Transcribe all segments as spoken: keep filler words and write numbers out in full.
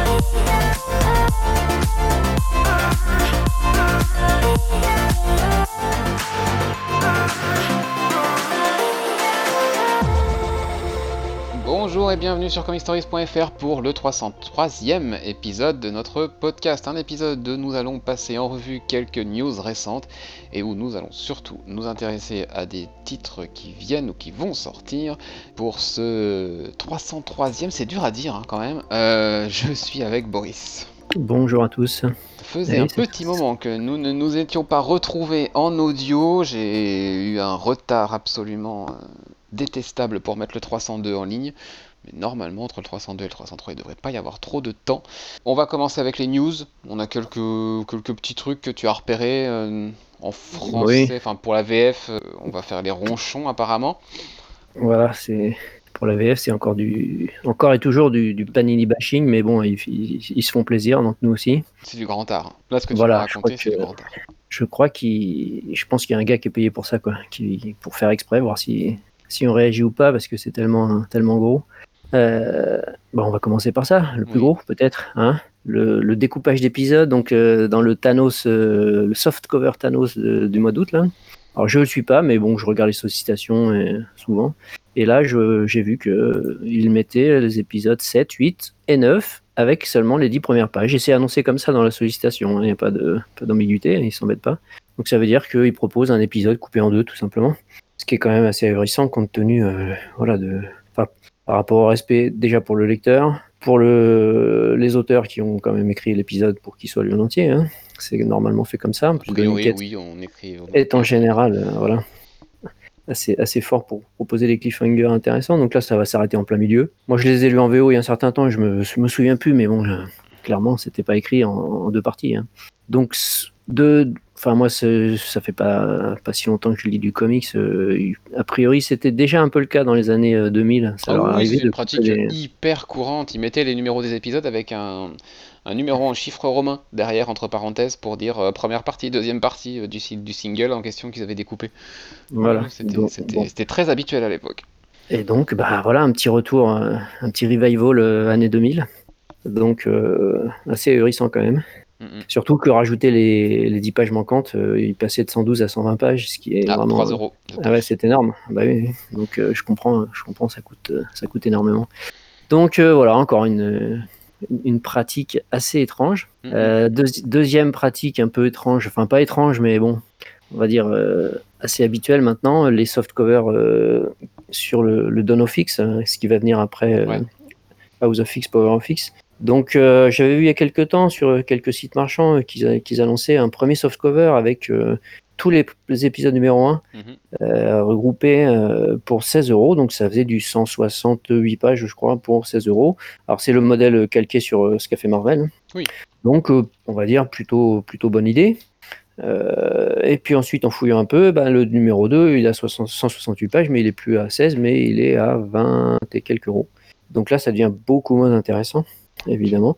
Bonjour et bienvenue sur comic stories point f r pour le trois cent troisième épisode de notre podcast. Un épisode où nous allons passer en revue quelques news récentes et où nous allons surtout nous intéresser à des titres qui viennent ou qui vont sortir. Pour ce trois cent troisième, c'est dur à dire hein, quand même, euh, je suis avec Boris. Bonjour à tous. Ça faisait Allez, un petit moment que nous ne nous étions pas retrouvés en audio. J'ai eu un retard absolument euh, détestable pour mettre le trois cent deux en ligne. Mais normalement, entre le trois cent deux et le trois cent trois, il ne devrait pas y avoir trop de temps. On va commencer avec les news. On a quelques, quelques petits trucs que tu as repérés euh, en français. Oui. Enfin, pour la V F, euh, on va faire les ronchons apparemment. Voilà, c'est pour la V F, c'est encore du, encore et toujours du, du Panini bashing, mais bon, ils, ils, ils se font plaisir, donc nous aussi. C'est du grand art. Là, ce que tu Voilà, m'as raconté, c'est que, du grand art. Je crois qu'il, je pense qu'il y a un gars qui est payé pour ça, quoi, qui, pour faire exprès, voir si, si on réagit ou pas, parce que c'est tellement, tellement gros. Euh, bon, on va commencer par ça, le plus oui. gros peut-être, hein, le, le découpage d'épisodes, donc euh, dans le Thanos, euh, le soft cover Thanos de, du mois d'août là. Alors je le suis pas, mais bon, je regarde les sollicitations et, souvent. Et là, je, j'ai vu qu'il mettait les épisodes sept, huit et neuf avec seulement les dix premières pages. Et c'est annoncé comme ça dans la sollicitation, il n'y a pas, de, pas d'ambiguïté, ils ne s'embêtent pas. Donc ça veut dire qu'il propose un épisode coupé en deux, tout simplement. Ce qui est quand même assez ahurissant compte tenu euh, voilà, de, par rapport au respect déjà pour le lecteur, pour le, les auteurs qui ont quand même écrit l'épisode pour qu'il soit lu en entier. Hein. C'est normalement fait comme ça. A priori, oui, on écrit. On est en général, euh, voilà. Assez, assez fort pour proposer des cliffhangers intéressants. Donc là, ça va s'arrêter en plein milieu. Moi, je les ai lus en V O il y a un certain temps, je me, je me souviens plus, mais bon, je, clairement, c'était pas écrit en, en deux parties. Hein. Donc, de, enfin, moi, c'est, ça fait pas, pas si longtemps que je lis du comics. Euh, a priori, c'était déjà un peu le cas dans les années euh, deux mille. Ça ah leur oui, arrivait c'est une de pratique les... hyper courante. Ils mettaient les numéros des épisodes avec un, un numéro en chiffres romains derrière, entre parenthèses, pour dire euh, première partie, deuxième partie euh, du, du single en question qu'ils avaient découpé. Voilà. Ouais, c'était, donc, c'était, bon. c'était très habituel à l'époque. Et donc, bah voilà, un petit retour, un, un petit revival euh, année deux mille. Donc, euh, assez ahurissant quand même. Mm-hmm. Surtout que rajouter les, les dix pages manquantes, euh, il passait de cent douze à cent vingt pages, ce qui est ah, vraiment... trois euros. Ah ouais, c'est énorme. Bah oui, donc euh, je comprends, je comprends, ça coûte, ça coûte énormément. Donc euh, voilà, encore une, une pratique assez étrange. Mm-hmm. Euh, deux, deuxième pratique un peu étrange, enfin pas étrange, mais bon, on va dire euh, assez habituelle maintenant, les softcovers euh, sur le, le Dawn of X, hein, ce qui va venir après euh, ouais. House of X, Power of X. Donc, euh, j'avais vu il y a quelques temps sur quelques sites marchands euh, qu'ils, qu'ils annonçaient un premier softcover avec euh, tous les, les épisodes numéro un mm-hmm. euh, regroupés euh, pour seize euros. Donc, ça faisait du cent soixante-huit pages, je crois, pour seize euros. Alors, c'est le modèle calqué sur euh, ce qu'a fait Marvel. Oui. Donc, euh, on va dire plutôt, plutôt bonne idée. Euh, et puis ensuite, en fouillant un peu, ben, le numéro deux, il a cent soixante-huit pages, mais il est plus à seize, mais il est à vingt et quelques euros. Donc là, ça devient beaucoup moins intéressant, évidemment.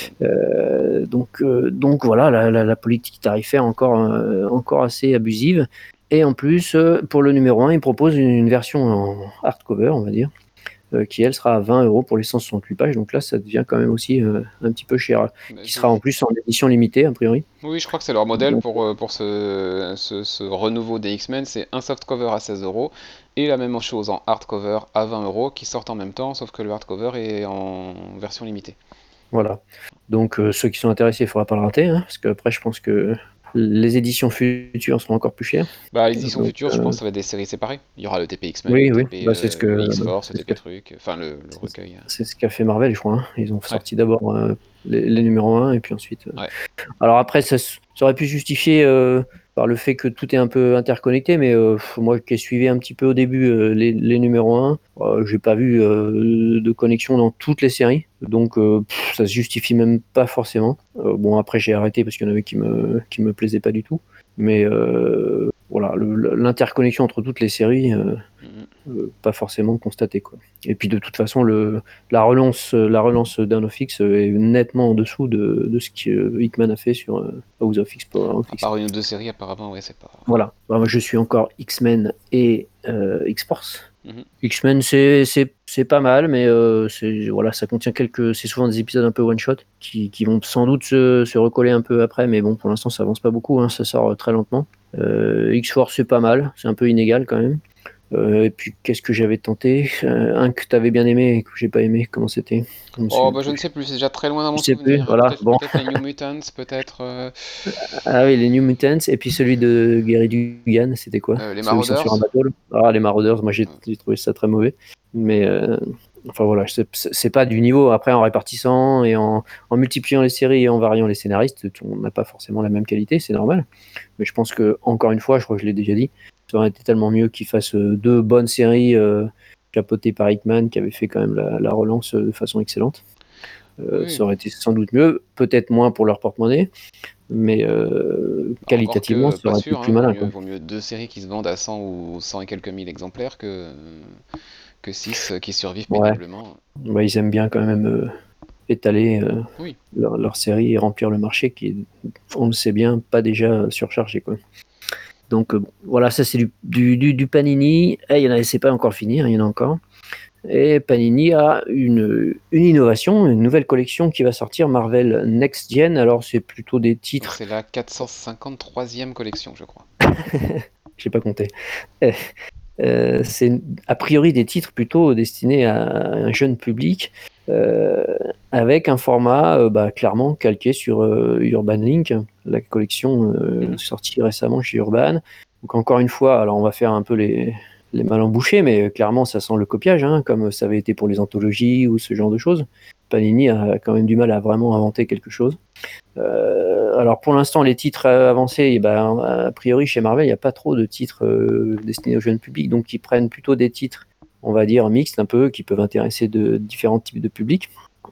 Euh, donc, euh, donc voilà, la, la, la politique tarifaire encore, euh, encore assez abusive. Et en plus, euh, pour le numéro un, il propose une, une version en hardcover, on va dire, euh, qui elle sera à vingt euros pour les cent soixante-huit pages. Donc là, ça devient quand même aussi euh, un petit peu cher, bah, qui sera en plus en édition limitée, a priori. Oui, je crois que c'est leur modèle donc, pour, pour ce, ce, ce renouveau des X-Men. C'est un softcover à seize euros et la même chose en hardcover à vingt euros qui sortent en même temps, sauf que le hardcover est en version limitée. Voilà. Donc euh, ceux qui sont intéressés, il ne faudra pas le rater, hein, parce qu'après, je pense que les éditions futures seront encore plus chères. Bah, les éditions donc, futures, euh... je pense que ça va être des séries séparées. Il y aura le T P X-Men, oui, le oui. T P, bah, c'est ce que, le X-Force, bah, le T P que... truc, enfin le, le c'est, recueil. C'est ce qu'a fait Marvel, je crois. Hein. Ils ont ouais. sorti d'abord euh, les, les numéros un et puis ensuite... Euh... Ouais. Alors après, ça, ça aurait pu justifier euh, par le fait que tout est un peu interconnecté, mais euh, moi qui ai suivi un petit peu au début euh, les, les numéros un, euh, j'ai pas vu euh, de connexion dans toutes les séries, donc euh, pff, ça se justifie même pas forcément. Euh, bon, après j'ai arrêté parce qu'il y en avait qui me, qui me plaisaient pas du tout, mais euh, voilà, le, l'interconnexion entre toutes les séries, euh, mmh. euh, pas forcément constatée, quoi. Et puis de toute façon, le, la relance, la relance Dawn of X est nettement en dessous de, de ce que Hickman a fait sur euh, House of X, Power of X. À part une ou deux séries, apparemment, ouais, c'est pas... Voilà. Alors, moi, je suis encore X-Men et euh, X-Force. Mhm. X-Men, c'est, c'est, c'est pas mal, mais euh, c'est, voilà, ça contient quelques. C'est souvent des épisodes un peu one-shot qui, qui vont sans doute se, se recoller un peu après, mais bon, pour l'instant, ça avance pas beaucoup, hein, ça sort euh, très lentement. Euh, X-Force, c'est pas mal, c'est un peu inégal quand même. Euh, et puis, qu'est-ce que j'avais tenté euh, Un que t'avais bien aimé et que j'ai pas aimé, comment c'était Je me Oh, souviens bah je plus. ne sais plus, c'est déjà très loin dans Je mon sais plus, souvenir. voilà, Peut-être bon. peut-être les New Mutants, peut-être euh, Ah oui, les New Mutants, et puis celui de Gary Dugan, c'était quoi euh, les Ceux où ils sont sur un Marauders. bateau là. Ah, les Marauders, moi j'ai, j'ai trouvé ça très mauvais. Mais euh, enfin voilà, c'est, c'est pas du niveau. Après, en répartissant et en, en multipliant les séries et en variant les scénaristes, on n'a pas forcément la même qualité, c'est normal. Mais je pense que, encore une fois, je crois que je l'ai déjà dit, ça aurait été tellement mieux qu'ils fassent euh, deux bonnes séries euh, chapeautées par Hickman, qui avait fait quand même la, la relance euh, de façon excellente. Euh, Oui. ça aurait été sans doute mieux, peut-être moins pour leur porte-monnaie, mais euh, Encore qualitativement, que, ça pas aurait été sûr, plus hein, vaut malin, mieux, quoi. vaut mieux deux séries qui se vendent à cent ou cent et quelques mille exemplaires que, que six qui survivent Ouais, péniblement. ouais, ils aiment bien quand même euh, étaler euh, Oui. leur, leur série et remplir le marché qui est, on le sait bien, pas déjà surchargé, quoi. Donc euh, bon, voilà, ça c'est du, du, du, du Panini. Eh, il y en a, c'est pas encore fini, hein, il y en a encore. Et Panini a une, une innovation, une nouvelle collection qui va sortir, Marvel Next Gen. Alors c'est plutôt des titres, C'est la quatre cent cinquante-troisième collection, je crois. j'ai pas compté. Eh, Euh, c'est a priori des titres plutôt destinés à un jeune public, euh, avec un format euh, bah, clairement calqué sur euh, Urban Link, la collection euh, Mhm. sortie récemment chez Urban. Donc encore une fois, alors on va faire un peu les, les mal embouchés, mais clairement ça sent le copiage, hein, comme ça avait été pour les anthologies ou ce genre de choses. Panini a quand même du mal à vraiment inventer quelque chose. Euh, alors pour l'instant, les titres euh, avancés, eh ben, a priori chez Marvel, il n'y a pas trop de titres euh, destinés au jeune public, donc ils prennent plutôt des titres, on va dire, mixtes un peu, qui peuvent intéresser de différents types de publics.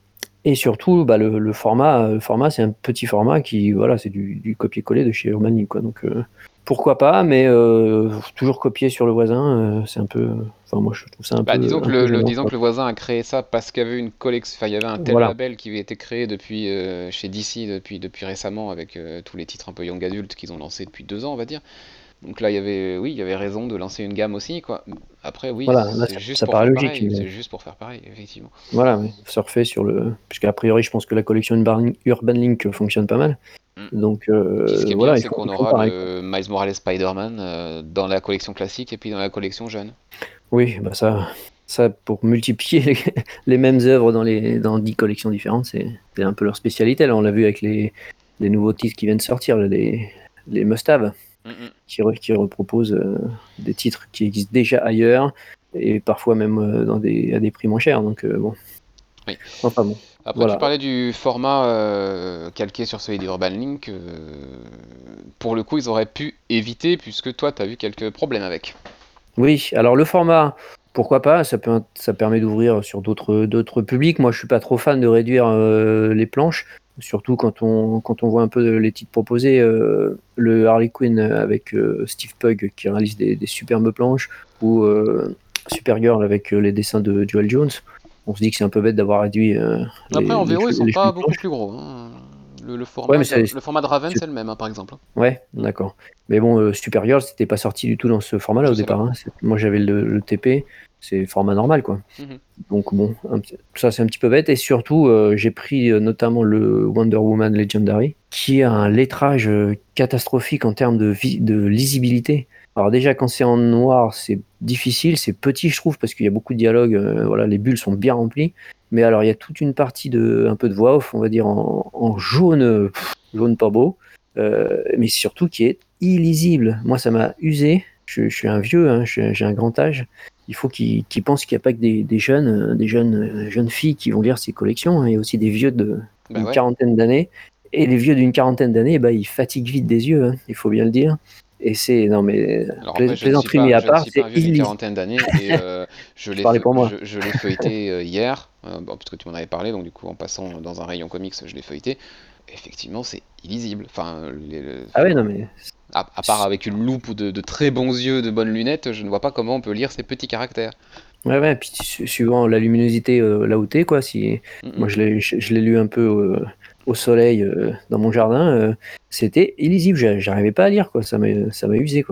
Et surtout, bah, le, le format, le format, c'est un petit format qui, voilà, c'est du, du copier-coller de chez Urban League, quoi. Donc euh, pourquoi pas, mais euh, toujours copier sur le voisin, euh, c'est un peu, enfin moi je trouve ça un Bah, disons peu, que un peu le, le- gênant, disons quoi. que le voisin a créé ça parce qu'il y avait une collection, enfin, il y avait un tel Voilà, label qui avait été créé depuis euh, chez D C depuis, depuis récemment avec euh, tous les titres un peu young adult qu'ils ont lancés depuis deux ans, on va dire. Donc là, il y avait, oui, il y avait raison de lancer une gamme aussi, quoi. Après, oui, voilà, là c'est ça, juste ça pour paraît faire logique, pareil, mais c'est juste pour faire pareil, effectivement. voilà, ouais, surfer sur le. Puisqu'à priori, je pense que la collection Urban Urban Link fonctionne pas mal. Mm. Donc Et puis ce euh, qui est bien, voilà, ils c'est font, qu'on ils font aura pareil, quoi. le Miles Morales Spider-Man euh, dans la collection classique et puis dans la collection jeune. Oui, bah ça, ça pour multiplier les, les mêmes œuvres dans les dans dix collections différentes, c'est c'est un peu leur spécialité. Là, on l'a vu avec les, les nouveaux titres qui viennent de sortir, là, les, les must-have, Mm, mm. qui, re- qui reproposent euh, des titres qui existent déjà ailleurs et parfois même euh, dans des, à des prix moins chers. Donc euh, bon, Oui. enfin bon, Après, tu voilà. parlais du format euh, calqué sur celui d'Urban Link. Euh, pour le coup, ils auraient pu éviter, puisque toi, tu as vu quelques problèmes avec. Oui, alors le format, pourquoi pas, ça peut, ça permet d'ouvrir sur d'autres d'autres publics. Moi, je suis pas trop fan de réduire euh, les planches, surtout quand on, quand on voit un peu les titres proposés. Euh, le Harley Quinn avec euh, Steve Pugg qui réalise des, des superbes planches, ou euh, Supergirl avec euh, les dessins de Joel Jones. On se dit que c'est un peu bête d'avoir réduit euh, Après, les, en les, V O, ils sont les pas jolies beaucoup planches. plus gros, hein. Le, le Ouais, format mais de, c'est le format de Raven, c'est- c'est le même, hein, par exemple. Ouais, Mm. d'accord. Mais bon, euh, Supergirl, c'était pas sorti du tout dans ce format-là Je au sais pas. départ, hein. C'est- Moi, j'avais le, le T P, c'est format normal, quoi. Mhm. Donc bon, un petit- ça c'est un petit peu bête. Et surtout, euh, j'ai pris euh, notamment le Wonder Woman Legendary, qui a un lettrage euh, catastrophique en termes de, vi- de lisibilité. Alors déjà, quand c'est en noir, c'est difficile, c'est petit, je trouve, parce qu'il y a beaucoup de dialogues. Euh, voilà, les bulles sont bien remplies. Mais alors, il y a toute une partie de un peu de voix off, on va dire en, en jaune, euh, pff, jaune pas beau, euh, mais surtout qui est illisible. Moi, ça m'a usé. Je, je suis un vieux, hein, je- j'ai un grand âge. Il faut qu'ils qu'ils pensent qu'il n'y a pas que des, des jeunes, euh, des jeunes, euh, jeunes filles qui vont lire ces collections, hein. Il y a aussi des vieux de- Bah d'une ouais. quarantaine d'années. Et les vieux d'une quarantaine d'années, bah, ils fatiguent vite des yeux, hein, il faut bien le dire. Et c'est, non mais, Alors après, plais- je ne suis plaisanterie mis pas, à je ne part, suis pas un c'est vieux d'une illisible. quarantaine d'années et euh, je Je l'ai, parlais fe- pour moi. je, je l'ai feuilleté euh, hier, euh, bon, parce que tu m'en avais parlé, donc du coup, en passant dans un rayon comics, je l'ai feuilleté. Effectivement, c'est illisible. Enfin, les- le- Ah ouais, non mais, à, à part avec une loupe ou de, de très bons yeux, de bonnes lunettes, je ne vois pas comment on peut lire ces petits caractères. ouais, ouais, puis su- suivant la luminosité euh, là où t'es, quoi. Si, Mm, moi, mm. je l'ai, je, je l'ai lu un peu euh, au soleil euh, dans mon jardin, euh, c'était illisible. J'a- J'arrivais pas à lire, quoi. Ça m'a, ça m'a usé, quoi.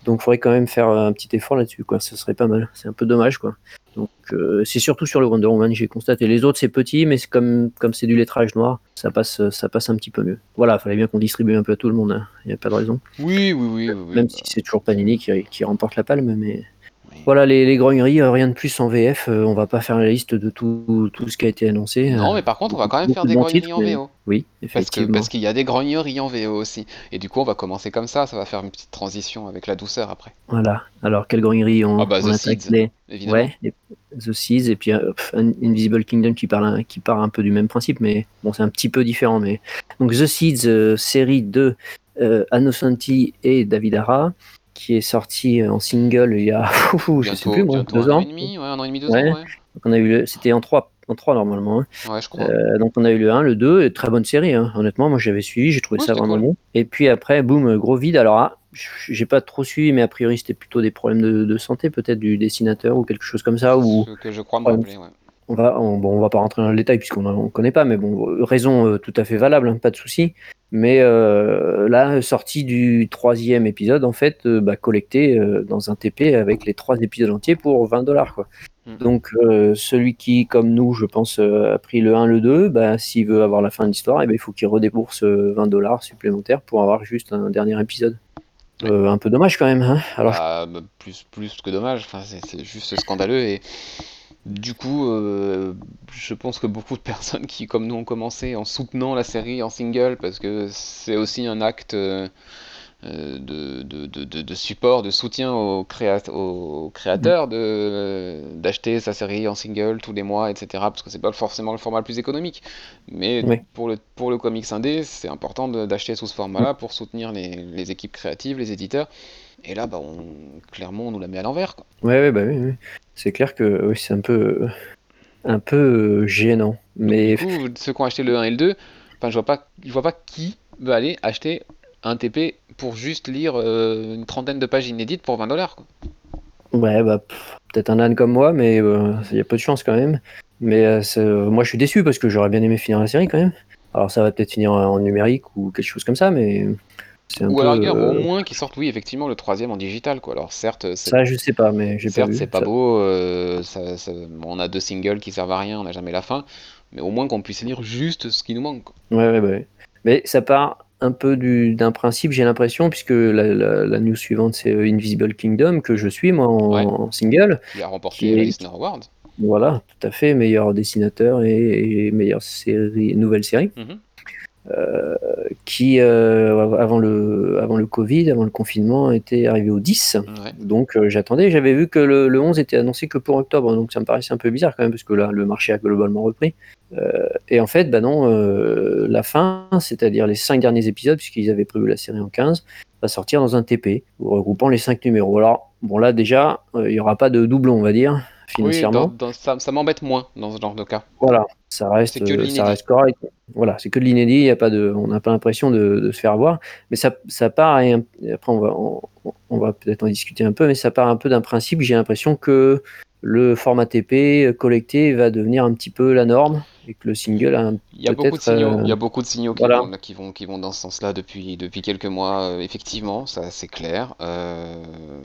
Donc, il faudrait quand même faire un petit effort là-dessus, quoi. Ça serait pas mal. C'est un peu dommage, quoi. Donc, euh, c'est surtout sur le Wonder Woman, j'ai constaté. Les autres, c'est petit, mais c'est comme, comme c'est du lettrage noir, ça passe, ça passe un petit peu mieux. Voilà, il fallait bien qu'on distribue un peu à tout le monde, hein. Il n'y a pas de raison. Oui, oui, oui, oui, oui, Même bah, si c'est toujours Panini qui, qui remporte la palme, mais oui. voilà, les, les grogneries, euh, rien de plus en V F. Euh, on va pas faire la liste de tout, tout ce qui a été annoncé. Non, Euh, mais par contre, on va beaucoup, quand même faire beaucoup de des bons titres, grogneries en mais V O. oui, Parce que effectivement. parce qu'il y a des grogneries en V O aussi. Et du coup, on va commencer comme ça, ça va faire une petite transition avec la douceur après. Voilà. Alors, quelle grognerie Ah on, bah on The attaque Seeds, les... évidemment. Ouais, les- The Seas, et puis euh, pff, Un- Invisible Kingdom qui parle, un- qui part un peu du même principe, mais bon, c'est un petit peu différent. Mais... Donc, The Seeds, euh, série de euh, Anno Santi et David Hara, qui est sorti en single il y a, je sais plus Bientôt, moi, bientôt deux un an et ans. demi, ouais, un an et demi, deux ans, Ouais. ouais. Donc, on a eu le... C'était en trois, en trois normalement, hein. Ouais, je crois. Euh, donc on a eu le un, le deux, et très bonne série, hein. Honnêtement, moi j'avais suivi, j'ai trouvé Ouais, ça c'était vraiment cool. bon. Et puis après, boum, gros vide. Alors ah, j'ai pas trop suivi, mais a priori c'était plutôt des problèmes de, de santé, peut-être du dessinateur ou quelque chose comme ça, ou Ce que je crois me problème. rappeler, ouais. On va, on, bon, on va pas rentrer dans le détail puisqu'on ne connaît pas, mais bon, raison euh, tout à fait valable, hein, pas de souci. Mais euh, là, sortie du troisième épisode, en fait, euh, bah, collecté euh, dans un T P avec les trois épisodes entiers pour vingt dollars, quoi. Hmm. Donc, euh, celui qui, comme nous, je pense, euh, a pris le un, le deux, bah, s'il veut avoir la fin de l'histoire, eh ben, il faut qu'il redébourse euh, vingt dollars supplémentaires pour avoir juste un dernier épisode. Ouais. Euh, un peu dommage quand même, hein. Alors, je- Bah, bah, plus, plus que dommage, enfin, c'est c'est juste scandaleux et du coup, euh, je pense que beaucoup de personnes qui, comme nous, ont commencé en soutenant la série en single, parce que c'est aussi un acte euh, euh, de, de, de, de- de support, de soutien aux, créa- aux créateurs, de, d'acheter sa série en single tous les mois, et cetera. Parce que c'est pas forcément le format le plus économique. Mais ouais. pour le, pour le comics indé, c'est important de- d'acheter sous ce format-là pour soutenir les, les équipes créatives, les éditeurs. Et là, bah, on, clairement, on nous la met à l'envers, quoi. Ouais, ouais, bah oui, oui. C'est clair que oui, c'est un peu, un peu euh, gênant. Donc du Mais coup, ceux qui ont acheté le un et le deux, enfin, je vois pas, je vois pas qui va aller acheter un T P pour juste lire euh, une trentaine de pages inédites pour vingt dollars, quoi. ouais, bah, pff, peut-être un âne comme moi, mais il y a peu de chance quand même. Mais euh, c'est- euh, moi, je suis déçu parce que j'aurais bien aimé finir la série quand même. Alors, ça va peut-être finir en, en numérique ou quelque chose comme ça, mais c'est un Ou à peu. la rigueur, au euh, moins qu'ils sortent, oui, effectivement, le troisième en digital, quoi. Alors certes, c'est Ça, je sais pas, mais j'ai pas certes, vu. c'est pas Ça. beau, euh, ça- ça- on a deux singles qui servent à rien, on n'a jamais la fin, mais au moins qu'on puisse lire juste ce qui nous manque, quoi. Ouais, ouais, bah, ouais. Mais ça part un peu du, d'un principe, j'ai l'impression, puisque la, la, la news suivante, c'est euh, Invisible Kingdom, que je suis, moi, Ouais, en, en single, qui a qui remporté est, l'Eisner Award. voilà, tout à fait, meilleur dessinateur et, et meilleure série, nouvelle série. Mhm. euh, qui, euh, avant, le, avant le Covid, avant le confinement, était arrivé au dix. Ouais. Donc euh, j'attendais, j'avais vu que le, le onze était annoncé que pour octobre, donc ça me paraissait un peu bizarre quand même, parce que là, le marché a globalement repris. Euh, et en fait, bah non, euh, la fin, c'est-à-dire les cinq derniers épisodes, puisqu'ils avaient prévu la série en quinze, va sortir dans un T P, regroupant les cinq numéros. Alors, bon là déjà, euh, il n'y aura pas de doublon, on va dire, Oui, dans- financièrement. dans- ça, ça m'embête moins dans ce genre de cas. Voilà, ça C'est reste, que de euh, ça l'inédit. reste correct. Voilà, c'est que de l'inédit, il y a pas de, on n'a pas l'impression de, de se faire avoir. Mais ça, ça part, et, et après on va, on, on va peut-être en discuter un peu, mais ça part un peu d'un principe. J'ai l'impression que le format T P collecté va devenir un petit peu la norme et que le single a un- Il y a beaucoup de peut-être, signaux, il euh, y a beaucoup de signaux qui voilà. vont, qui vont, qui vont dans ce sens-là depuis, depuis quelques mois, euh, effectivement, ça c'est clair. Euh,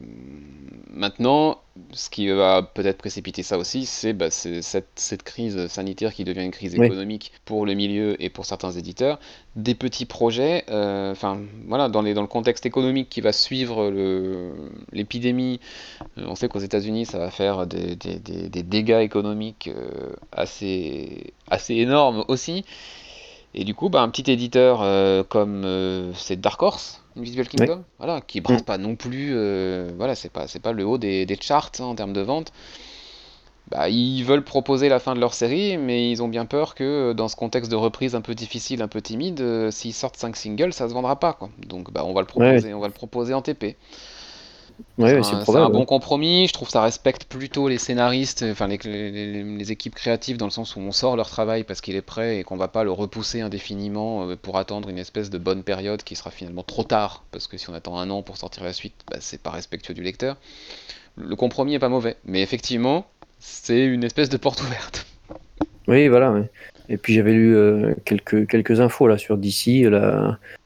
Maintenant, ce qui va peut-être précipiter ça aussi, c'est bah, c'est cette, cette crise sanitaire qui devient une crise Oui, économique pour le milieu et pour certains éditeurs. Des petits projets, euh, enfin voilà, dans les, dans le contexte économique qui va suivre le- l'épidémie, euh, on sait qu'aux États-Unis, ça va faire des, des- des- des dégâts économiques euh, assez, assez énormes aussi. Et du coup, bah, un petit éditeur euh, comme euh, c'est Dark Horse, Invisible oui. Kingdom, voilà, qui Mm. brasse pas non plus, euh, voilà, c'est pas, c'est pas le haut des, des charts hein, en termes de vente. Bah, ils veulent proposer la fin de leur série, mais ils ont bien peur que euh, dans ce contexte de reprise un peu difficile, un peu timide, euh, s'ils sortent cinq singles, ça se vendra pas, quoi. Donc, bah, on va le Ouais, ouais, proposer, on va le proposer en T P. ouais, C'est ouais, c'est un, c'est un probable. bon compromis, je trouve que ça respecte plutôt les scénaristes, enfin les, les- les équipes créatives dans le sens où on sort leur travail parce qu'il est prêt et qu'on va pas le repousser indéfiniment euh, pour attendre une espèce de bonne période qui sera finalement trop tard, parce que si on attend un an pour sortir la suite, bah, c'est pas respectueux du lecteur. Le compromis est pas mauvais, mais effectivement, c'est une espèce de porte ouverte. Oui, voilà. Ouais. Et puis j'avais lu euh, quelques, quelques infos là sur D C. La,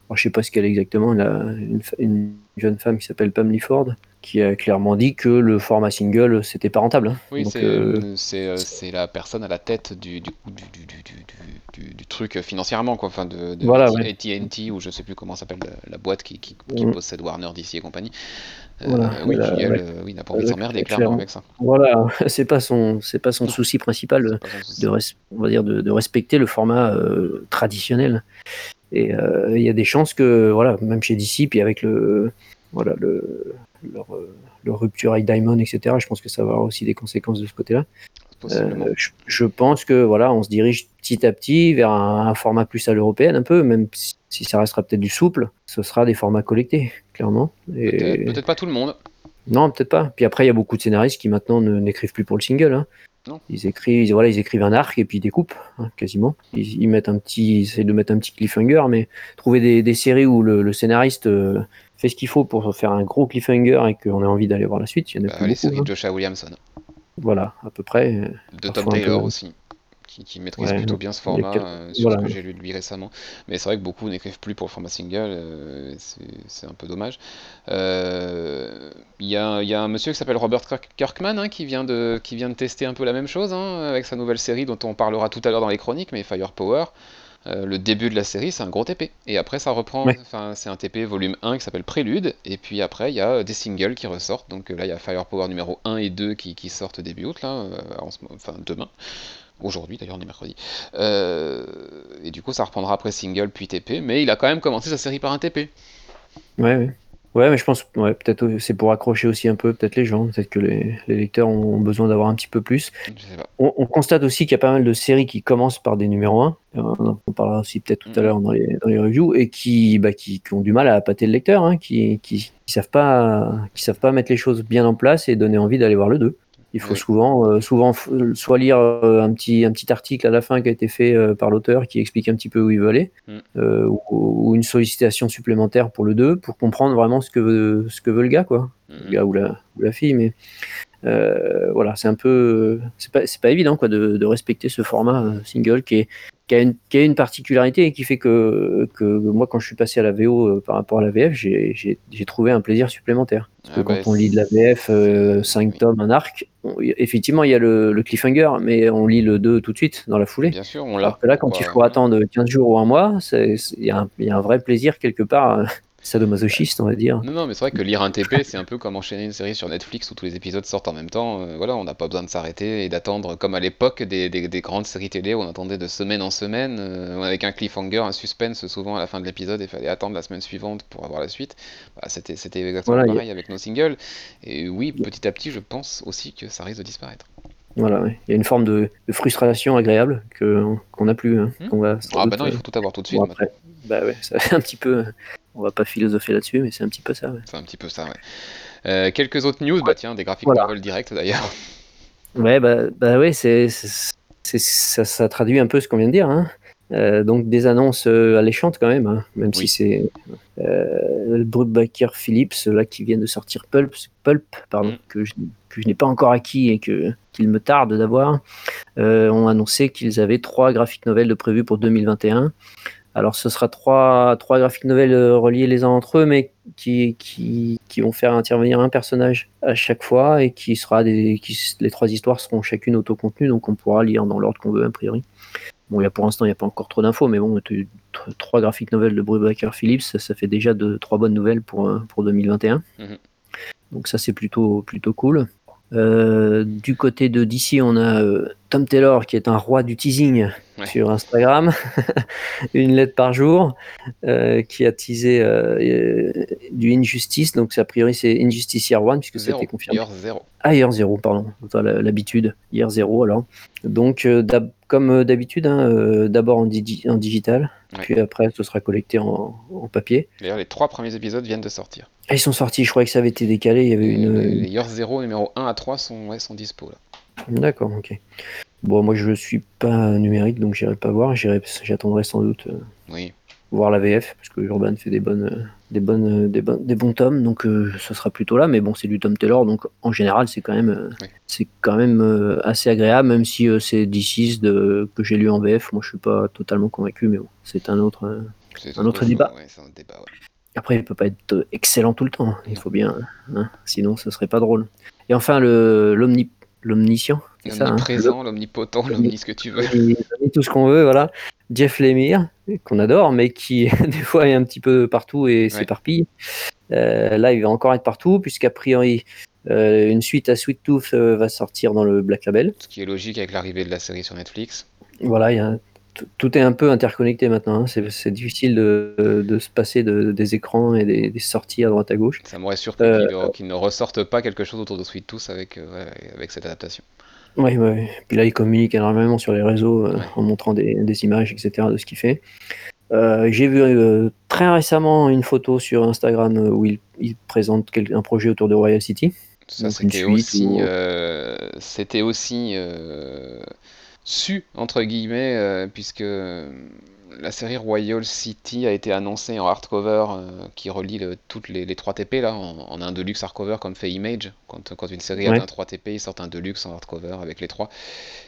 Alors, je sais pas ce qu'elle est exactement, elle a une, une jeune femme qui s'appelle Pam Ford, qui a clairement dit que le format single, c'était pas rentable. Hein. Oui, Donc, c'est euh, euh, c'est euh, c'est la personne à la tête du, du, du, du, du, du, du- du truc financièrement, quoi, enfin de, de voilà, ouais. A T and T ou je sais plus comment s'appelle la, la boîte qui, qui, qui Mm, possède Warner D C et compagnie. voilà, Euh, oui, elle a, puis elle, ouais, euh, oui, n'a pas envie de elle s'emmerder a clairement clairement. avec ça. Voilà, c'est pas son, c'est pas son Non, souci principal c'est de, pas son de souci. res- on va dire de, de respecter le format euh, traditionnel. Et euh, il y a des chances que, voilà, même chez D C, puis avec le, voilà, le, leur, euh, leur rupture avec Diamond, et cetera, je pense que ça va avoir aussi des conséquences de ce côté-là. Possiblement. Euh, je, je pense que, voilà, on se dirige petit à petit vers un, un format plus à l'européenne, un peu, même si, si ça restera peut-être du souple, ce sera des formats collectés, clairement. Peut-être, Et peut-être pas tout le monde. non, peut-être pas. Puis après, il y a beaucoup de scénaristes qui maintenant ne- n'écrivent plus pour le single. Hein. Non. Ils écrivent, ils, voilà, ils écrivent un arc et puis ils découpent, hein, quasiment. Ils, ils mettent un petit, ils essayent de mettre un petit cliffhanger, mais trouver des, des séries où le, le scénariste euh, fait ce qu'il faut pour faire un gros cliffhanger et qu'on ait envie d'aller voir la suite, il y en a Bah, plus les beaucoup. séries Hein. de Joshua Williamson. Voilà, à peu près. euh, De Tom Parfois un Taylor peu. aussi, qui, qui maîtrise Ouais, plutôt bien ce il y a format, quelques- euh, sur ce voilà. que j'ai lu de lui récemment. Mais c'est vrai que beaucoup n'écrivent plus pour le format single, euh, c'est c'est un peu dommage. Euh, Il y a, il y a un monsieur qui s'appelle Robert Kirk- Kirkman, hein, qui vient de, qui vient de tester un peu la même chose, hein, avec sa nouvelle série dont on parlera tout à l'heure dans les chroniques, mais Firepower. Euh, le début de la série, c'est un gros T P. Et après, ça reprend. Ouais. Enfin, c'est un T P volume un qui s'appelle Prélude. Et puis après, il y a des singles qui ressortent. Donc euh, là, il y a Firepower numéro un et deux qui, qui sortent début août, là, euh, en ce mo- enfin demain. Aujourd'hui, d'ailleurs, on est mercredi. Euh, et du coup, ça reprendra après single puis T P. Mais il a quand même commencé sa série par un T P. Ouais, ouais. Ouais, mais je pense, ouais, peut-être euh, c'est pour accrocher aussi un peu peut-être les gens, peut-être que les, les lecteurs ont besoin d'avoir un petit peu plus. Je sais pas. On, on constate aussi qu'il y a pas mal de séries qui commencent par des numéros un, euh, on en parlera aussi peut-être tout à Mhm. l'heure dans les, dans les reviews, et qui, bah, qui, qui ont du mal à appâter le lecteur, hein, qui, qui, qui savent pas, qui savent pas mettre les choses bien en place et donner envie d'aller voir le deux. Il faut Oui. souvent, euh, souvent f- soit lire euh, un petit, un petit article à la fin qui a été fait euh, par l'auteur qui explique un petit peu où il veut aller, Mm. euh, ou, ou une sollicitation supplémentaire pour le deux pour comprendre vraiment ce que veut, ce que veut le gars, quoi. Le Mhm. gars ou la, ou la fille, mais euh, voilà, c'est un peu, c'est pas, c'est pas évident quoi de, de respecter ce format euh, single qui est, qui a une, qui a une particularité et qui fait que, que moi quand je suis passé à la V O euh, par rapport à la V F, j'ai, j'ai, j'ai trouvé un plaisir supplémentaire. Parce que Ah bah, quand on lit de la V F, euh, c'est... cinq Oui. tomes, un arc, on- effectivement il y a le, le cliffhanger, mais on lit le deux tout de suite dans la foulée. Bien sûr, on Alors l'a. que là, quand il Quoi. faut Ouais. attendre quinze jours ou un mois, c'est- c'est- il y, a un- il y a un vrai plaisir quelque part, euh, sadomasochiste, on va dire. Non, non, mais c'est vrai que lire un T P, c'est un peu comme enchaîner une série sur Netflix où tous les épisodes sortent en même temps. Euh, voilà, on n'a pas besoin de s'arrêter et d'attendre, comme à l'époque des, des- des grandes séries télé où on attendait de semaine en semaine, euh, avec un cliffhanger, un suspense souvent à la fin de l'épisode et il fallait attendre la semaine suivante pour avoir la suite. Bah, c'était, c'était exactement Voilà, il y a- pareil avec nos singles. Et oui, petit à petit, je pense aussi que ça risque de disparaître. Voilà, ouais. Il y a une forme de, de frustration agréable que, qu'on n'a plus, hein, Hmm. qu'on va sans Ah bah doute. non, il euh, faut tout avoir tout de bon, suite maintenant. après, bah ouais, ça fait un petit peu. On va pas philosopher là-dessus, mais c'est un petit peu ça. Ouais. C'est un petit peu ça, ouais. Euh, quelques autres news, bah tiens, des graphiques Voilà. novels directs d'ailleurs. Ouais, bah, bah ouais, c'est, c'est, c'est- ça, ça traduit un peu ce qu'on vient de dire. Hein. Euh, donc des annonces euh, alléchantes quand même, hein, même si Oui. c'est euh, le Brubaker Phillips là qui vient de sortir Pulp, Pulp pardon, Hmm. que je, que je n'ai pas encore acquis et que qu'il me tarde d'avoir, euh, ont annoncé qu'ils avaient trois graphiques novels de prévus pour deux mille vingt et un. Alors ce sera trois, trois graphiques novels euh, reliés les uns entre eux, mais qui, qui, qui vont faire intervenir un personnage à chaque fois et qui sera des, qui, les trois histoires seront chacune autocontenues, donc on pourra lire dans l'ordre qu'on veut a priori. Bon, il y a, pour l'instant, il n'y a pas encore trop d'infos, mais bon, t- t- trois graphiques novels de Brubaker Phillips, ça, ça fait déjà de, trois bonnes nouvelles pour, euh, pour deux mille vingt et un. Mhm. Donc ça, c'est plutôt, plutôt cool. Euh, du côté de D C, on a euh, Tom Taylor qui est un roi du teasing Ouais. sur Instagram, une lettre par jour, euh, qui a teasé euh, euh, du Injustice, donc a priori c'est Injustice Year One puisque ça a été Zéro. confirmé. Year zéro. Ah, hier zéro, pardon, Enfin, la- l'habitude, hier zéro alors. Donc euh, d'hab- comme euh, d'habitude, hein, euh, d'abord en, digi- en digital, Ouais. puis après ce sera collecté en, en papier. D'ailleurs, les trois premiers épisodes viennent de sortir. Ah, ils sont sortis, je croyais que ça avait été décalé, il y avait Et une... les, les Year zéro numéro un à trois sont, ouais, sont dispo là. D'accord, ok. Bon, moi je suis pas numérique, donc j'irai pas voir. J'irai, j'attendrai sans doute euh, Oui. voir la V F, parce que Urban fait des bonnes, euh, des bonnes, euh, des, bon- des bons tomes, donc euh, ça sera plutôt là. Mais bon, c'est du Tom Taylor, donc en général, c'est quand même, euh, Oui. c'est quand même euh, assez agréable, même si euh, c'est D six de, que j'ai lu en V F. Moi, je suis pas totalement convaincu, mais bon, c'est un autre, euh, C'est un autre autre chose, débat. ouais, c'est un débat, ouais. Après, il peut pas être euh, excellent tout le temps. Il Non. faut bien, hein, sinon ce serait pas drôle. Et enfin, le l'omni, l'omniscient, c'est ça, hein, le- L'omniprésent, l'omnipotent, l'omni, l'omni ce que tu veux. l'omni- l'omni tout ce qu'on veut, voilà. Jeff Lemire, qu'on adore, mais qui des fois est un petit peu partout et Ouais. s'éparpille. Euh, là, il va encore être partout, puisqu'a priori, euh, une suite à Sweet Tooth euh, va sortir dans le Black Label. Ce qui est logique avec l'arrivée de la série sur Netflix. Voilà, il y a un- tout- tout est un peu interconnecté maintenant, hein. C'est, c'est difficile de, de se passer de- des écrans et des, des sorties à droite à gauche. Ça m'aurait surpris Euh, qu'ils qu'ils ne ressortent pas quelque chose autour de Sweet Tooth avec, euh, ouais, avec cette adaptation. Oui, oui. Puis là, il communique énormément sur les réseaux euh, Ouais. en montrant des, des images, et cetera, de ce qu'il fait. Euh, j'ai vu euh, très récemment une photo sur Instagram euh, où il, il présente quel- un projet autour de Royal City. Ça, Donc une c'était suite aussi, ou- euh, c'était aussi euh, su, entre guillemets, euh, puisque la série Royal City a été annoncée en hardcover euh, qui relie le- toutes les, les trois T P là, en, en un deluxe hardcover comme fait Image. Quand, quand une série Ouais. atteint trois T P, ils sortent un deluxe en hardcover avec les trois.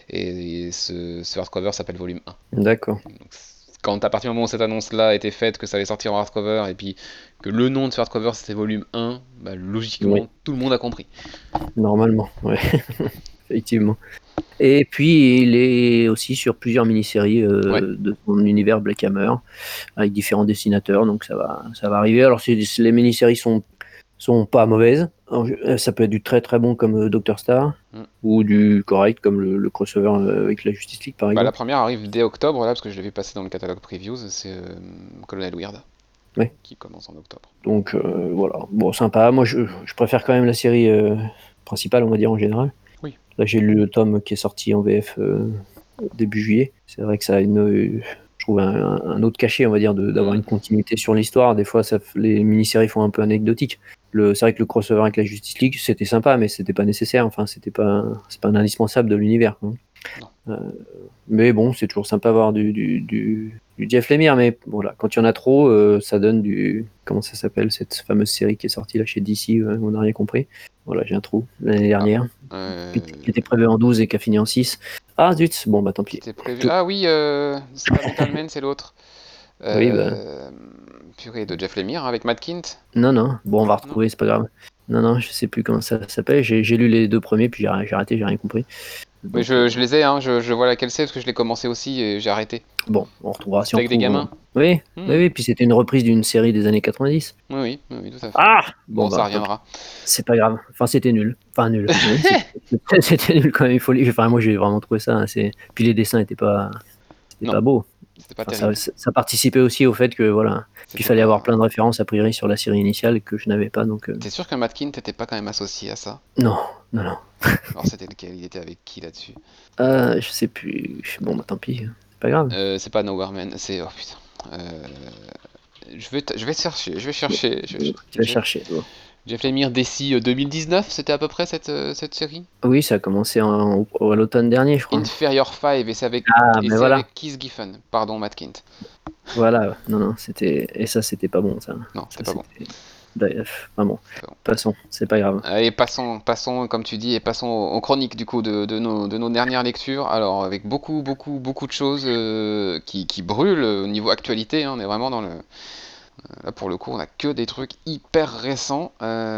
Et, et ce, ce hardcover s'appelle Volume un. D'accord. Donc, quand à partir du moment où cette annonce-là a été faite, que ça allait sortir en hardcover, et puis que le nom de ce hardcover c'était Volume un, bah, logiquement Oui. tout le monde a compris. Normalement, ouais. Effectivement. Et puis, il est aussi sur plusieurs mini-séries euh, Ouais. de son univers Black Hammer, avec différents dessinateurs, donc ça va, ça va arriver. Alors, c'est- les mini-séries sont, sont pas mauvaises. Alors, je- ça peut être du très très bon comme euh, Doctor Star, Mm. ou du correct comme le, le crossover euh, avec la Justice League, par Bah, la exemple. première arrive dès octobre, là, parce que je l'ai vu passer dans le catalogue previews, c'est euh, Colonel Weird, Ouais. qui commence en octobre. Donc, euh, voilà. Bon, sympa. Moi, je, je préfère quand même la série euh, principale, on va dire, en général. Oui. Là, j'ai lu le tome qui est sorti en V F euh, début juillet. C'est vrai que ça a une, euh, je trouve un, un autre cachet, on va dire, de- d'avoir Mm. une continuité sur l'histoire. Des fois, ça, f- les mini-séries font un peu anecdotique. Le, c'est vrai que le crossover avec la Justice League, c'était sympa, mais c'était pas nécessaire. Enfin, c'était pas, c'est pas un indispensable de l'univers, quoi. Non. Euh, mais bon, c'est toujours sympa d'avoir du, du, du, du Jeff Lemire. Mais voilà, quand il y en a trop, euh, ça donne du. Comment ça s'appelle, cette fameuse série qui est sortie là chez D C, euh, on n'a rien compris. Voilà, j'ai un trou l'année dernière, Euh, qui qui était prévu en douze et qui a fini en six. Ah zut, bon bah tant pis. C'était prévu. Tout- Ah oui, euh, c'est pas Metal Man, c'est l'autre. Oui, bah. Euh, Purée, de Jeff Lemire avec Matt Kint. Non, non, bon, on va Non. retrouver, c'est pas grave. Non, non, je sais plus comment ça s'appelle. J'ai, j'ai lu les deux premiers, puis j'ai, j'ai arrêté, j'ai rien compris. Oui, Donc, je, euh, je les ai, hein, je, je vois laquelle c'est, parce que je l'ai commencé aussi et j'ai arrêté. bon, on retrouvera si C'était on avec des retrouve, gamins. on- Oui, Hmm. oui, oui, puis c'était une reprise d'une série des années quatre-vingt-dix. Oui, oui, oui, oui, tout à fait. Ah Bon, Bon, ça bah, reviendra. c'est pas grave. Enfin, c'était nul. Enfin, nul. Oui, c'était- c'était nul quand même, il faut lire. Enfin, moi, j'ai vraiment trouvé ça assez. Puis les dessins étaient pas, c'était Non. pas beaux. C'était pas Enfin, ça, terrible. ça- ça participait aussi au fait que, voilà, C'était qu'il fallait pas- avoir plein de références a priori sur la série initiale que je n'avais pas, donc. euh, T'es sûr que Matt Kint n'était pas quand même associé à ça? Non, non, non. Alors c'était lequel? Il était avec qui là-dessus? Euh, je sais plus. Bon, bah, tant pis. C'est pas grave. Euh, c'est pas Nowhere Man, c'est... Oh putain. Euh, Je vais, t- je vais chercher, je vais chercher. je vais ch- Tu vas Jeff- chercher. Bon. Jeff Lemire D C euh, deux mille dix-neuf, c'était à peu près cette, euh, cette série? Oui, ça a commencé en, au- à l'automne dernier, je crois. Inferior five, et c'est avec, Ah, et mais c'est voilà. avec Keith Giffen. Pardon, Matt Kint. Voilà. Non, non, c'était. Et ça, c'était pas bon, ça. Non, Ça, c'était pas bon. c'était- Bref, enfin bon. Pas bon. Passons, c'est pas grave. Allez, passons, passons, comme tu dis, et passons aux, aux chroniques du coup de, de nos, de nos dernières lectures. Alors, avec beaucoup, beaucoup, beaucoup de choses euh, qui, qui brûlent au niveau actualité, hein, on est vraiment dans le... Là, pour le coup, on a que des trucs hyper récents,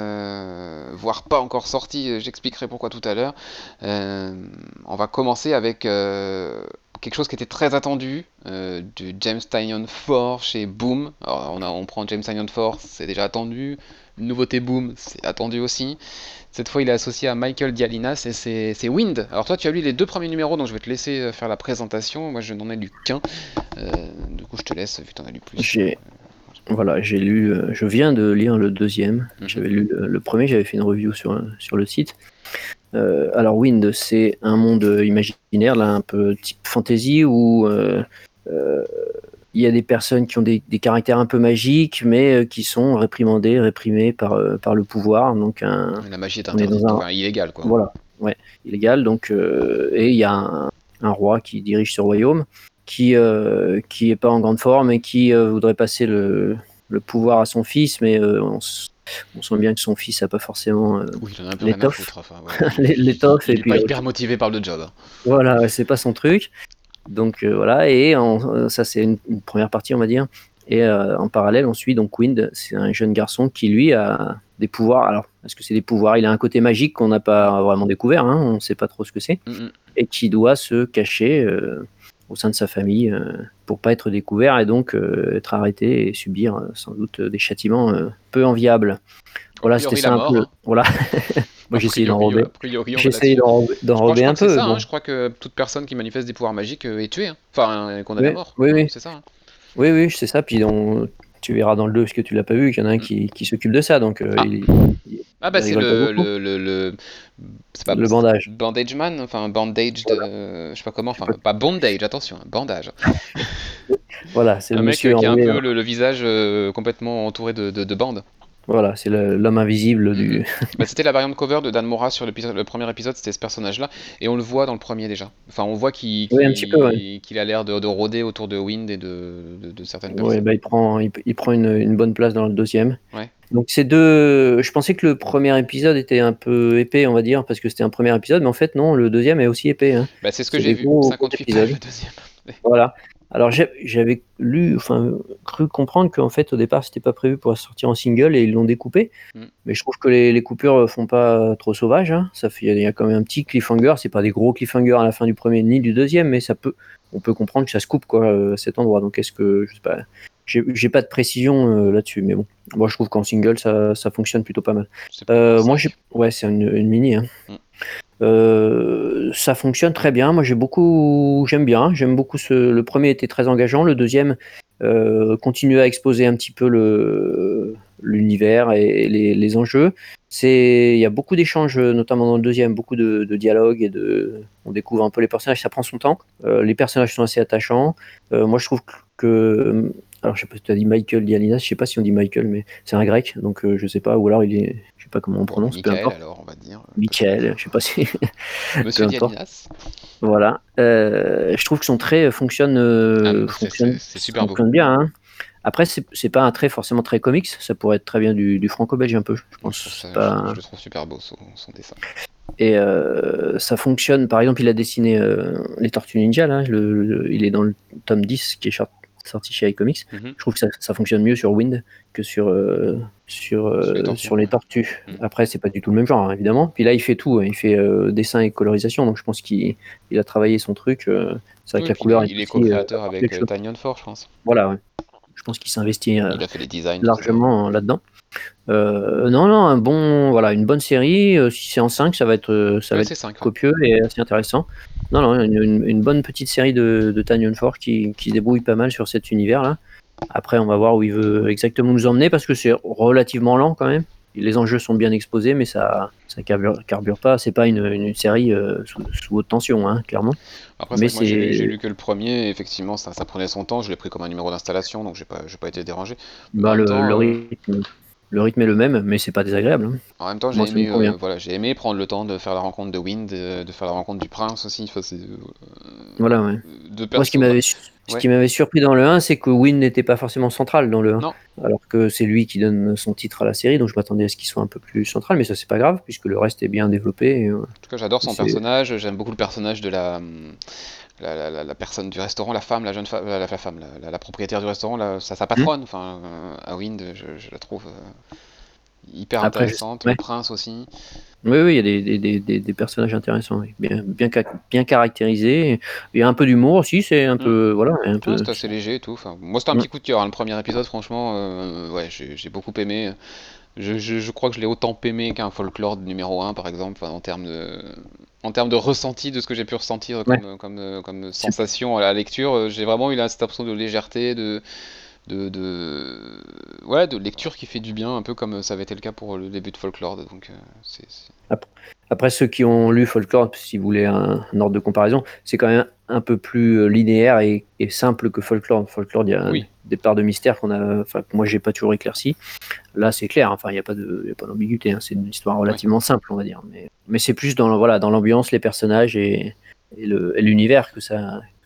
euh, voire pas encore sortis, euh, j'expliquerai pourquoi tout à l'heure. Euh, on va commencer avec euh, quelque chose qui était très attendu, euh, du James Tynion Four chez Boom. Alors, on, a, on prend James Tynion Four, c'est déjà attendu. Une nouveauté Boom, c'est attendu aussi. Cette fois, il est associé à Michael Dialinas et c'est c'est Wind. Alors toi, tu as lu les deux premiers numéros, donc je vais te laisser euh, faire la présentation. Moi, je n'en ai lu qu'un. Euh, du coup, je te laisse, vu que tu en as lu plus. J'ai voilà, j'ai lu, euh, je viens de lire le deuxième. Mhm. J'avais lu le, le premier, j'avais fait une review sur, euh, sur le site. Euh, alors Wind, c'est un monde imaginaire, là, un peu type fantasy, où euh, euh, il y a des personnes qui ont des, des caractères un peu magiques, mais euh, qui sont réprimandées, réprimées par, euh, par le pouvoir. Donc un, La magie est on est interdite, dans un- enfin illégale quoi. voilà, ouais, illégal. Donc, euh, et il y a un, un roi qui dirige ce royaume, qui euh, qui est pas en grande forme et qui euh, voudrait passer le, le pouvoir à son fils, mais euh, on, s- on sent bien que son fils a pas forcément euh, Oui, il en a un peu rien à l'étoffe. foutre. Enfin, ouais. l'é- l'étoffe, Il et est puis pas euh, hyper motivé par le job. hein. voilà, ouais, c'est pas son truc. Donc euh, voilà, et en- euh, ça c'est une, une première partie, on va dire. Et euh, en parallèle, on suit donc Wind, c'est un jeune garçon qui lui a des pouvoirs. Alors, est-ce que c'est des pouvoirs? Il a un côté magique qu'on n'a pas vraiment découvert, hein, on ne sait pas trop ce que c'est, Mm-mm. et qui doit se cacher euh, au sein de sa famille euh, pour pas être découvert et donc euh, être arrêté et subir euh, sans doute des châtiments euh, peu enviables. A Voilà, c'était priori, la ça un mort. peu. Hein. Voilà. Moi, A j'ai essayé priori, d'enrober. a priori, on J'ai est essayé là-dessus. d'enrober, Je crois, je d'enrober crois un que c'est peu. ça. Hein. Bon. Je crois que toute personne qui manifeste des pouvoirs magiques euh, est tuée. Hein. Enfin, est condamnée à Oui, mort. oui, Hein, oui. c'est ça. Hein. Oui, oui, c'est ça. Puis on, tu verras dans le deux, parce que tu l'as pas vu, qu'il y en a un Mm. qui, qui s'occupe de ça, donc euh, Ah. il, il, Ah bah il c'est rigole pas le, beaucoup. le, le, le- c'est pas Le bandage. Bandage Man, enfin bandage de, Voilà. je sais pas comment, Je sais enfin pas. pas bondage, attention, hein, bandage. Voilà, c'est Un le mec monsieur euh, qui a un enrôlé. peu Là. le, le visage euh, complètement entouré de, de, de bandes. Voilà, c'est le- l'homme invisible Mm, mm. du. Bah, c'était la variante cover de Dan Mora sur l'épisode- le premier épisode, c'était ce personnage-là, et on le voit dans le premier déjà. Enfin, on voit qu'il Oui, un petit peu, ouais. qu'il- qu'il a l'air de, de rôder autour de Wind et de, de, de certaines Ouais, personnes. bah, il prend, il, il prend une, une bonne place dans le deuxième. Ouais. Donc ces deux, je pensais que le premier épisode était un peu épais, on va dire, parce que c'était un premier épisode, mais en fait non, le deuxième est aussi épais. Hein. Bah, c'est ce que C'est j'ai des vu, gros, gros cinquante-huit pages épisodes. le deuxième. Voilà. Alors j'ai- j'avais lu, enfin cru comprendre qu'en fait au départ c'était pas prévu pour sortir en single et ils l'ont découpé. Mm. Mais je trouve que les, les coupures font pas trop sauvages. Hein. Ça fait, il y a quand même un petit cliffhanger. C'est pas des gros cliffhangers à la fin du premier ni du deuxième, mais ça peut, on peut comprendre que ça se coupe quoi euh, à cet endroit. Donc est-ce que je sais pas, j'ai j'ai pas de précision euh, là-dessus, mais bon, moi je trouve qu'en single ça, ça fonctionne plutôt pas mal. C'est pour Euh, un moi j'ai, cinq. ouais c'est une, une mini. Hein. Mm. Euh, ça fonctionne très bien. Moi, j'ai beaucoup, j'aime bien. J'aime beaucoup ce. Le premier était très engageant. Le deuxième euh, continue à exposer un petit peu le l'univers et les, les enjeux. C'est, il y a beaucoup d'échanges, notamment dans le deuxième, beaucoup de, de dialogues et de. On découvre un peu les personnages. Ça prend son temps. Euh, les personnages sont assez attachants. Euh, moi, je trouve que alors, je sais pas si tu as dit Michael Dialinas, je sais pas si on dit Michael, mais c'est un grec, donc euh, je sais pas, ou alors il est, je sais pas comment on Bon, prononce, peu Michael importe. alors, on va dire. euh, Michael, je sais pas si, peu Monsieur importe. Dialinas. Voilà. Euh, je trouve que son trait fonctionne, Ah, euh, mais c'est c'est- fonctionne, c'est super beau. fonctionne bien. Hein. Après, c'est c'est pas un trait forcément très comics, ça pourrait être très bien du, du franco-belge un peu, je Moi, je trouve pense. ça, je, Pas... je le trouve super beau son, son dessin. Et euh, ça fonctionne, par exemple, il a dessiné euh, les Tortues Ninja, là, le, le- il est dans le tome dix qui est char- sorti chez iComics. Mhm. Je trouve que ça, ça fonctionne mieux sur Wind que sur, euh, sur, euh, Sur les tortues, sur les ouais. tortues. Mhm. Après, c'est pas du tout le même genre, hein, évidemment. Puis là, il fait tout, hein. Il fait euh, dessin et colorisation, donc je pense qu'il il a travaillé son truc. euh, c'est vrai Oui, que la puis couleur il est, est il est aussi euh, co-créateur apporte avec quelque euh, chose. Tanyon Ford, je pense. Voilà, ouais. Je pense qu'il s'investit euh, Il a fait les designs, tout ça. largement là-dedans. Euh, non, non, un bon, voilà, une bonne série. Euh, si c'est en cinq, ça va être, euh, ça va Ouais, être c'est cinq. Ouais. copieux et assez intéressant. Non, non, une, une- une bonne petite série de, de Tanyon Ford qui, qui se débrouille pas mal sur cet univers-là. Après, on va voir où il veut exactement nous emmener parce que c'est relativement lent quand même. Les enjeux sont bien exposés, mais ça, ça carbure, carbure pas. C'est pas une, une série euh, sous, sous haute tension, hein, clairement. Après, c'est Mais vrai que moi j'ai lu, j'ai c'est, lu que le premier, et effectivement, ça, ça prenait son temps. Je l'ai pris comme un numéro d'installation, donc j'ai pas, j'ai pas été dérangé. Mais en bah, même le, le temps, euh, rythme, le rythme est le même, mais c'est pas désagréable. Hein. en même temps, j'ai Moi, ça me aimé, euh, convient. voilà, j'ai aimé prendre le temps de faire la rencontre de Wind, euh, de faire la rencontre du prince aussi. Enfin, c'est euh, Voilà, ouais. deux Moi, ce qui persos. m'avait su- ce Ouais. qui m'avait surpris dans le un, c'est que Wynn n'était pas forcément central dans le un. Non. Alors que c'est lui qui donne son titre à la série, donc je m'attendais à ce qu'il soit un peu plus central, mais ça c'est pas grave, puisque le reste est bien développé. Et, euh, En tout cas, j'adore son c'est... personnage. J'aime beaucoup le personnage de la, hum, la, la- la- la personne du restaurant, la femme, la jeune femme, la, la femme, la, la- la propriétaire du restaurant, la- sa, sa Hmm. patronne. Enfin, euh, à Wind, je, je la trouve euh, hyper Après, je... intéressante. ouais. Le prince aussi. Oui, oui, il y a des, des, des, des- des personnages intéressants, oui. bien, bien, ca- bien caractérisés. Il y a un peu d'humour aussi, c'est un Hmm. peu. Voilà, un Ouais, peu. c'est assez léger et tout. Enfin, moi, c'était un Hmm. petit coup de cœur, hein, le premier épisode, franchement. euh, ouais, j'ai j'ai beaucoup aimé. Je, je- je crois que je l'ai autant aimé qu'un folklore numéro un, par exemple, enfin, en termes de, en termes de ressenti, de ce que j'ai pu ressentir Ouais. comme, comme, comme C'est- sensation à la lecture. euh, J'ai vraiment eu là, cette impression de légèreté, de, de, de, ouais, de lecture qui fait du bien, un peu comme ça avait été le cas pour le début de folklore. Donc, euh, c'est, c'est- Après, après, ceux qui ont lu Folklore, si vous voulez un, un ordre de comparaison, c'est quand même un peu plus euh, linéaire et, et simple que Folklore. Folklore, il y a un Oui, départ de mystère qu'on a, enfin, que moi j'ai pas toujours éclairci. Là, c'est clair, enfin, il n'y a pas de, il y a pas d'ambiguïté, hein. C'est une histoire ouais. relativement simple, on va dire. Mais, mais c'est plus dans, le- voilà, dans l'ambiance, les personnages et, et le- et l'univers que ça, que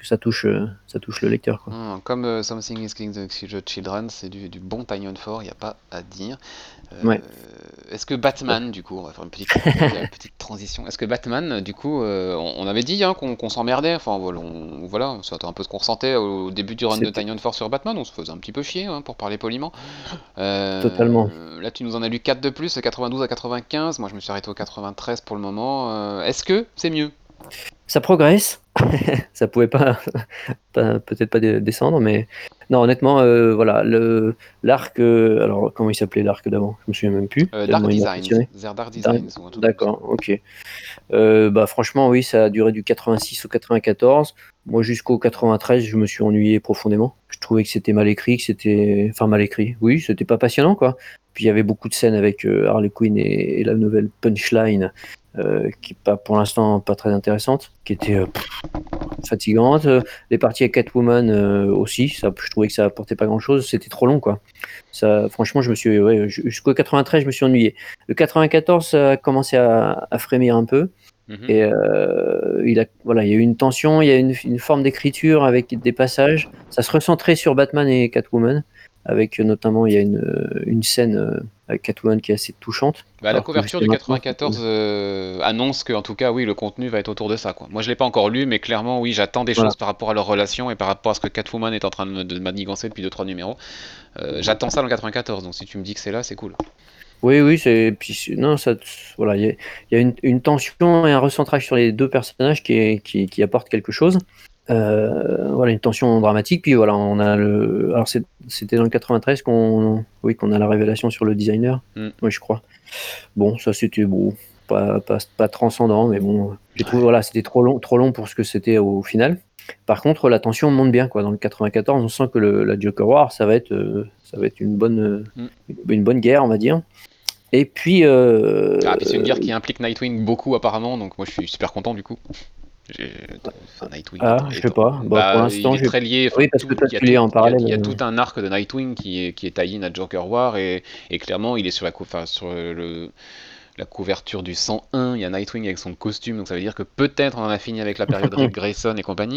que ça touche, euh, ça touche le lecteur, quoi. Hum, comme euh, Something is Killing the Children, c'est du, du bon Tynion four, il n'y a pas à dire. Euh, Ouais. Est-ce que Batman, du coup, on va faire une petite, une petite transition. Est-ce que Batman, du coup, euh, on, on avait dit hein, qu'on qu'on s'emmerdait, enfin voilà, on, voilà, c'était un peu ce qu'on ressentait au début du run de C'était Tynion four sur Batman, on se faisait un petit peu chier, hein, pour parler poliment. totalement. Euh, là, tu nous en as lu quatre de plus, quatre-vingt-douze à quatre-vingt-quinze, moi je me suis arrêté au quatre-vingt-treize pour le moment. Euh, Est-ce que c'est mieux? Ça progresse. Ça pouvait pas, pas- peut-être pas dé- descendre, mais non, honnêtement, euh, voilà, le l'arc. euh, alors, comment il s'appelait l'arc d'avant? Je me souviens même plus. Euh, Dark Tellement il m'a Designs, impressionné. Their Dark Dar- Designs, ou un truc comme ça. D'accord, ok. Euh, bah franchement, oui, ça a duré du quatre-vingt-six au quatre-vingt-quatorze. Moi, jusqu'au quatre-vingt-treize, je me suis ennuyé profondément. Je trouvais que c'était mal écrit, que c'était, enfin mal écrit. Oui, c'était pas passionnant, quoi. Puis il y avait beaucoup de scènes avec euh, Harley Quinn et, et la nouvelle Punchline, euh, qui est pas pour l'instant pas très intéressante, qui était euh, pff, fatigante. Euh, Les parties avec Catwoman euh, aussi, ça, je trouvais que ça apportait pas grand-chose. C'était trop long, quoi. Ça, franchement, je me suis, ouais, jusqu'au quatre-vingt-treize, je me suis ennuyé. Le quatre-vingt-quatorze, ça a commencé à, à frémir un peu. Mhm. Et euh, il a, voilà, il y a eu une tension, il y a une, une forme d'écriture avec des passages. Ça se recentrait sur Batman et Catwoman, avec euh, notamment, il y a une, euh, une scène euh, avec Catwoman qui est assez touchante. Bah, la Alors que couverture jusqu'à du maintenant, quatre-vingt-quatorze euh, annonce que, en tout cas, oui, le contenu va être autour de ça, quoi. Moi, je l'ai pas encore lu, mais clairement, oui, j'attends des voilà. choses par rapport à leur relation et par rapport à ce que Catwoman est en train de, de manigancer depuis deux trois numéros. Euh, j'attends ça dans le quatre-vingt-quatorze, donc si tu me dis que c'est là, c'est cool. Oui, oui, c'est, puis, c'est- non, ça, voilà, il y a, il y a une, une tension et un recentrage sur les deux personnages qui, est- qui, qui apporte quelque chose. Euh, voilà, une tension dramatique. Puis voilà, on a le, alors c'est- c'était dans le quatre-vingt-treize qu'on, oui, qu'on a la révélation sur le designer. Mm. Oui, je crois. Bon, ça c'était bon, pas, pas, pas transcendant, mais bon, j'ai trouvé, Ouais. voilà, c'était trop long, trop long pour ce que c'était au final. Par contre, la tension monte bien, quoi. Dans le quatre-vingt-quatorze, on sent que le, la Joker War, ça va être, euh, ça va être une bonne, euh, Mm. une bonne guerre, on va dire. Et puis, euh, Ah, puis c'est une guerre qui implique Nightwing beaucoup, apparemment, donc moi, je suis super content, du coup. J'ai- Enfin, Nightwing ah, étant, je sais étant- pas. Bah, pour bah, il l'instant, est j'ai. très lié. Enfin, Oui, parce que tout, toi, il y a tu lis tout, en il y a, parallèle. il y a euh, tout un arc de Nightwing qui est, qui est tie-in à Joker War et, et clairement, il est sur la, cou- enfin, sur le, la couverture du cent un. Il y a Nightwing avec son costume, donc ça veut dire que peut-être on en a fini avec la période Rick Grayson et compagnie.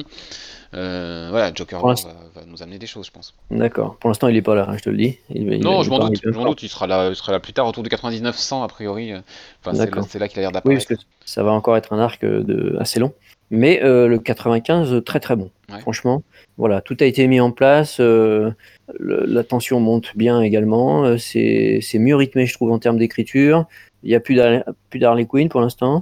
Euh, voilà, Joker Pour War l'instant, va, va nous amener des choses, je pense. d'accord. Pour l'instant, il est pas là, hein, je te le dis. Il, il, Non, il je est m'en pas doute, arrivé je m'en encore. doute, il sera là, il sera là plus tard, autour du quatre-vingt-dix-neuf cent a priori. euh, Enfin, c'est là, D'accord. c'est là qu'il a l'air Oui, parce que d'apparaître. ça va encore être un arc euh, de, assez long. Mais euh, le quatre-vingt-quinze, euh, très très bon. Ouais. Franchement, voilà, tout a été mis en place. euh, le- la tension monte bien également. euh, c'est c'est mieux rythmé, je trouve, en termes d'écriture. Il n'y a plus d'Harley plus d'Harley Quinn pour l'instant.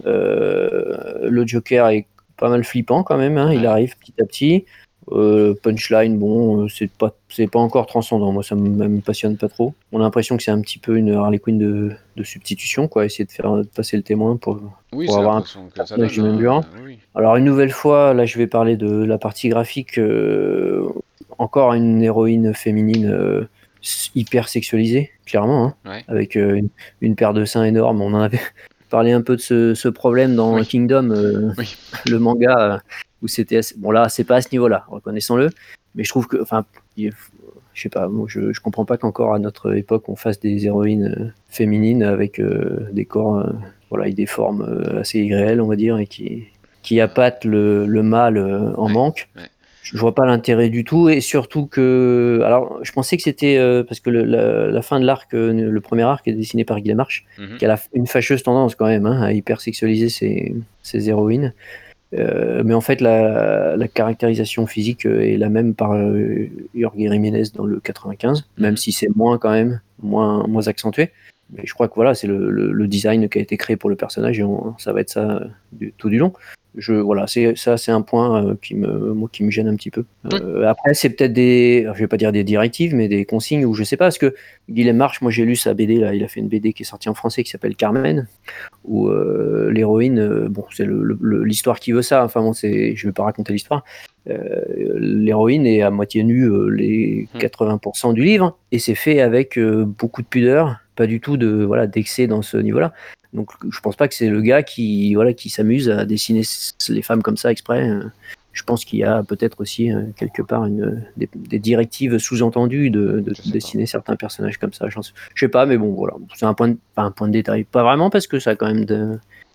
Euh, le Joker est pas mal flippant quand même. Hein, il Ouais. arrive petit à petit. Euh, punchline, bon, euh, c'est pas, c'est pas encore transcendant. Moi, ça me, me passionne pas trop. On a l'impression que c'est un petit peu une Harley Quinn de, de substitution, quoi. Essayer de faire de passer le témoin pour, Oui, pour c'est avoir un l'impression que ça personnage donne, du même hein, genre. euh, oui. Alors, une nouvelle fois, là, je vais parler de la partie graphique. euh, encore une héroïne féminine euh, hyper sexualisée, clairement, hein, Ouais. avec euh, une, une paire de seins énorme. On en avait parlé un peu de ce, ce problème dans Oui. Kingdom, euh, Oui. le manga, euh, où c'était assez... Bon, là, c'est pas à ce niveau-là, reconnaissons-le. Mais je trouve que, enfin, il- je sais pas, moi, je, je comprends pas qu'encore à notre époque, on fasse des héroïnes euh, féminines avec euh, des corps, euh, voilà, avec des formes euh, assez irréelles, on va dire, et qui, qui appâtent le, le mâle euh, en Ouais. manque. Ouais. Je vois pas l'intérêt du tout, et surtout que, alors, je pensais que c'était euh, parce que le- la, la fin de l'arc, euh, le premier arc est dessiné par Guy Lamarche, Mhm. qui a la- une fâcheuse tendance quand même hein, à hypersexualiser ses, ses héroïnes. Euh, mais en fait, la, la caractérisation physique euh, est la même par euh, Jorge Jiménez dans le quatre-vingt-quinze, même Mhm. si c'est moins quand même, moins, moins accentué. Mais je crois que voilà, c'est le, le- le design qui a été créé pour le personnage et on- ça va être ça euh, du- tout du long. Je, voilà, c'est ça, c'est un point euh, qui me, moi, qui me gêne un petit peu. Oui. Euh, après, c'est peut-être des, alors, je vais pas dire des directives, mais des consignes ou je sais pas, parce que Guillaume March, moi j'ai lu sa B D là, il a fait une B D qui est sortie en français qui s'appelle Carmen où euh, l'héroïne, euh, bon, c'est le- le- le- l'histoire qui veut ça. Enfin bon, c'est, je vais pas raconter l'histoire. Euh, l'héroïne est à moitié nue euh, les Hmm. quatre-vingts pour cent du livre, et c'est fait avec euh, beaucoup de pudeur, pas du tout de voilà d'excès dans ce niveau-là. Donc je pense pas que c'est le gars qui voilà qui s'amuse à dessiner les femmes comme ça exprès. Euh, Je pense qu'il y a peut-être aussi euh, quelque part une, des, des directives sous-entendues de, de Je sais pas. dessiner certains personnages comme ça. J'en sais- Je sais pas, mais bon, voilà. C'est un point de, pas un point de détail. Pas vraiment, parce que ça a quand même de,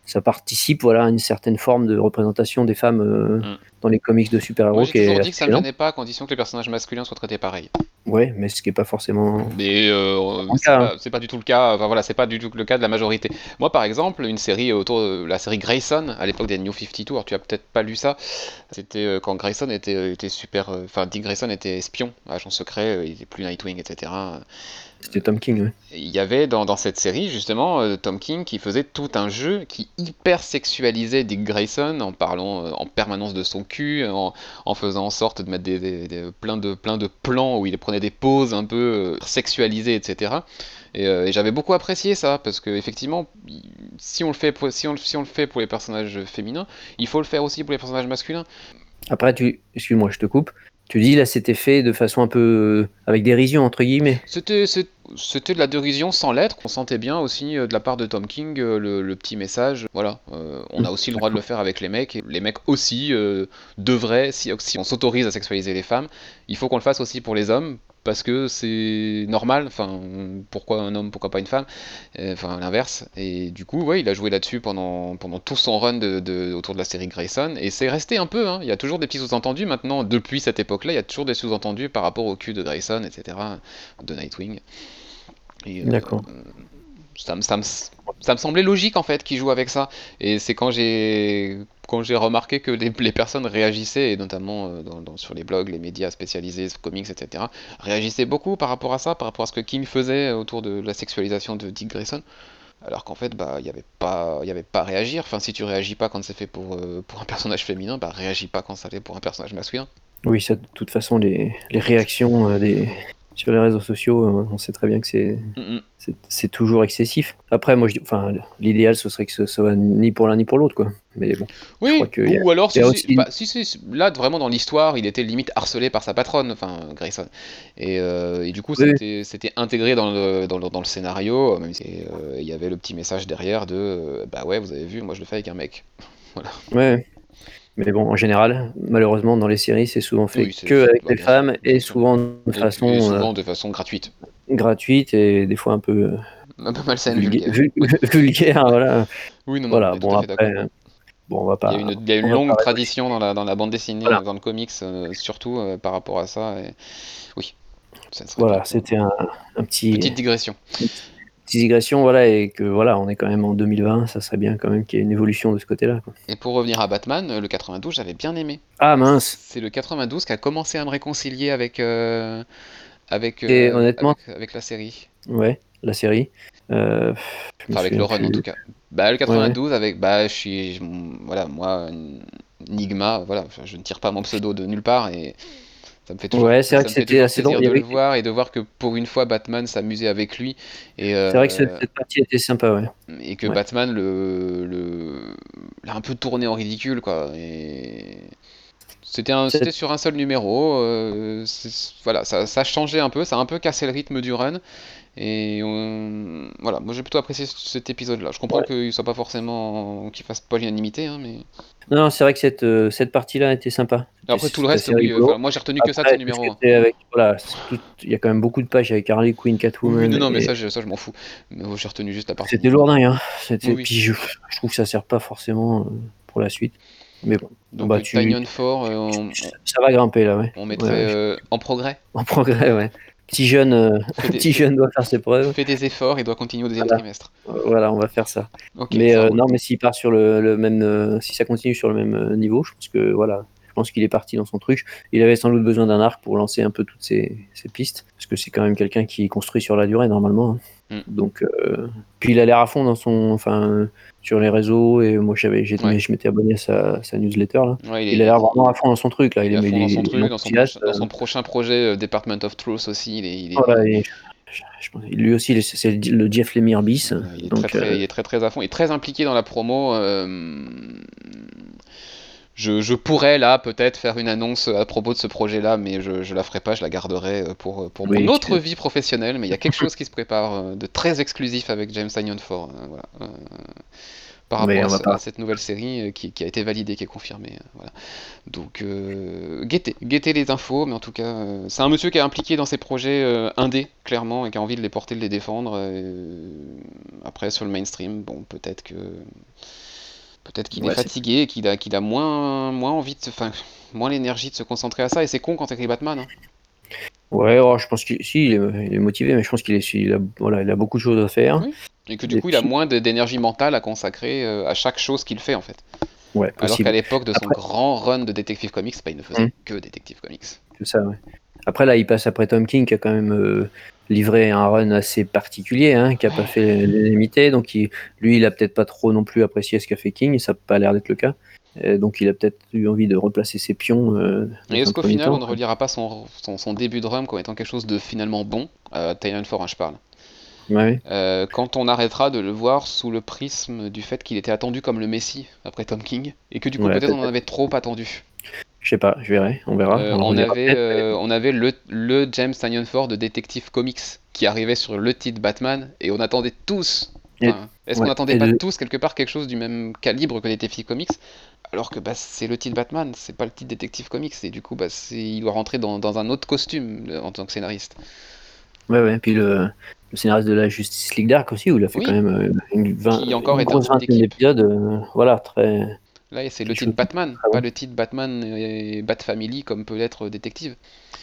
ça participe voilà, à une certaine forme de représentation des femmes euh, Mm. dans les comics de super-héros. Moi, j'ai qui est toujours dit que ça me excellent. gênait pas à condition que les personnages masculins soient traités pareil. Ouais, mais ce qui est pas forcément Mais euh, le c'est cas. hein. pas, c'est pas du tout le cas. Enfin voilà, c'est pas du tout le cas de la majorité. Moi, par exemple, une série autour de la série Grayson à l'époque des New cinquante-deux. Alors, tu as peut-être pas lu ça. C'était euh, quand Grayson était, était super. euh, Enfin, Dick Grayson était espion, agent secret. euh, il était plus Nightwing, et cetera. C'était Tom King. Ouais. Et il y avait dans, dans cette série justement euh, Tom King qui faisait tout un jeu qui hyper sexualisait Dick Grayson en parlant euh, en permanence de son cul, en, en faisant en sorte de mettre des, des- des- plein, de, plein de plans où il prenait des poses un peu euh, sexualisées, et cetera. Et, euh, et j'avais beaucoup apprécié ça parce que effectivement, il- si on le fait pour, si on, si on le fait pour les personnages féminins, il faut le faire aussi pour les personnages masculins. Après, tu, excuse-moi, je te coupe. Tu dis là, c'était fait de façon un peu euh, avec dérision entre guillemets. C'était, c'est- c'était de la dérision sans lettres. On sentait bien aussi euh, de la part de Tom King euh, le, le petit message. Voilà, euh, on a aussi le droit de le faire avec les mecs. Et les mecs aussi euh, devraient, si, si on s'autorise à sexualiser les femmes, il faut qu'on le fasse aussi pour les hommes. Parce que c'est normal, enfin, pourquoi un homme, pourquoi pas une femme, Euh, enfin l'inverse. Et du coup, ouais, il a joué là-dessus pendant, pendant tout son run de, de- autour de la série Grayson, et c'est resté un peu, hein. Il y a toujours des petits sous-entendus maintenant, depuis cette époque-là, il y a toujours des sous-entendus par rapport au cul de Grayson, et cetera, de Nightwing. Et euh, D'accord. ça, me- ça, me, ça me semblait logique en fait qu'il joue avec ça. Et c'est quand j'ai quand j'ai remarqué que les, les personnes réagissaient, et notamment euh, dans- dans- sur les blogs, les médias spécialisés, comics, et cetera, réagissaient beaucoup par rapport à ça, par rapport à ce que King faisait autour de la sexualisation de Dick Grayson. Alors qu'en fait, bah, il n'y avait pas, il y avait pas à réagir. Enfin, si tu réagis pas quand c'est fait pour, euh, pour un personnage féminin, bah, réagis pas quand ça l'est pour un personnage masculin. Oui, ça, de toute façon, les, les réactions euh, des, sur les réseaux sociaux, euh, on sait très bien que c'est Mm, mm. c'est- c'est toujours excessif. Après, moi, je, dis- enfin, l'idéal, ce serait que ce soit ni pour l'un ni pour l'autre, quoi. Mais bon, je crois Oui, qu'il y a, ou alors il y si, a si, aussi. bah, si, si, là vraiment dans l'histoire, il était limite harcelé par sa patronne, enfin Grayson. Et, euh, et du coup, Oui, oui. c'était c'était intégré dans le, dans le, dans le scénario, même si euh, il y avait le petit message derrière de euh, bah ouais, vous avez vu, moi je le fais avec un mec. Voilà. Ouais. Mais bon, en général, malheureusement, dans les séries, c'est souvent Oui, fait c'est que c'est- avec bah, les bien sûr, femmes bien et sûr. souvent de Et, puis- et façon euh, souvent de façon gratuite, gratuite et des fois un peu euh, un peu malsaine, vulga- vulgaire. vul- Oui, vulgaire. Voilà. oui, non, non, on Voilà. est tout Bon, à fait après, d'accord. euh, bon, on va Il y a une, pas, il y a une on va pas longue radoter. tradition dans la, dans la bande dessinée, Voilà. euh, dans le comics, euh, surtout euh, par rapport à ça. Et oui, ça serait bien Voilà. qu'on... C'était un, un petit. Petite digression. Une petite digression, voilà, et que voilà, on est quand même en deux mille vingt, ça serait bien quand même qu'il y ait une évolution de ce côté-là, quoi. Et pour revenir à Batman, euh, le quatre-vingt-douze, j'avais bien aimé. Ah mince! C'est le quatre-vingt-douze qui a commencé à me réconcilier avec, euh, avec, Et euh, honnêtement, avec, avec la série. ouais, la série, euh, je me Enfin, avec le souviens run en tout plus. cas. Bah, le Ouais, ouais. quatre-vingt-douze, avec. Bah, je suis. je- voilà, moi, Nigma, voilà, enfin, je ne tire pas mon pseudo de nulle part et ça me fait toujours, Ouais, c'est vrai ça que me fait c'était toujours assez drôle. plaisir Il y de le avait, voir et de voir que pour une fois, Batman s'amusait avec lui et, c'est vrai que cette, euh, cette partie était sympa, ouais. et que Ouais. Batman le, le, l'a un peu tourné en ridicule, quoi. Et. C'était un, c'était Cette- sur un seul numéro, euh, c'est- voilà, ça, ça changeait un peu, ça a un peu cassé le rythme du run, et on- voilà, moi j'ai plutôt apprécié c- cet épisode-là. Je comprends ouais. qu'il soit pas forcément, qu'il fasse pas l'unanimité, hein, mais Non, non, c'est vrai que cette, euh, cette partie-là était sympa. C'était, après tout le c'était reste, assez oui, euh, enfin, rigolo. moi j'ai retenu que ça de ce Après, tout ce numéro que un. c'est avec, voilà, c'est tout- il y a quand même beaucoup de pages avec Harley Quinn, Oui, oui, Catwoman, non, non, mais et ça, je, ça, je m'en fous. Mais moi, j'ai retenu juste la partie c'était numéro un. lourdingue, hein. Oui, C'était, oui. puis je, je trouve que ça sert pas forcément euh, pour la suite. Mais bon, bon, Donc bah euh, Tiny tu, on four, euh, tu- on, on- ça va grimper là, ouais. on Ouais, mettrait ouais, je- euh, en progrès. en progrès, ouais. Petit jeune, euh, Fait des, petit fait, jeune doit faire ses preuves. fait des efforts et doit continuer au deuxième Voilà, trimestre. voilà, on va faire ça. Ok, Mais ça euh, roule. non, mais s'il part sur le, le même, euh, si ça continue sur le même euh, niveau, je pense que voilà, je pense qu'il est parti dans son truc. Il avait sans doute besoin d'un arc pour lancer un peu toutes ces, ces pistes, parce que c'est quand même quelqu'un qui construit sur la durée normalement, hein. Hmm. Donc, euh, puis il a l'air à fond dans son, enfin, euh, sur les réseaux, et moi j'avais, j'ai- Ouais. mais je m'étais abonné à sa, sa newsletter là. Ouais, il est, Il a il l'air est- vraiment à fond dans son truc là. Il il est est, à mais fond il dans est, son il est truc, dans son enthousiaste. prochain, dans euh, son prochain projet euh, Department of Truth aussi, il est, il voilà, est, et je- je pense- lui aussi, il est- c'est le le Jeff Lemire bis. voilà, il est très Donc, très, euh, il est très très à fond, il est très impliqué dans la promo. euh, je, je pourrais là peut-être faire une annonce à propos de ce projet-là, mais je, je la ferai pas, je la garderai euh, pour, pour mon oui, autre tu- vie professionnelle. Mais il y a quelque chose qui se prépare euh, de très exclusif avec James Tynion four, euh, voilà, euh, par rapport mais à, on va ce- à pas. cette nouvelle série euh, qui, qui a été validée, qui est confirmée. euh, voilà. Donc, euh, guettez, guettez les infos, mais en tout cas, euh, c'est un monsieur qui est impliqué dans ses projets euh, indés, clairement, et qui a envie de les porter, de les défendre. euh, après, sur le mainstream, bon, peut-être que Peut-être qu'il est Ouais, c'est- fatigué, qu'il a, qu'il a moins, moins envie de se, enfin, moins l'énergie de se concentrer à ça. Et c'est con quand t'es avec Batman. Hein. ouais, oh, je pense qu'il si, il est, il est motivé, mais je pense qu'il est, il a, voilà, il a beaucoup de choses à faire. Oui. Et que du Et coup, il a puis, moins de- d'énergie mentale à consacrer euh, à chaque chose qu'il fait en fait. ouais, Alors qu'à possible. l'époque de son Après, grand run de Detective Comics, bah, il ne faisait hum, que Detective Comics. c'est ça, ouais. Après, là, il passe après Tom King, qui a quand même euh, livré un run assez particulier, hein, qui a pas Ouais. fait l'unanimité. Donc, il- lui, il a peut-être pas trop non plus apprécié ce qu'a fait King, ça n'a pas l'air d'être le cas. Et donc, il a peut-être eu envie de replacer ses pions euh, Et dans est-ce un qu'au premier final, on temps, ne quoi. relira pas son, son, son début de run comme étant quelque chose de finalement bon euh, Thailand Four, hein, je parle. Ouais, Euh, quand on arrêtera de le voir sous le prisme du fait qu'il était attendu comme le Messie après Tom King, et que du coup ouais, peut-être on en peut-être. avait trop attendu. Je sais pas, je verrai, on verra. Euh, On le on relira avait, peut-être. euh, on avait le, le James Tynion Ford de Detective Comics qui arrivait sur le titre Batman, et on attendait tous, Et, enfin, est-ce qu'on ouais, attendait et pas de, tous quelque part quelque chose du même calibre que Detective Comics, alors que bah, c'est le titre Batman, c'est pas le titre Detective Comics, et du coup bah, c'est- il doit rentrer dans, dans un autre costume euh, en tant que scénariste. ouais, ouais. Puis le, le scénariste de la Justice League Dark aussi, où il a fait quand Oui, même euh, une, vingt- qui encore une est un grosse type vingtaine d'équipe. d'épisodes. euh, voilà, très Là, c'est le quelque titre chose de Batman, très pas bon. le titre Batman et Bat Family comme peut l'être Détective.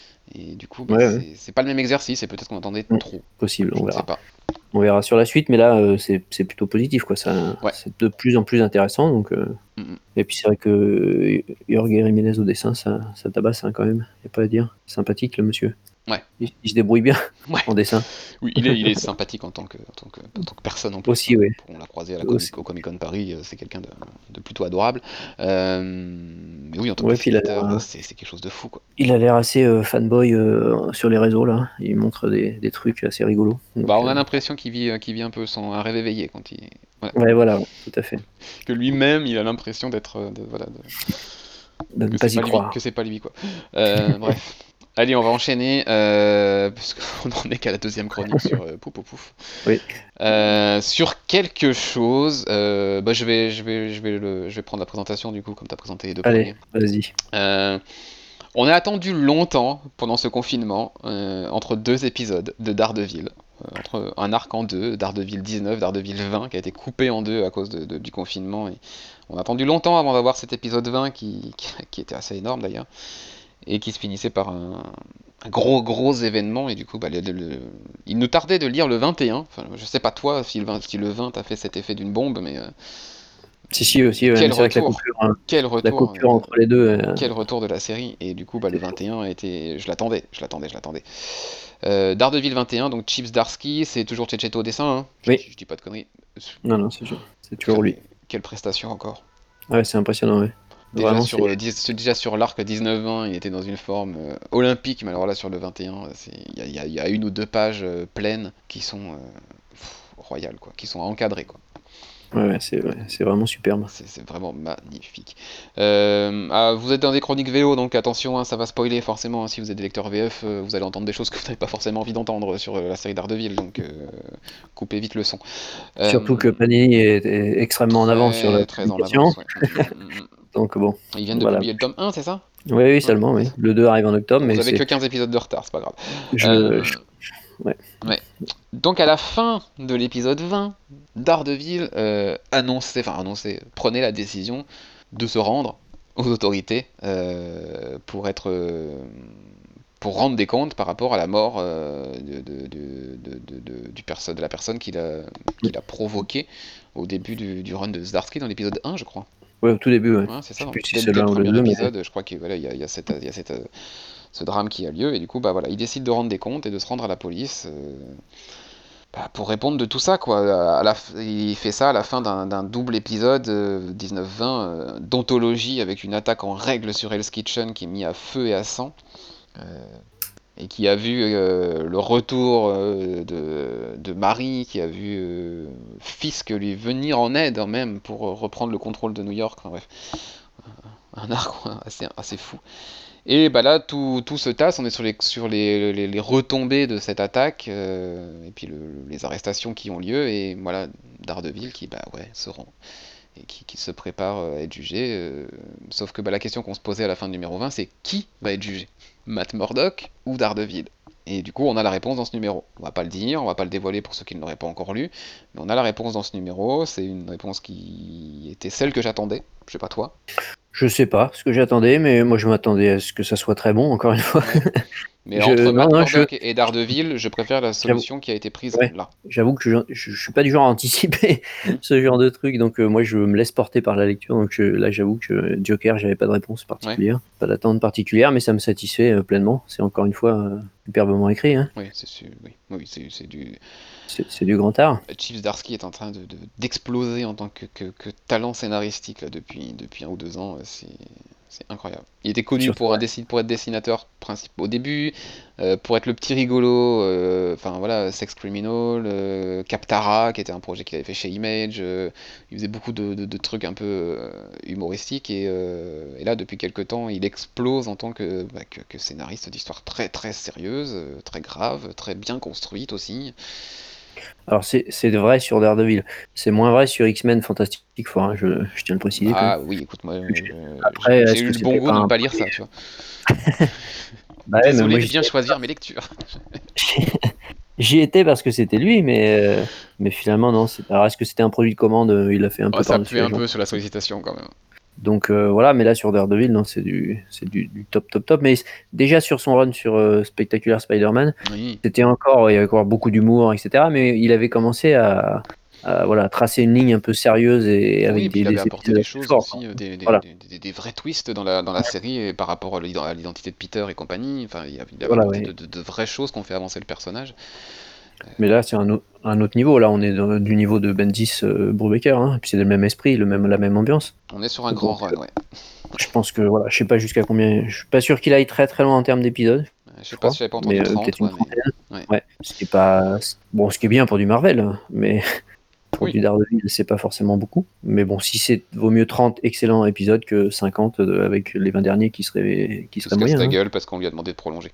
Et du coup, bah, Ouais, ouais. c'est c'est pas le même exercice, et peut-être qu'on attendait Mm. trop. Possible, Je on ne sais verra. pas. On verra sur la suite, mais là, euh, c'est c'est plutôt positif, quoi. Ça, Ouais. c'est de plus en plus intéressant. Donc, euh, Mm, mm. et puis c'est vrai que euh, Jorge Jiménez au dessin, ça, ça tabasse hein, quand même. Y a pas à dire. Sympathique le monsieur. Ouais. Il, il se débrouille bien Ouais. en dessin. Oui, il est, il est sympathique en tant que, en tant que, en tant que personne en plus. Aussi, Hein. oui. On l'a croisé à la Aussi. comic, au Comic Con Paris, euh, c'est quelqu'un de, de plutôt adorable. Euh, mais oui, en tant que Ouais, puis il a l'air, dessinateur, euh, c'est c'est quelque chose de fou, quoi. il a l'air assez euh, fanboy euh, sur les réseaux là. Il montre des, des trucs assez rigolos. Bah, Donc, on euh, a l'impression qu'il vit, euh, qu'il vit un peu son, un rêve éveillé quand il. Voilà. ouais, voilà, ouais, tout à fait. Que lui-même, il a l'impression d'être. euh, de- voilà, de- De ne que c'est pas y pas lui, que croire. c'est pas lui, quoi. Euh, bref. Allez, on va enchaîner, euh, parce qu'on n'en est qu'à la deuxième chronique sur euh, Pouf Pouf Pouf. Oui, Euh, sur quelque chose, euh, bah, je vais, je vais, je vais le, je vais prendre la présentation du coup, comme tu as présenté les deux allez, premiers. vas-y. Euh, on a attendu longtemps pendant ce confinement euh, entre deux épisodes de Daredevil, euh, entre un arc en deux, Daredevil dix-neuf, Daredevil vingt, qui a été coupé en deux à cause de- de- du confinement. Et on a attendu longtemps avant d'avoir cet épisode vingt qui, qui, qui était assez énorme d'ailleurs, et qui se finissait par un, un gros gros événement. Et du coup, bah, le- le- le- il nous tardait de lire le vingt et un. Enfin, je sais pas toi si le vingt, si le vingt a fait cet effet d'une bombe, mais, euh, Si, si, mais aussi, ouais, quel mais c'est vrai que la retour! coupure, hein, Quel la retour! coupure euh, entre les deux, euh, quel retour de la série! Et du coup, bah, le c'est chaud. vingt et un a été. Je l'attendais, je l'attendais, je l'attendais. Euh, Daredevil vingt et un, donc Chips Darsky, c'est toujours Checheto au dessin, hein, je, Oui, je dis pas de conneries. non, non, c'est sûr. C'est Putain, toujours lui. mais quelle prestation encore! Ouais, c'est impressionnant, ouais. Déjà Vraiment, c'est. sur, euh, dix- déjà sur l'arc dix-neuf vingt, il était dans une forme euh, olympique, mais alors là sur le vingt et un, c'est- il y, a- il y a- il y a une ou deux pages euh, pleines qui sont euh, pff, royales, quoi, qui sont encadrées, quoi. Ouais, ouais, c'est ouais, c'est vraiment superbe. C'est c'est vraiment magnifique. Euh, ah, vous êtes dans des chroniques V O, donc attention, hein, ça va spoiler forcément. Hein, si vous êtes des lecteurs V F, euh, vous allez entendre des choses que vous n'avez pas forcément envie d'entendre sur euh, la série Daredevil, donc euh, coupez vite le son. Surtout que Euh, Panini est, est extrêmement en avance sur la très très en publication. avance, ouais. Mm, mm, mm. Donc bon, Ils viennent de voilà. publier le tome un, c'est ça? Oui, oui, Ouais, seulement, c'est oui. ça. Le deux arrive en octobre, Bon, vous mais avez que c'est. quinze épisodes de retard, c'est pas grave. Je, je- Euh, ouais. ouais. Donc à la fin de l'épisode vingt, Daredevil euh, annonçait, enfin annonçait, prenait la décision de se rendre aux autorités euh, pour être, euh, pour rendre des comptes par rapport à la mort euh, de, de- de- de- de- de- du perso- de la personne qui l'a, qui l'a provoqué au début du, du run de Zdarsky dans l'épisode un, je crois. Ouais, au tout début, ouais. Ouais, c'est Je ça. sais Donc, plus si dès, c'est dès le l'un ou le premier deux, mais. épisode, je crois qu'il voilà, il y a, il y a cette, il y a cette, euh, ce drame qui a lieu, et du coup, bah voilà, il décide de rendre des comptes et de se rendre à la police. euh, bah, pour répondre de tout ça, quoi. À la, il fait ça à la fin d'un d'un double épisode euh, dix-neuf vingt euh, d'anthologie avec une attaque en règle sur Hell's Kitchen qui est mis à feu et à sang euh, et qui a vu euh, le retour euh, de, de Marie, qui a vu euh, Fisk lui venir en aide hein, même pour reprendre le contrôle de New York. Enfin, bref, un arc assez, assez fou. Et bah là, tout, tout se tasse, on est sur les, sur les, les, les retombées de cette attaque, euh, et puis le, les arrestations qui ont lieu, et voilà, Daredevil qui, bah ouais, se rend, et qui, qui se prépare à être jugé. euh, sauf que bah, la question qu'on se posait à la fin du numéro vingt, c'est qui va être jugé? Matt Murdock ou Daredevil? Et du coup, on a la réponse dans ce numéro. On va pas le dire, on va pas le dévoiler pour ceux qui ne l'auraient pas encore lu, mais on a la réponse dans ce numéro. C'est une réponse qui était celle que j'attendais. Je sais pas toi. Je sais pas ce que j'attendais, mais moi je m'attendais à ce que ça soit très bon, encore une fois. Ouais. Mais Je, entre non, Matt non, je, Murdock et Daredevil, je préfère la j'avoue, solution qui a été prise ouais, là. j'avoue que je, je, je suis pas du genre à anticiper Hmm. ce genre de truc, donc euh, moi je me laisse porter par la lecture. Donc je- là, j'avoue que Joker, j'avais pas de réponse Ouais. particulière, pas d'attente particulière, mais ça me satisfait euh, pleinement. C'est encore une fois euh, superbement écrit, hein. Oui, c'est sûr. Oui, oui, c'est c'est du. C'est c'est du grand art. Chief Darsky est en train de, de- d'exploser en tant que, que- que talent scénaristique là, depuis, depuis un ou deux ans. C'est, c'est incroyable. Il était connu Surtout, pour, un ouais. dessin, pour être dessinateur principal au début, euh, pour être le petit rigolo, euh, enfin voilà, Sex Criminal, euh, Captara, qui était un projet qu'il avait fait chez Image. Euh, il faisait beaucoup de, de- de trucs un peu euh, humoristiques. Et, euh, et là, depuis quelques temps, il explose en tant que, bah, que, que scénariste d'histoires très très sérieuses, euh, très graves, très bien construites aussi. Alors c'est c'est vrai sur Daredevil, c'est moins vrai sur X-Men Fantastic Four, hein, je, je tiens à le préciser quand même. Ah oui, écoute, moi, je- Après, j'ai est-ce eu que le bon c'était goût pas de ne un pas lire premier... ça, tu vois. Bah ouais, mais Désolé moi de j'y bien choisir mes lectures. j'y étais parce que c'était lui, mais, euh, mais finalement non. c'est- Alors est-ce que c'était un produit de commande? euh, Il a fait un Oh, peu ça par-dessus pue la un jambe. peu sur la sollicitation quand même. Donc euh, voilà, mais là sur Daredevil, non, c'est du, c'est du, du top, top, top. Mais c- déjà sur son run sur euh, Spectacular Spider-Man, Oui, c'était encore, il y avait encore beaucoup d'humour, et cetera. Mais il avait commencé à, à, voilà, tracer une ligne un peu sérieuse et oui, avec et puis des, il avait des apporté épisodes des assez choses forts, quoi. aussi, euh, des, des- Voilà, des- des- des vrais twists dans la, dans la série et par rapport à l'ident- à l'identité de Peter et compagnie. Enfin, il avait, il avait voilà, apporté de, ouais. de- de vraies choses qui ont fait avancer le personnage. Mais là, c'est un, au- un autre niveau. Là, on est dans- du niveau de Bendis, euh, Brubaker, hein. Et puis c'est le même esprit, le même, la même ambiance. On est sur un grand Donc, run, euh, ouais. je pense que voilà, je sais pas jusqu'à combien. Je suis pas sûr qu'il aille très très loin en termes d'épisodes, Euh, Je je sais pas si crois, j'avais pas mais entendu euh, trente, peut-être une ouais, mais. trentaine. Ouais. Ouais, ce qui est pas bon, ce qui est bien pour du Marvel, hein, mais pour Oui, du Daredevil, c'est pas forcément beaucoup. Mais bon, si c'est vaut mieux trente excellents épisodes que cinquante de- avec les vingt derniers qui seraient qui qui se seraient casse moyens, la hein. gueule parce qu'on lui a demandé de prolonger.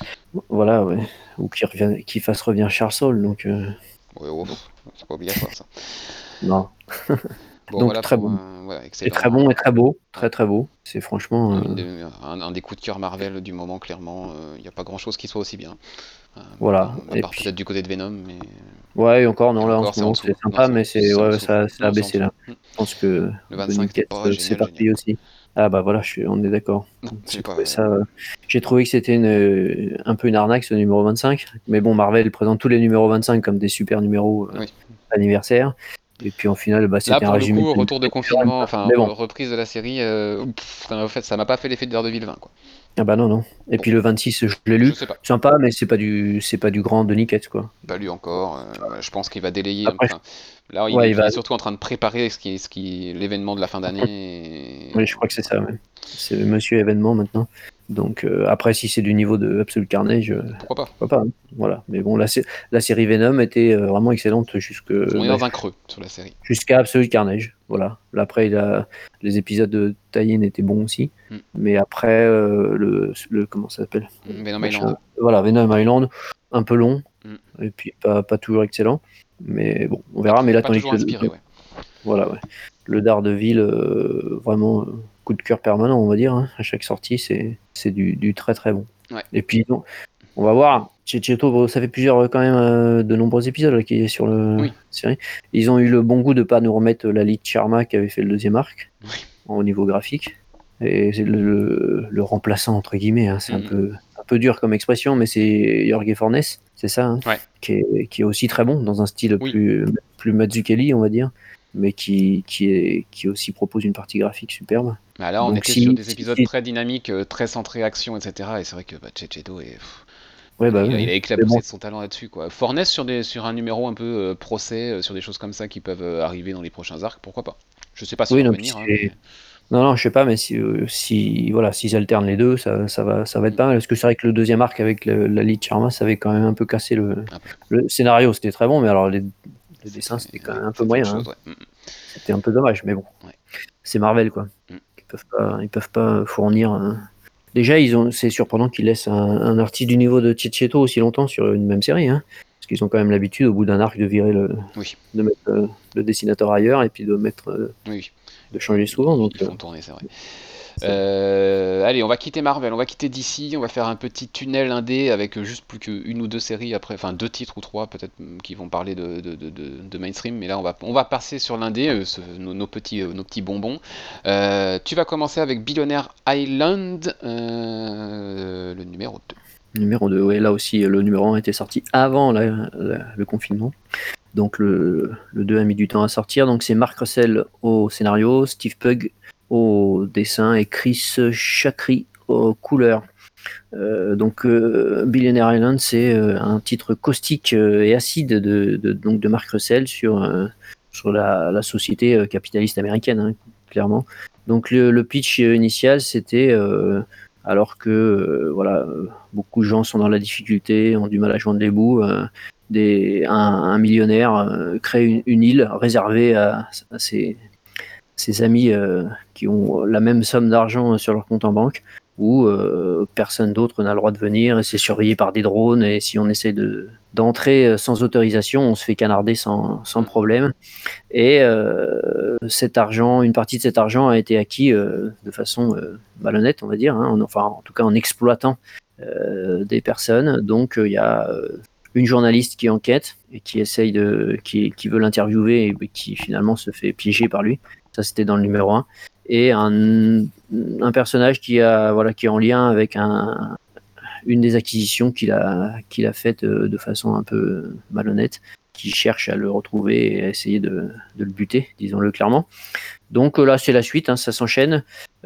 Voilà, ouais. Ou qu'il revienne, qu'il fasse revient Charles Soule, donc euh, Ouais, oh, pff, c'est pas obligatoire ça. non. Bon, Donc voilà très pour bon. un. Voilà, Et très excellent. bon et très beau, euh, ouais. très très beau. C'est franchement, Une euh, des- un, un des coups de cœur Marvel du moment, clairement. Il n'y a pas grand chose qui soit aussi bien. Euh, voilà. à, à Et part puis, peut-être du côté de Venom, mais. ouais, et encore Et non là en encore, ce c'est en moment dessous. c'est Non, sympa, c'est en, mais c'est c'est en ouais, dessous. ça, ça a Non, c'est en baissé dessous. là. Hmm. Je pense que Le vingt-cinq, Donny c'était Cates pas euh, génial, c'est génial, parti quoi. aussi. Ah bah voilà, je suis, on est d'accord. Non, j'ai J'ai pas. trouvé ça, euh, j'ai trouvé que c'était une, euh, un peu une arnaque ce numéro vingt-cinq. Mais bon, Marvel présente tous les numéros vingt-cinq comme des super numéros euh, Oui. anniversaires. Et puis en final, bah, Là, c'était un pour le résumé coup, de, retour de de Superman, confinement, quoi. enfin, Mais bon, re- reprise de la série, euh, pff, ça m'a fait, ça m'a pas fait l'effet de Daredevil vingt, quoi. ah bah non non. Et Bon, puis le vingt-six, je l'ai je lu, sais pas. sympa, mais c'est pas du, c'est pas du grand Donny Cates quoi. Pas lu encore. Euh, je pense qu'il va délayer. Après, Enfin, là, il ouais, est, il va, il est surtout en train de préparer ce qui, ce qui, l'événement de la fin d'année. Et, oui, je crois que c'est voilà. ça. Ouais. C'est Monsieur événement maintenant. Donc euh, après, si c'est du niveau de Absolute Carnage, euh, Pourquoi pas? pourquoi pas, hein. Voilà. Mais bon, la, sé- la série Venom était euh, vraiment excellente jusque On est bah, dans un creux sur la série. jusqu'à Absolute Carnage. Voilà. Là, après, il a, les épisodes de tie-in étaient bons aussi. Hmm. Mais après, euh, le, le comment ça s'appelle, Hmm, Venom machin. Island. Voilà, Venom Island, un peu long Hmm. et puis pas, pas toujours excellent. Mais bon, on Pas, verra. tou- Mais là, pas tandis toujours que le, inspiré, ouais. voilà, ouais. Le Daredevil, euh, vraiment euh, coup de cœur permanent, on va dire, hein. À chaque sortie, c'est c'est du, du très très bon. Ouais. Et puis, non, on va voir. Checheto, ça fait plusieurs, euh, quand même, euh, de nombreux épisodes là, qui est sur la Oui. série. Ils ont eu le bon goût de pas nous remettre la Lith Sharma qui avait fait le deuxième arc Oui. au niveau graphique. Et c'est le, le, le remplaçant, entre guillemets, hein. C'est un Hmm. peu, un peu dur comme expression, mais c'est Jorge Fornes, c'est ça, hein, Ouais. qui, est, qui est aussi très bon, dans un style Oui. plus, plus Mazzucchelli, on va dire, mais qui, qui, est, qui aussi propose une partie graphique superbe. Bah là, on Donc était sur si, des si, épisodes si- très dynamiques, euh, très centrés action, et cetera. Et c'est vrai que bah, Checheto est. pff, ouais, il a, bah il a- ouais. il a Mais éclaboussé bon, de son talent là-dessus, quoi. Fornes sur, des, sur un numéro un peu euh, procès, euh, sur des choses comme ça qui peuvent euh, arriver dans les prochains arcs, pourquoi pas? Je sais pas s'il oui, va non, puis revenir, hein, mais. c'est- non, non, je sais pas, mais si, euh, si voilà, s'ils alternent les deux, ça, ça va, ça va être Hmm. pas mal. Parce que c'est vrai que le deuxième arc avec le- la Lith Sharma, ça avait quand même un peu cassé le, Un peu. le scénario. C'était très bon, mais alors les, les dessins, c'était C'était quand ouais, même un peu c'était autre moyen, hein. chose, ouais. Hmm. C'était un peu dommage, mais bon, Ouais. c'est Marvel, quoi. Hmm. Ils peuvent pas, ils peuvent pas fournir. un- Déjà, ils ont, c'est surprenant qu'ils laissent un, un artiste du niveau de Checheto aussi longtemps sur une même série, hein. Parce qu'ils ont quand même l'habitude, au bout d'un arc, de virer le, Oui, de mettre euh, le dessinateur ailleurs et puis de mettre, euh, oui, oui. de changer Ils, souvent. Donc, ils euh, font tourner, c'est vrai. Euh, allez, on va quitter Marvel, on va quitter D C, on va faire un petit tunnel indé avec juste plus qu'une ou deux séries après, enfin deux titres ou trois peut-être qui vont parler de, de, de, de, de mainstream, mais là on va, on va passer sur l'indé, euh, ce- nos, nos petits, euh, nos petits bonbons. Euh, tu vas commencer avec Billionaire Island, euh, le numéro deux. Numéro deux, ouais, là aussi, le numéro un était sorti avant la- la- le confinement. Donc le, le deux a mis du temps à sortir. Donc c'est Mark Russell au scénario, Steve Pugh au dessin et Chris Chakri aux couleurs. Euh, donc euh, Billionaire Island, c'est euh, un titre caustique euh, et acide de, de, donc de Mark Russell sur, euh, sur la, la société euh, capitaliste américaine, hein, clairement. Donc le, le pitch initial, c'était euh, alors que euh, voilà, beaucoup de gens sont dans la difficulté, ont du mal à joindre les bouts. Euh, des, un, un millionnaire euh, crée une, une île réservée à, à ses, ses amis euh, qui ont la même somme d'argent sur leur compte en banque, où euh, personne d'autre n'a le droit de venir et c'est surveillé par des drones, et si on essaie de, d'entrer sans autorisation, on se fait canarder sans, sans problème. Et euh, cet argent, une partie de cet argent a été acquis euh, de façon euh, malhonnête, on va dire, hein, en, enfin en tout cas en exploitant euh, des personnes. Donc il euh, y a euh, une journaliste qui enquête et qui essaye de, qui, qui veut l'interviewer et qui finalement se fait piéger par lui. Ça, c'était dans le numéro un. Et un, un personnage qui, a, voilà, qui est en lien avec un, une des acquisitions qu'il a, qu'il a faites de, de façon un peu malhonnête, qui cherche à le retrouver et à essayer de, de le buter, disons-le clairement. Donc là, c'est la suite, hein, ça s'enchaîne.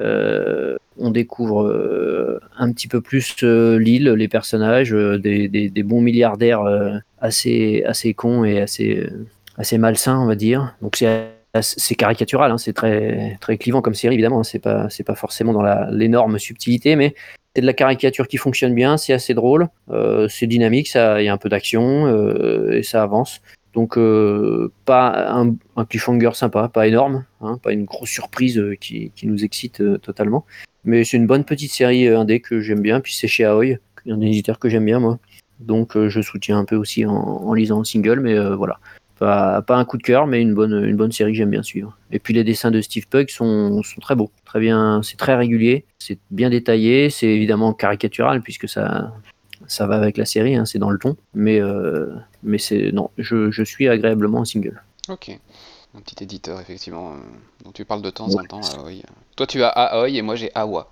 Euh, on découvre euh, un petit peu plus euh, l'île, les personnages, euh, des, des, des bons milliardaires euh, assez, assez cons et assez, euh, assez malsains, on va dire. Donc c'est c'est caricatural, hein, c'est très, très clivant comme série, évidemment. C'est pas, c'est pas forcément dans la, l'énorme subtilité, mais c'est de la caricature qui fonctionne bien, c'est assez drôle, euh, c'est dynamique, il y a un peu d'action euh, et ça avance. Donc euh, pas un, un cliffhanger sympa, pas énorme, hein, pas une grosse surprise euh, qui, qui nous excite euh, totalement. Mais c'est une bonne petite série euh, indé que j'aime bien, puis c'est chez Aoi, un éditeur que j'aime bien moi. Donc euh, je soutiens un peu aussi en, en lisant le single, mais euh, voilà. Pas, pas un coup de cœur, mais une bonne, une bonne série que j'aime bien suivre. Et puis les dessins de Steve Pugh sont, sont très beaux, très bien, c'est très régulier, c'est bien détaillé, c'est évidemment caricatural puisque ça, ça va avec la série, hein, c'est dans le ton, mais, euh, mais c'est, non, je, je suis agréablement en single. Ok, un petit éditeur effectivement, euh, dont tu parles de temps Ouais. en temps, Aoi. Toi tu as Aoi et moi j'ai Awa.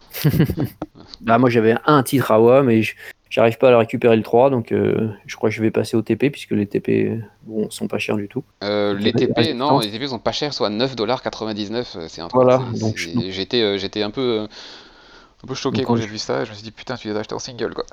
Bah, moi j'avais un titre Awa, mais je, j'arrive pas à le récupérer le trois, donc euh, je crois que je vais passer au T P, puisque les T P bon, sont pas chers du tout. Euh, Donc, les T P, non, Résistance. les T P sont pas chers, soit neuf dollars quatre-vingt-dix-neuf, c'est un truc, Voilà, c'est, donc, je, c'est- j'étais, euh, j'étais un peu, euh, un peu choqué donc quand quand j'ai je- vu ça, je me suis dit putain tu les as achetés en single quoi.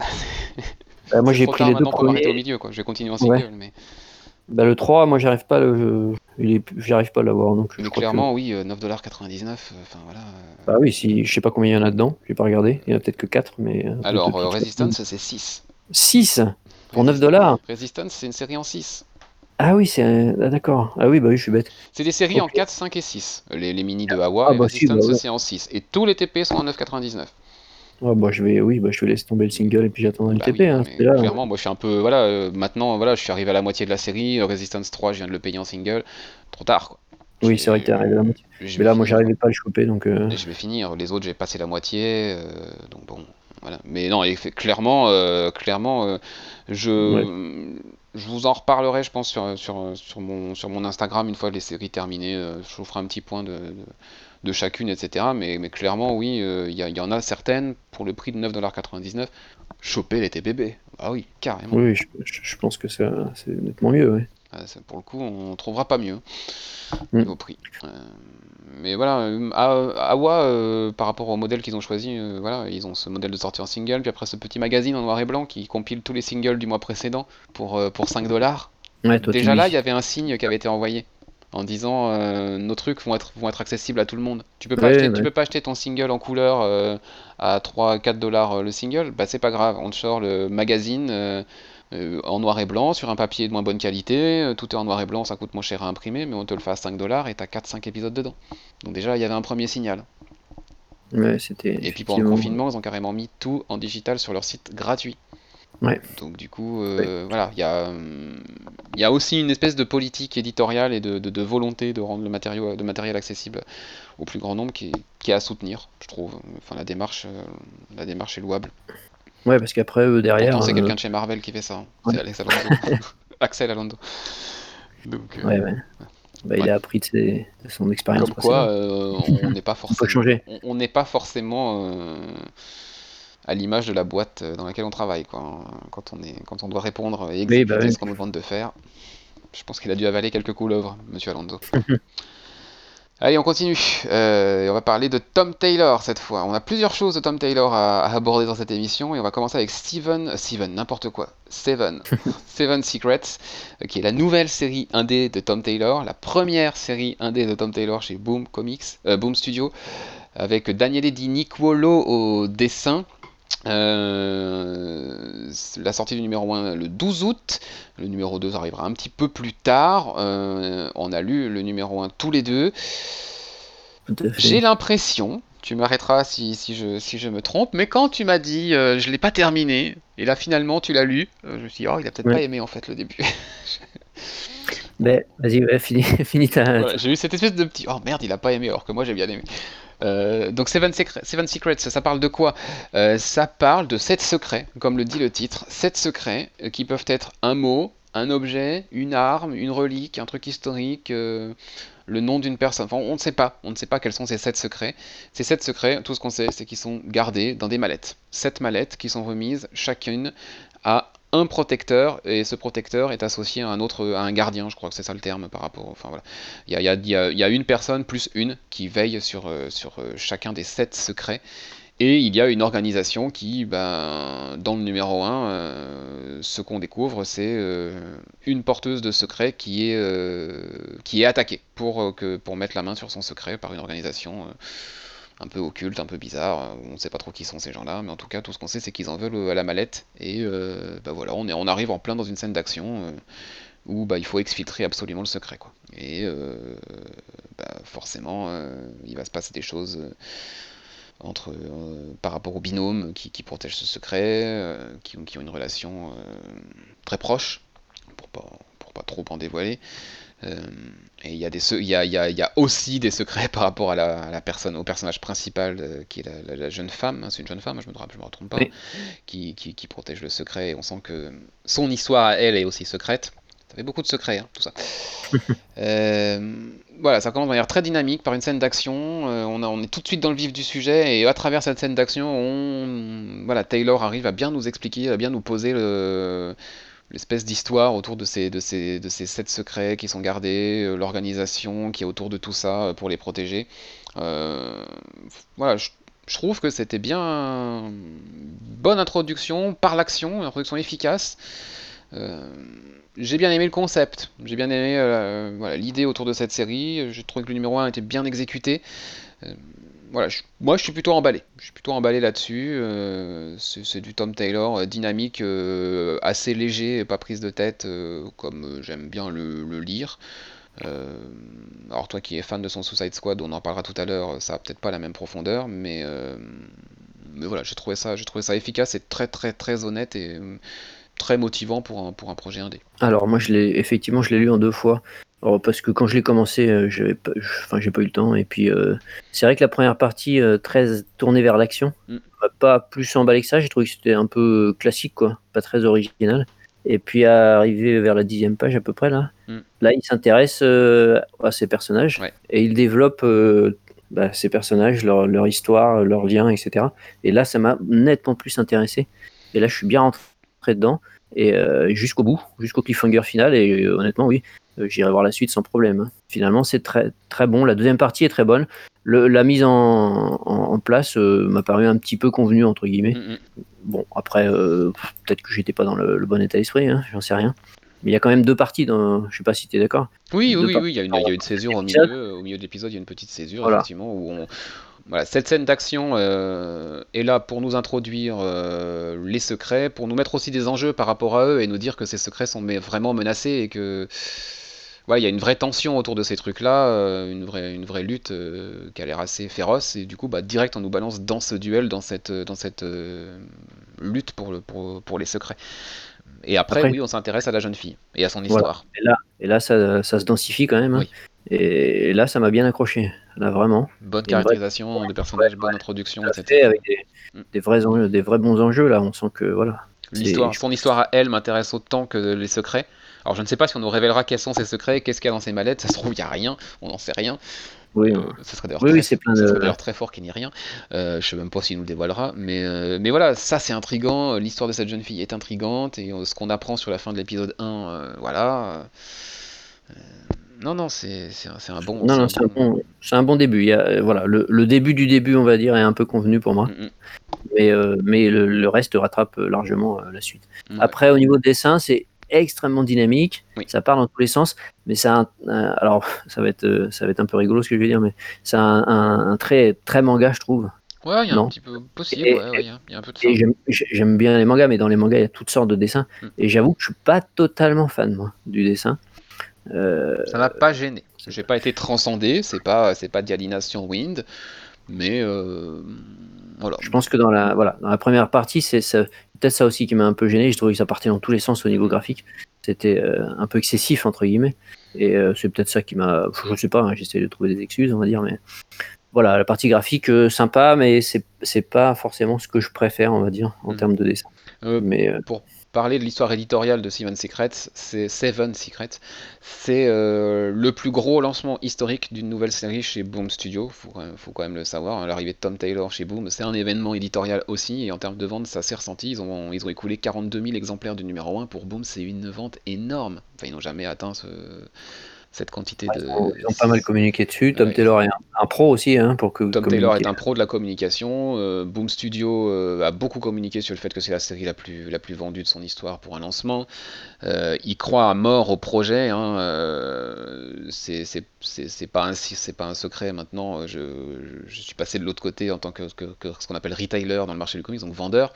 bah, moi C'est j'ai trop pris tard les deux maintenant pour m'arrêter au premiers. milieu quoi, je vais continuer en Ouais. single, mais, Bah, le trois, moi j'arrive pas à le, il est, j'arrive pas à l'avoir, donc je mais crois que. clairement oui, euh, neuf dollars quatre-vingt-dix-neuf, euh, enfin voilà. euh. Bah oui, si, je sais pas combien il y en a dedans, j'ai pas regardé, il y en a peut-être que quatre, mais euh, de, de Alors, euh, toute façon. Resistance c'est six. six pour neuf Résist- dollars. Resistance c'est une série en six. Ah oui, c'est. Ah, d'accord. Ah oui, bah oui, je suis bête. C'est des séries en Ok. quatre, cinq et six. Les, les mini de Awa Ah et bah si, bah Resistance ouais. c'est en six. Et tous les T P sont en neuf quatre-vingt-dix-neuf. Ah, bah, je vais, oui, bah, je vais laisser tomber le single et puis j'attendrai le Bah oui, T P. non Hein, mais c'est là. clairement, moi je suis un peu, voilà, euh, maintenant, voilà, je suis arrivé à la moitié de la série, euh, Resistance trois, je viens de le payer en single, trop tard quoi. Je Oui, c'est vrai que vais, t'es arrivé à la moitié. je Mais vais là, moi, finir. j'arrivais pas à le choper, donc. euh, Et je vais finir, les autres j'ai passé la moitié, euh, donc bon, voilà. Mais non, et fait- clairement, euh, clairement, euh, Ouais. je, je vous en reparlerai, je pense, sur, sur, sur mon, sur mon Instagram une fois les séries terminées, euh, je vous ferai un petit point de, de, de chacune, et cetera. Mais, mais clairement, oui, euh, il y, a- il y en a certaines, pour le prix de neuf dollars quatre-vingt-dix-neuf, choper les T B B. Ah oui, carrément. Oui, je, je- je pense que ça, c'est nettement mieux. Ouais. Ah, ça, pour le coup, on trouvera pas mieux Mm. niveau prix. Euh, mais voilà, euh, A- Awa, euh, par rapport au modèle qu'ils ont choisi, euh, voilà, ils ont ce modèle de sortie en single, puis après ce petit magazine en noir et blanc qui compile tous les singles du mois précédent pour, euh, pour cinq dollars. Ouais, toi, tu Déjà là, il y lis. avait un signe qui avait été envoyé en disant euh, nos trucs vont être, vont être accessibles à tout le monde. Tu peux pas Ouais, acheter, tu ouais. peux pas acheter ton single en couleur euh, à trois quatre dollars euh, le single, bah c'est pas grave, on te sort le magazine euh, euh, en noir et blanc sur un papier de moins bonne qualité, euh, tout est en noir et blanc, ça coûte moins cher à imprimer, mais on te le fait à cinq dollars et t'as quatre cinq épisodes dedans. Donc déjà, il y avait un premier signal. Ouais, c'était Et puis pendant le effectivement. confinement, ils ont carrément mis tout en digital sur leur site gratuit. Ouais. Donc du coup, Ouais. euh, voilà, il y a, hum, il y a aussi une espèce de politique éditoriale et de, de- de volonté de rendre le matériau, de matériel accessible au plus grand nombre qui est, qui est à soutenir, je trouve. Enfin, la démarche, euh, la démarche est louable. Ouais, parce qu'après, eux, derrière. Pourtant, c'est euh, quelqu'un de chez Marvel qui fait ça. Hein. ouais. C'est Alex Alonso. Axel Alonso. Donc, euh, Ouais, ouais. Bah, il ouais. a appris de, ses- de son expérience Comme quoi, précédente. euh, on n'est pas On peut forcément, changer. on on n'est pas forcément euh, à l'image de la boîte euh, dans laquelle on travaille, quoi. Hein. Quand on est, quand on doit répondre et Oui, bah exécuter oui. ce qu'on nous demande de faire, je pense qu'il a dû avaler quelques couleuvres, Monsieur Alonso. Allez, on continue. Euh, et on va parler de Tom Taylor cette fois. On a plusieurs choses de Tom Taylor à, à aborder dans cette émission et on va commencer avec Steven, euh, Steven, n'importe quoi, Seven, Seven Secrets, euh, qui est la nouvelle série indé de Tom Taylor, la première série indé de Tom Taylor chez Boom Comics, euh, Boom Studio, avec Daniele Di Nicuolo au dessin. Euh, la sortie du numéro un le douze août, le numéro deux arrivera un petit peu plus tard. Euh, on a lu le numéro un tous les deux. Tout à J'ai fait. l'impression, tu m'arrêteras si, si, je, si je me trompe, mais quand tu m'as dit euh, je l'ai pas terminé, et là finalement tu l'as lu, euh, je me suis dit oh il a peut-être pas Ouais. aimé en fait le début. Ben, vas-y, ouais, finis, finis ta. Voilà, j'ai eu cette espèce de petit oh merde il a pas aimé alors que moi j'ai bien aimé. Euh, donc Seven, Secre- Seven Secrets, ça parle de quoi? Euh, Ça parle de sept secrets, comme le dit le titre. Sept secrets euh, qui peuvent être un mot, un objet, une arme, une relique, un truc historique, euh, le nom d'une personne. Enfin, on ne sait pas. On ne sait pas quels sont ces sept secrets. Ces sept secrets, tout ce qu'on sait, c'est qu'ils sont gardés dans des mallettes. Sept mallettes qui sont remises chacune à un protecteur, et ce protecteur est associé à un autre, à un gardien, je crois que c'est ça le terme par rapport. Enfin voilà, il y a, il y a- il y a- il y a une personne plus une qui veille sur, euh, sur euh, chacun des sept secrets. Et il y a une organisation qui, ben, dans le numéro un, euh, ce qu'on découvre, c'est euh, une porteuse de secret qui est, euh, qui est attaquée pour, euh, que, pour mettre la main sur son secret par une organisation euh, un peu occulte, un peu bizarre. euh, On ne sait pas trop qui sont ces gens-là, mais en tout cas, tout ce qu'on sait, c'est qu'ils en veulent euh, à la mallette. Et euh, ben voilà, on, est, on arrive en plein dans une scène d'action euh, où bah, il faut exfiltrer absolument le secret, quoi. Et euh, bah, forcément, euh, il va se passer des choses. Euh, entre, euh, par rapport au binôme qui, qui protège ce secret, euh, qui, qui ont une relation euh, très proche, pour pas, pour pas trop en dévoiler. Euh, et il y, a des, il, y a, il, y a, il y a aussi des secrets par rapport à la, à la personne, au personnage principal, euh, qui est la, la, la jeune femme, hein, c'est une jeune femme, je me, je me retrouve pas, Oui. qui, qui, qui protège le secret, et on sent que son histoire à elle est aussi secrète. Ça fait beaucoup de secrets, hein, tout ça. Euh, voilà, ça commence de manière très dynamique par une scène d'action. Euh, on, a- on est tout de suite dans le vif du sujet et à travers cette scène d'action, on, voilà, Taylor arrive à bien nous expliquer, à bien nous poser le- l'espèce d'histoire autour de ces, de ces, de ces sept secrets qui sont gardés, euh, l'organisation qui est autour de tout ça euh, pour les protéger. Euh, voilà, je, je trouve que c'était bien une bonne introduction par l'action, une introduction efficace. Euh, j'ai bien aimé le concept, j'ai bien aimé euh, voilà, l'idée autour de cette série, j'ai trouvé que le numéro un était bien exécuté. Euh, voilà, je- moi je suis plutôt emballé, je suis plutôt emballé là-dessus. euh, c'est c'est du Tom Taylor euh, dynamique, euh, assez léger, pas prise de tête, euh, comme euh, j'aime bien le, le lire. Euh, alors toi qui es fan de son Suicide Squad, on en parlera tout à l'heure, ça a peut-être pas la même profondeur, mais, euh, mais voilà, j'ai trouvé ça, j'ai trouvé ça efficace et très très très honnête et euh, très motivant pour un, pour un projet indé. Alors moi, je l'ai effectivement, je l'ai lu en deux fois. Alors, parce que quand je l'ai commencé, euh, j'avais pas, je- enfin, j'ai pas eu le temps. Et puis, euh, c'est vrai que la première partie, euh, très tournée vers l'action, Mm. m'a pas plus emballé que ça. J'ai trouvé que c'était un peu classique, quoi, pas très original. Et puis, arrivé vers la dixième page à peu près là, Mm. là, il s'intéresse euh, à ces personnages Ouais. et il développe euh, bah, ces personnages, leur, leur histoire, leurs liens, et cetera. Et là, ça m'a nettement plus intéressé. Et là, je suis bien rentré dedans et euh, jusqu'au bout, jusqu'au cliffhanger final. Et euh, honnêtement, oui, euh, j'irai voir la suite sans problème. Hein. Finalement, c'est très très bon. La deuxième partie est très bonne. Le, la mise en, en, en place euh, m'a paru un petit peu convenue entre guillemets. Mm, mm. Bon, après, euh, peut-être que j'étais pas dans le, le bon état d'esprit, hein, j'en sais rien. Mais il y a quand même deux parties. Dans, je sais pas si tu es d'accord. Oui, oui, Deux oui, parties oui, il y a une, dans il y a une césure au l'épisode. milieu, au milieu de l'épisode, il y a une petite césure, Voilà. effectivement, où on... Voilà, cette scène d'action euh, est là pour nous introduire euh, les secrets, pour nous mettre aussi des enjeux par rapport à eux et nous dire que ces secrets sont mais vraiment menacés et que voilà, il y a une vraie tension autour de ces trucs-là, euh, une vraie, une vraie lutte euh, qui a l'air assez féroce et du coup, bah, direct, on nous balance dans ce duel, dans cette, dans cette euh, lutte pour, le, pour, pour les secrets. Et après, Après, oui, on s'intéresse à la jeune fille et à son voilà. histoire. Et là, et là ça, ça se densifie quand même. Hein. Oui. Et là, ça m'a bien accroché, là vraiment. Bonne Il y a une vraie- caractérisation de personnages, ouais, bonne ouais, introduction, tout à fait, et cetera. avec des, Mm. des vrais enjeux, des vrais bons enjeux là. On sent que voilà. C'est, L'histoire, je- son histoire à elle m'intéresse autant que les secrets. Alors je ne sais pas si on nous révélera quels sont ses secrets, qu'est-ce qu'il y a dans ses mallettes, ça se trouve il n'y a rien, on n'en sait rien. oui, Euh, hein. ça serait d'ailleurs oui, très, oui, c'est plein ça serait de. d'ailleurs très fort qu'il n'y ait rien. Euh, je sais même pas s'il nous le dévoilera, mais, euh, mais voilà, ça c'est intriguant. L'histoire de cette jeune fille est intrigante et euh, ce qu'on apprend sur la fin de l'épisode un, euh, voilà. Euh, non, non, c'est c'est un, c'est un bon. Non, C'est non, un c'est un bon... bon, c'est un bon début. Il y a, euh, voilà, le, le début du début, on va dire, est un peu convenu pour moi, Mm, mm. mais, euh, mais le, le reste rattrape euh, largement euh, la suite. Ouais. Après, au niveau de dessin, c'est extrêmement dynamique. Oui. Ça part dans tous les sens, mais ça, a un- un- alors ça va être, euh, ça va être un peu rigolo ce que je vais dire, mais c'est un, un, un trait très manga, je trouve. Ouais, il y a un Non. petit peu possible, Et, ouais, ouais, il y, a- il y a un peu de ça. et j'aime, j'aime bien les mangas, mais dans les mangas, il y a toutes sortes de dessins. Mm. Et j'avoue que je suis pas totalement fan, moi, du dessin. Euh, Ça m'a pas gêné. J'ai pas été transcendé, c'est pas, c'est pas Dialination Wind, mais euh, voilà. Je pense que dans la, voilà, dans la première partie, c'est ça- peut-être ça aussi qui m'a un peu gêné. Je trouvais que ça partait dans tous les sens au niveau graphique. C'était euh, un peu excessif, entre guillemets. Et euh, c'est peut-être ça qui m'a. Je sais pas, hein, j'essaie de trouver des excuses, on va dire. Mais voilà, la partie graphique, euh, sympa, mais c'est, c'est pas forcément ce que je préfère, on va dire, en Mhm. termes de dessin. Euh, Mais euh, pour parler de l'histoire éditoriale de Seven Secrets, c'est Seven Secrets, c'est euh, le plus gros lancement historique d'une nouvelle série chez Boom Studio. Faut, quand même- faut quand même le savoir, hein. L'arrivée de Tom Taylor chez Boom, c'est un événement éditorial aussi, et en termes de vente, ça s'est ressenti. Ils ont, ils ont écoulé quarante-deux mille exemplaires du numéro un. Pour Boom, c'est une vente énorme. Enfin, ils n'ont jamais atteint ce- cette quantité ils, de. ont, ils ont pas mal communiqué dessus. Tom Ouais, Taylor est un, un pro aussi, hein, pour que Tom communiquer. Taylor est un pro de la communication. euh, Boom Studio euh, a beaucoup communiqué sur le fait que c'est la série la plus, la plus vendue de son histoire pour un lancement. Euh, il croit à mort au projet. Hein, euh, c'est c'est- c'est- c'est pas un, c'est pas un secret maintenant. Je, je- je suis passé de l'autre côté en tant que, que- que ce qu'on appelle retailer dans le marché du comics, donc vendeur.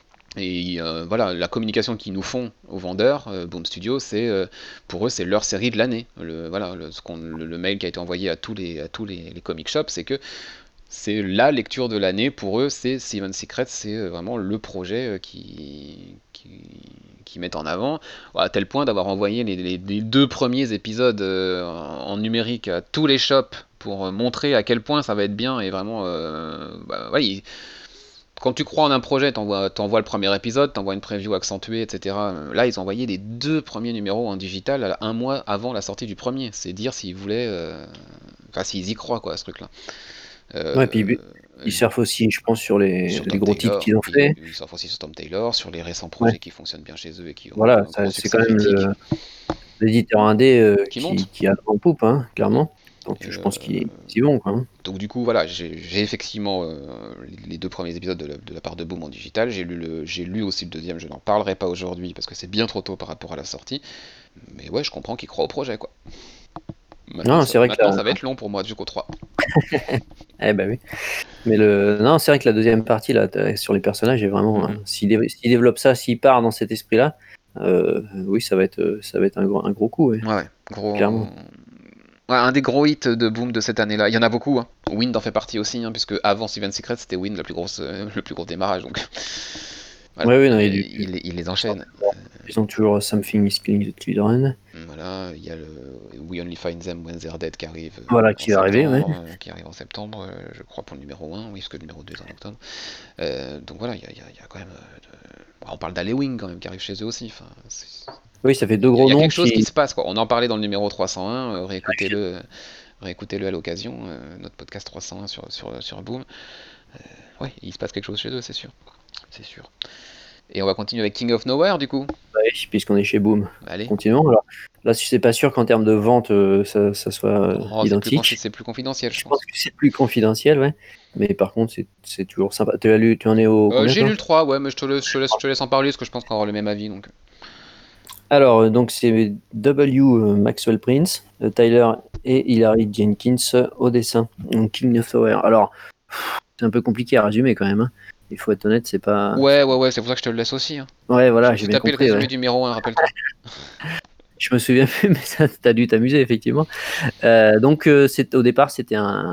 Et euh, voilà, la communication qu'ils nous font aux vendeurs, euh, Boom Studio, c'est euh, pour eux c'est leur série de l'année. Le, voilà, le, ce qu'on- le- le mail qui a été envoyé à tous les, à tous les, les comic shops, c'est que c'est la lecture de l'année pour eux, c'est Seven Secrets, c'est euh, vraiment le projet euh, qui, qui, qui mettent en avant, à tel point d'avoir envoyé les, les- les deux premiers épisodes euh, en, en numérique à tous les shops pour euh, montrer à quel point ça va être bien et vraiment, euh, bah, ouais, ils- quand tu crois en un projet, t'envoies, t'envoies le premier épisode, t'envoies une preview accentuée, et cetera. Là, ils ont envoyé les deux premiers numéros en digital à un mois avant la sortie du premier. C'est dire s'ils voulaient, euh, enfin s'ils y croient quoi, à ce truc-là. Euh, Ouais, puis ils surfent aussi, je pense, sur les, sur les Tom gros titres Taylor, qu'ils ont ils, fait. ils surfent aussi sur Tom Taylor, sur les récents Ouais. projets qui fonctionnent bien chez eux et qui ont Voilà, un ça, gros c'est succès quand même critique. le- l'éditeur indé euh, Qui qui, monte. qui a le vent en poupe, hein, clairement. Donc Et je euh, pense qu'ils qu'ils y vont, quoi. hein. Donc du coup voilà, j'ai j'ai effectivement euh, les deux premiers épisodes de la, de la part de Boom en digital, j'ai lu, le, j'ai lu aussi le deuxième, je n'en parlerai pas aujourd'hui parce que c'est bien trop tôt par rapport à la sortie, mais ouais je comprends qu'ils croient au projet quoi. Maintenant, Non, ça, c'est vrai que maintenant la- ça va être long pour moi jusqu'au trois. Eh ben oui. Mais le, non, c'est vrai que la deuxième partie là, t'as- sur les personnages est vraiment. Mhm. hein, s'il, dé- s'il développe ça, s'il part dans cet esprit-là, euh, oui, ça va être, euh, ça va être un gros, un gros coup. ouais. Ouais, ouais, gros... Clairement. Ouais, un des gros hits de Boom de cette année-là, il y en a beaucoup, hein. Wind en fait partie aussi, hein, puisque avant Seven Secrets c'était Wind la plus grosse, euh, le plus gros démarrage, donc voilà, Ouais, ouais, non, il, il y a du- il- il les enchaîne. Ils ont toujours Something is Killing the Children. Voilà, il y a le We Only Find Them When They're Dead qui arrive euh, Voilà, en qui va arriver, septembre, ouais. euh, qui arrive en septembre, euh, je crois pour le numéro un, oui, parce que le numéro deux est en octobre. Euh, donc voilà, il y, a- il y a il y a quand même... euh, de- On parle d'Halloween quand même qui arrive chez eux aussi, enfin, c'est- Oui, ça fait deux il y a, gros il y a noms quelque chose qui... qui. se passe, quoi. On en parlait dans le numéro trois cent un, euh, réécoutez-le, réécoutez-le à l'occasion, euh, notre podcast trois cent un sur, sur, sur Boom. Euh, ouais, il se passe quelque chose chez eux, c'est sûr. C'est sûr. Et on va continuer avec King of Nowhere du coup. Ouais, puisqu'on est chez Boom. Allez. Continuons. Alors là, je suis pas sûr qu'en termes de vente, euh, ça, ça soit euh, Oh, c'est plus, identique. confi- c'est plus confidentiel, je Je pense. pense que c'est plus confidentiel, ouais. Mais par contre, c'est, c'est toujours sympa. Tu l'as lu, tu en es au Euh, combien, j'ai toi lu le trois, ouais, mais je te, laisse, je, te laisse, je te laisse en parler parce que je pense qu'on aura le même avis. Donc. Alors, euh, donc c'est W. euh, Maxwell Prince, euh, Tyler et Hilary Jenkins euh, au dessin. Donc, King of Nowhere. Alors, pff, c'est un peu compliqué à résumer quand même. hein. Il faut être honnête, c'est pas. Ouais, ouais, ouais, c'est pour ça que je te le laisse aussi. Hein. Ouais, voilà, je me j'ai suis bien tapé compris. le résumé ouais. du numéro un, rappelle-toi. Je me souviens plus, mais ça, t'as dû t'amuser effectivement. Euh, donc, euh, c'est, au départ, c'était un,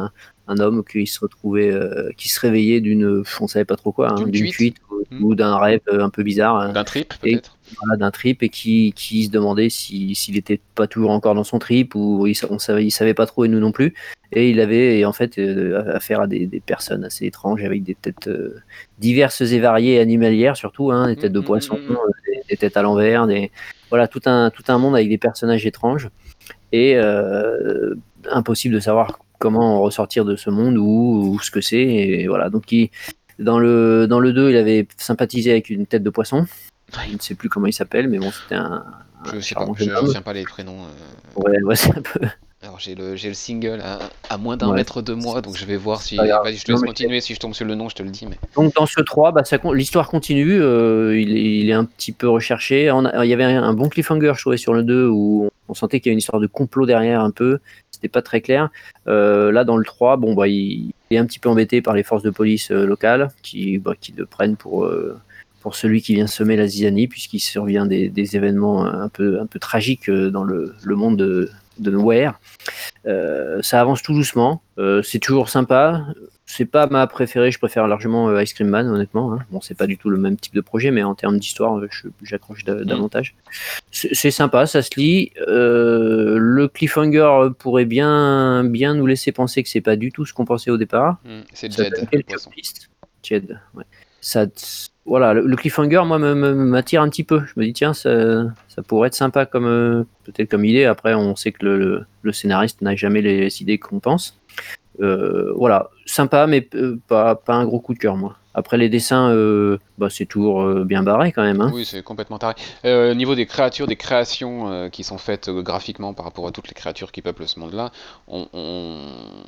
un homme qui se retrouvait, euh, qui se réveillait d'une, on savait pas trop quoi, hein, D'une d'une cuite. cuite ou, Hmm. ou d'un rêve euh, un peu bizarre. euh, D'un trip, et peut-être. voilà, d'un trip et qui, qui se demandait si, s'il était pas toujours encore dans son trip ou il, sa- on savait, il savait pas trop et nous non plus. Et il avait en fait euh, affaire à des, des personnes assez étranges avec des têtes euh, diverses et variées, animalières surtout, hein, des têtes de Hmm, hmm, poissons, hmm, hmm. euh, des, des têtes à l'envers, des voilà tout un tout un monde avec des personnages étranges et euh, impossible de savoir comment ressortir de ce monde ou, ou ce que c'est. Et voilà, donc il, dans le dans le deux, il avait sympathisé avec une tête de poisson. Je ne sais plus comment il s'appelle, mais bon, c'était un, Je un sais pas, charmant jeune je, je homme. retiens pas les prénoms. euh. Ouais, ouais, c'est un peu. Alors j'ai le, j'ai le single à, à moins d'un Ouais, mètre de moi, donc je vais voir c'est pas si... grave. Vas-y, je te Non, laisse mais continuer, si je tombe sur le nom, je te le dis. Mais... donc dans ce trois, bah, ça con- l'histoire continue, euh, il, est, il est un petit peu recherché. On a- il y avait un, un bon cliffhanger, je trouvais, sur le deux, où on sentait qu'il y avait une histoire de complot derrière un peu. C'était pas très clair. Euh, là, dans le trois, bon, bah, il, il est un petit peu embêté par les forces de police euh, locales qui, bah, qui le prennent pour, euh, pour celui qui vient semer la zizanie, puisqu'il survient des, des événements un peu, un peu tragiques euh, dans le, le monde de, de Nowhere. Euh, ça avance tout doucement. Euh, c'est toujours sympa. C'est pas ma préférée. Je préfère largement euh, Ice Cream Man, honnêtement. Hein. Bon, c'est pas du tout le même type de projet, mais en termes d'histoire, euh, je- j'accroche da- Mm. davantage. C'est c'est sympa, ça se lit. Euh, le cliffhanger pourrait bien, bien nous laisser penser que c'est pas du tout ce qu'on pensait au départ. Mm, c'est Ça Jed, donne le quelques poisson. pistes. Jed, ouais. Ça, voilà, le, le cliffhanger, moi, me- me- m'attire un petit peu. Je me dis, tiens, ça, ça pourrait être sympa comme euh, peut-être comme idée. Après, on sait que le, le, le scénariste n'a jamais les idées qu'on pense. Euh, voilà, sympa, mais euh, pas, pas un gros coup de cœur, moi. Après, les dessins, euh, bah, c'est toujours euh, bien barré quand même. Hein. Oui, c'est complètement taré. Euh, au niveau des créatures, des créations euh, qui sont faites euh, graphiquement par rapport à toutes les créatures qui peuplent ce monde-là, on, on,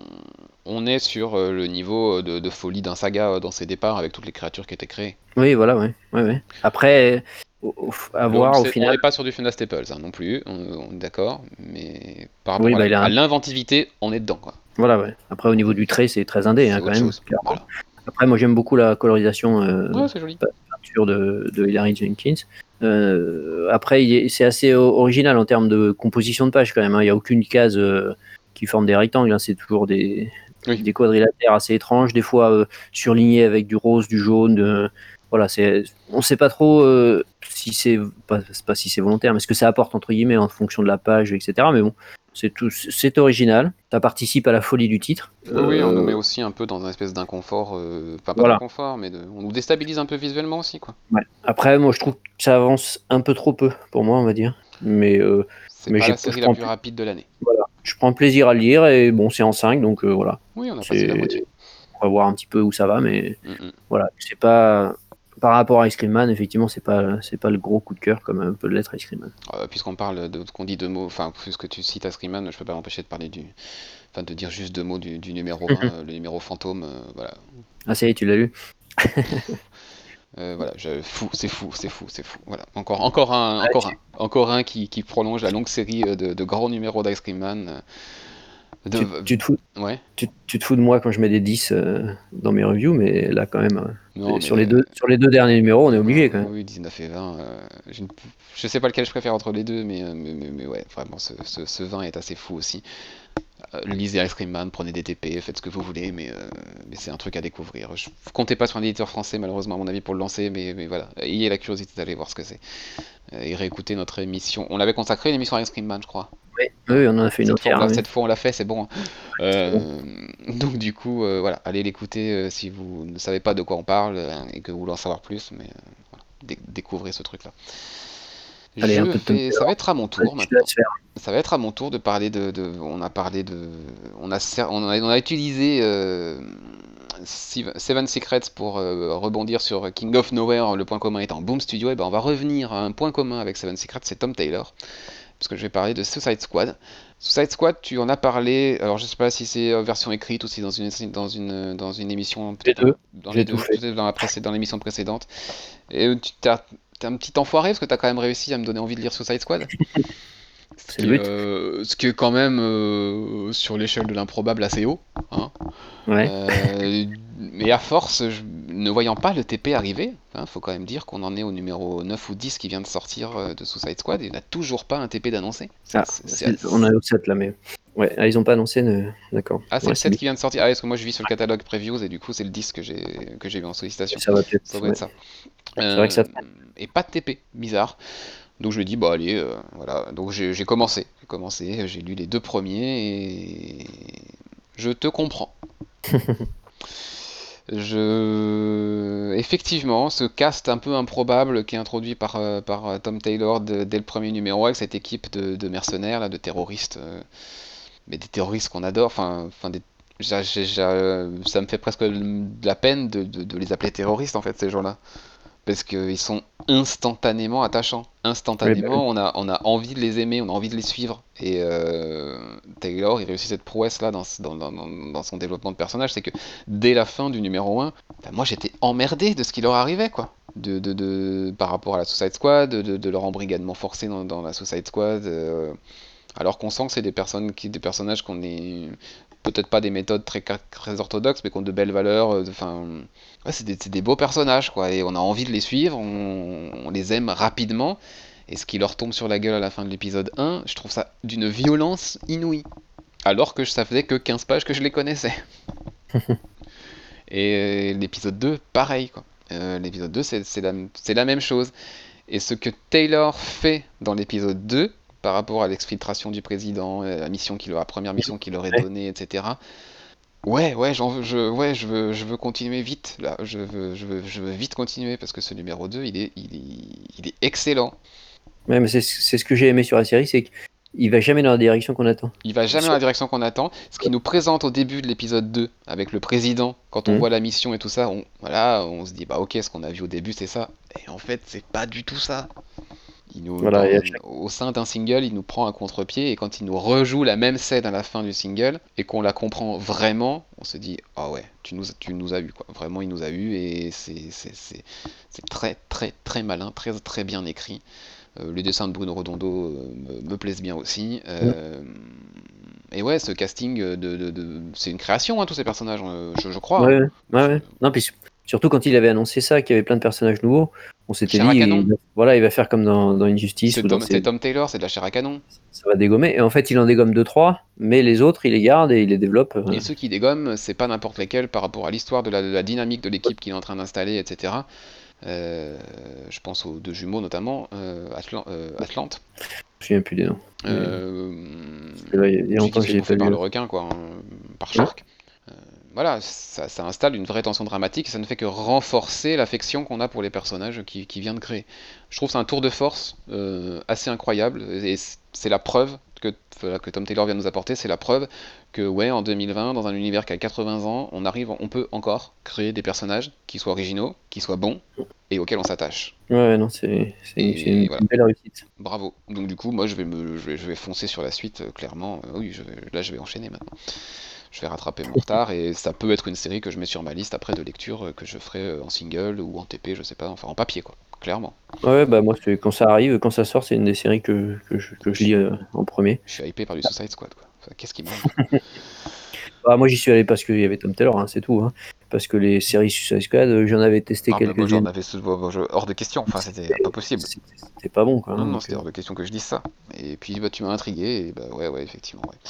on est sur euh, le niveau de, de folie d'un saga euh, dans ses départs avec toutes les créatures qui étaient créées. Oui, voilà, ouais, ouais, ouais. Après, au- au- à Le home, voir au c'est- on final. n'est pas sur du Fiona Staples hein, non plus, on, on est d'accord, mais par Oui, rapport à bah, la- il a à un- l'inventivité, on est dedans, quoi. voilà, ouais. Après, au niveau du trait, c'est très indé, C'est hein, quand autre même, chose. clairement. Voilà. Après, moi, j'aime beaucoup la colorisation euh, Ouais, c'est joli. peinture de, de Hilary Jenkins. Euh, après, il est- c'est assez o- original en termes de composition de page, quand même. Hein. Il n'y a aucune case euh, qui forme des rectangles. Hein. C'est toujours des, Oui. des quadrilatères assez étranges, des fois euh, surlignés avec du rose, du jaune. de- Voilà, c'est, on ne sait pas trop euh, si c'est pas, c'est pas si c'est volontaire, mais ce que ça apporte entre guillemets en fonction de la page, et cetera. Mais bon, c'est tout, c'est original. Ça participe à la folie du titre. Oui, oui, on nous met Euh, aussi un peu dans une espèce d'inconfort, euh, enfin pas voilà. d'inconfort, mais de... on nous déstabilise un peu visuellement aussi, quoi. Ouais. Après, moi, je trouve que ça avance un peu trop peu pour moi, on va dire. Mais, euh, C'est mais pas j'ai, la je série la prends, plus rapide de l'année. voilà. Je prends plaisir à le lire et bon, c'est en cinq, donc euh, voilà. Oui, on a passé la C'est, moitié. on va voir un petit peu où ça va, mais Mm, mm. voilà. C'est pas, par rapport à Ice Cream Man, effectivement, c'est pas, c'est pas le gros coup de cœur comme un peut l'être Ice Cream Man. Euh, puisqu'on parle de, qu'on dit deux mots, enfin, puisque tu cites Ascriman, je peux pas m'empêcher de parler du, enfin, de dire juste deux mots du, du numéro vingt, euh, le numéro fantôme, euh, voilà. Ah, ça y est, tu l'as lu? Euh, voilà, je- fou, c'est fou, c'est fou, c'est fou. Voilà, encore, encore un, Ouais, encore tu, un, encore un qui, qui prolonge la longue série euh, de, de grands numéros d'Ice Cream Man. euh, tu, De, tu te fous, ouais, tu, tu te fous de moi quand je mets des dix euh, dans mes reviews, mais là, quand même, non, euh, mais sur les deux, sur les deux derniers numéros, on est obligé quand euh, même. oui, dix-neuf et vingt. euh, je, ne- je sais pas lequel je préfère entre les deux, mais, euh, mais, mais- mais ouais, vraiment, ce, ce, ce vingt est assez fou aussi. Euh, lisez Ice Cream Man, prenez des T P, faites ce que vous voulez, mais, euh, mais c'est un truc à découvrir. Je comptais pas sur un éditeur français, malheureusement, à mon avis, pour le lancer, mais, mais voilà, ayez la curiosité d'aller voir ce que c'est. Euh, et réécouter notre émission. On avait consacré une émission à Ice Cream Man, je crois. Oui, Hein. oui, on en a fait une Cette fois, on entière. l'a, Oui. cette fois, on l'a fait, c'est bon. Hein. C'est bon. Euh, donc du coup, euh, voilà, allez l'écouter euh, si vous ne savez pas de quoi on parle euh, et que vous voulez en savoir plus, mais euh, voilà, dé- découvrez ce truc-là. Allez, Je un peu de Tom vais, ça va Taylor. être à mon tour Vas-y, je te maintenant. laisse faire. Ça va être à mon tour de parler de, de- on a parlé de, on a, ser- on a, on a utilisé euh, Siv- Seven Secrets pour euh, rebondir sur King of Nowhere, le point commun étant Boom Studio. Et ben on va revenir à un point commun avec Seven Secrets, c'est Tom Taylor, parce que je vais parler de Suicide Squad. Suicide Squad, tu en as parlé. Alors je sais pas si c'est en version écrite ou si dans une dans une dans une émission, Les peut-être deux, dans, dans les j'ai tout deux, fait. peut-être dans la précé- dans l'émission précédente. Et euh, tu t'as t'es un petit enfoiré parce que t'as quand même réussi à me donner envie de lire Suicide Squad. Ce C'est qui le est, but. euh, ce qui est quand même sur l'échelle de l'improbable assez haut. Hein. Ouais. Euh, mais à force, je, ne voyant pas le T P arriver, hein, faut quand même dire qu'on en est au numéro neuf ou dix qui vient de sortir euh, de Suicide Squad, et il n'a toujours pas un T P d'annoncé. C'est- Ah, c'est- c'est- c'est- on a au sept là, mais. Ouais, ah, ils ont pas annoncé, ne- d'accord. Ah, c'est Ouais, le c'est sept bien. qui vient de sortir. Ah, est-ce que moi je vis sur le catalogue previews et du coup c'est le dix que j'ai que j'ai eu en sollicitation. Ça va peut-être. Ça doit Ouais. être ça. C'est vrai que ça Euh, et pas de T P, bizarre. Donc je me dis, bah allez, euh, voilà. Donc j'ai j'ai commencé. J'ai commencé, j'ai lu les deux premiers et je te comprends. Je... Effectivement, ce cast un peu improbable qui est introduit par, euh, par euh, Tom Taylor de- dès le premier numéro avec cette équipe de, de mercenaires, là, de terroristes, euh, mais des terroristes qu'on adore, enfin, enfin des- j'a- j'ai- j'a- ça me fait presque de la peine de, de- de les appeler terroristes en fait, ces gens-là. Parce qu'ils sont instantanément attachants. Ouais, bah oui. Instantanément, on a, on a envie de les aimer, on a envie de les suivre. Et euh, Taylor, il réussit cette prouesse-là dans, dans, dans- dans son développement de personnage, c'est que dès la fin du numéro un, bah, moi j'étais emmerdé de ce qui leur arrivait, quoi. De, de, de- par rapport à la Suicide Squad, de, de leur embrigadement forcé dans, dans la Suicide Squad. euh, alors qu'on sent que c'est des personnes qui, des personnages qu'on est peut-être pas des méthodes très, très orthodoxes, mais qui ont de belles valeurs. euh, Enfin, ouais, c'est des, c'est des beaux personnages, quoi. Et on a envie de les suivre, on, on les aime rapidement. Et ce qui leur tombe sur la gueule à la fin de l'épisode un, je trouve ça d'une violence inouïe. Alors que ça faisait que quinze pages que je les connaissais. Et euh, l'épisode deux, pareil, quoi. Euh, l'épisode deux, c'est c'est la, c'est la même chose. Et ce que Taylor fait dans l'épisode deux, par rapport à l'exfiltration du président, euh, la mission qu'il, la première mission qu'il leur est Ouais. donnée, et cetera. Ouais, ouais, j'en veux, je, ouais, je veux, je veux continuer vite, là. Je veux, je veux, je veux vite continuer parce que ce numéro deux, il est, il est, il est excellent. Ouais, mais c'est c'est ce que j'ai aimé sur la série, c'est qu'il va jamais dans la direction qu'on attend. Il va jamais dans Sur- la direction qu'on attend. Ce qui nous présente au début de l'épisode deux, avec le président, quand on Mhm. voit la mission et tout ça, on, voilà, on se dit, bah ok, ce qu'on a vu au début, c'est ça. Et en fait, c'est pas du tout ça. Il nous, Voilà, et à dans- chaque- au sein d'un single, il nous prend à contre-pied, et quand il nous rejoue la même scène à la fin du single, et qu'on la comprend vraiment, on se dit, ah ouais, tu nous, tu nous as eu, quoi. Vraiment, il nous a eu, et c'est c'est- c'est- c'est très, très, très malin, très, très bien écrit. Euh, les dessins de Bruno Redondo euh, me, me plaisent bien aussi. Euh, et ouais, ce casting, de, de- de- c'est une création, hein, tous ces personnages, euh, je, je crois. Ouais, hein. ouais, ouais, ouais. Non, puis surtout quand il avait annoncé ça, qu'il y avait plein de personnages nouveaux, on s'était Chair à dit, canon. il- voilà, il va faire comme dans, dans Injustice C'est ou dans Tom, c'est ces... Tom Taylor, c'est de la chair à canon. Ça va dégommer. Et en fait, il en dégomme deux trois, mais les autres, il les garde et il les développe. euh. Et ceux qui dégomment, c'est pas n'importe lesquels par rapport à l'histoire de la, de la dynamique de l'équipe qu'il est en train d'installer, et cetera. Euh, je pense aux deux jumeaux notamment, euh, Atlan- euh, Atlante. Je me souviens plus des noms. Mais- Euh, Parce que là, il y a- il y a celui longtemps qui se que fait je l'ai bouffer pas par lu. le requin, quoi, hein, par Shark. Euh, voilà, ça, ça installe une vraie tension dramatique, et ça ne fait que renforcer l'affection qu'on a pour les personnages qui, qui vient de créer. Je trouve que c'est un tour de force euh, assez incroyable, et c- c'est la preuve que, voilà, que Tom Taylor vient de nous apporter, c'est la preuve que ouais, en deux mille vingt, dans un univers qui a quatre-vingts ans, on arrive, on peut encore créer des personnages qui soient originaux, qui soient bons, et auxquels on s'attache. Ouais, ouais, non, c'est c'est Et c'est une, voilà. une belle réussite. Bravo. Donc du coup, moi, je vais me, je vais, je vais foncer sur la suite, euh, clairement. Euh, oui, je vais- là, je vais enchaîner maintenant. Je vais rattraper mon retard, et ça peut être une série que je mets sur ma liste après de lecture, euh, que je ferai euh, en single ou en T P, je sais pas, enfin en papier, quoi. Clairement. Ouais, bah moi, c'est- quand ça arrive, quand ça sort, c'est une des séries que, que, je, que je lis euh, en premier. Je suis hypé par du Suicide Squad, quoi. Enfin, qu'est-ce qui m'arrive? Ah, moi, j'y suis allé parce qu'il y avait Tom Taylor, hein, c'est tout. Hein. Parce que les séries Suicide Squad, euh, j'en avais testé Ah, bah, moi, j'en quelques-unes. avais sous- bon, bon, je- hors de question. Enfin, c'était pas possible. C'était c'était pas bon, quoi. Non, hein, non, donc, c'était euh, hors de question que je dise ça. Et puis, bah, tu m'as intrigué, et bah, ouais, ouais, effectivement, ouais.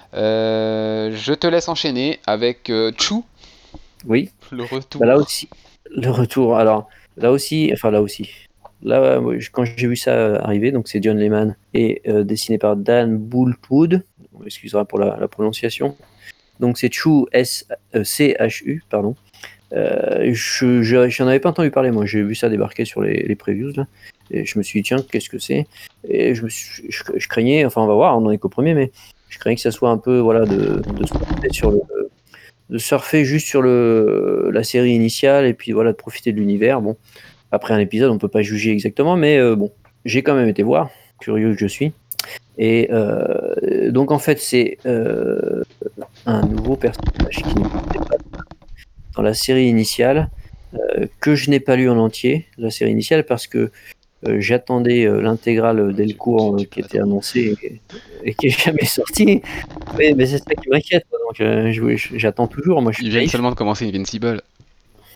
Euh, je te laisse enchaîner avec euh, Chou, oui. le retour. Bah, là aussi, le retour. Alors, là aussi, enfin là aussi. Là, moi, je- quand j'ai vu ça euh, arriver, donc c'est John Lehman et euh, dessiné par Dan Boultwood. On m'excusera pour la, la prononciation. Donc c'est Chu, S, euh, C H U, pardon. Euh, je je- j'en avais pas entendu parler, moi. J'ai vu ça débarquer sur les, les previews là, et je me suis dit tiens, qu'est-ce que c'est? Et je, me suis- je, je craignais, enfin on va voir, on en est qu'au premier, mais je craignais que ça soit un peu voilà de, de se porter sur le de surfer juste sur le la série initiale et puis voilà de profiter de l'univers. Bon, après un épisode, on peut pas juger exactement, mais euh, bon, j'ai quand même été voir, curieux que je suis. Et euh, donc en fait, c'est euh, un nouveau personnage qui n'était pas dans la série initiale, euh, que je n'ai pas lu en entier, la série initiale, parce que euh, j'attendais euh, l'intégrale Delcourt tu- euh, tu qui peux était attendre. annoncée et, et qui est jamais sortie. Oui, mais c'est ça qui m'inquiète. quoi. Donc euh, je- je- j'attends toujours. Moi, je suis Ils viennent naïf. seulement de commencer Invincible.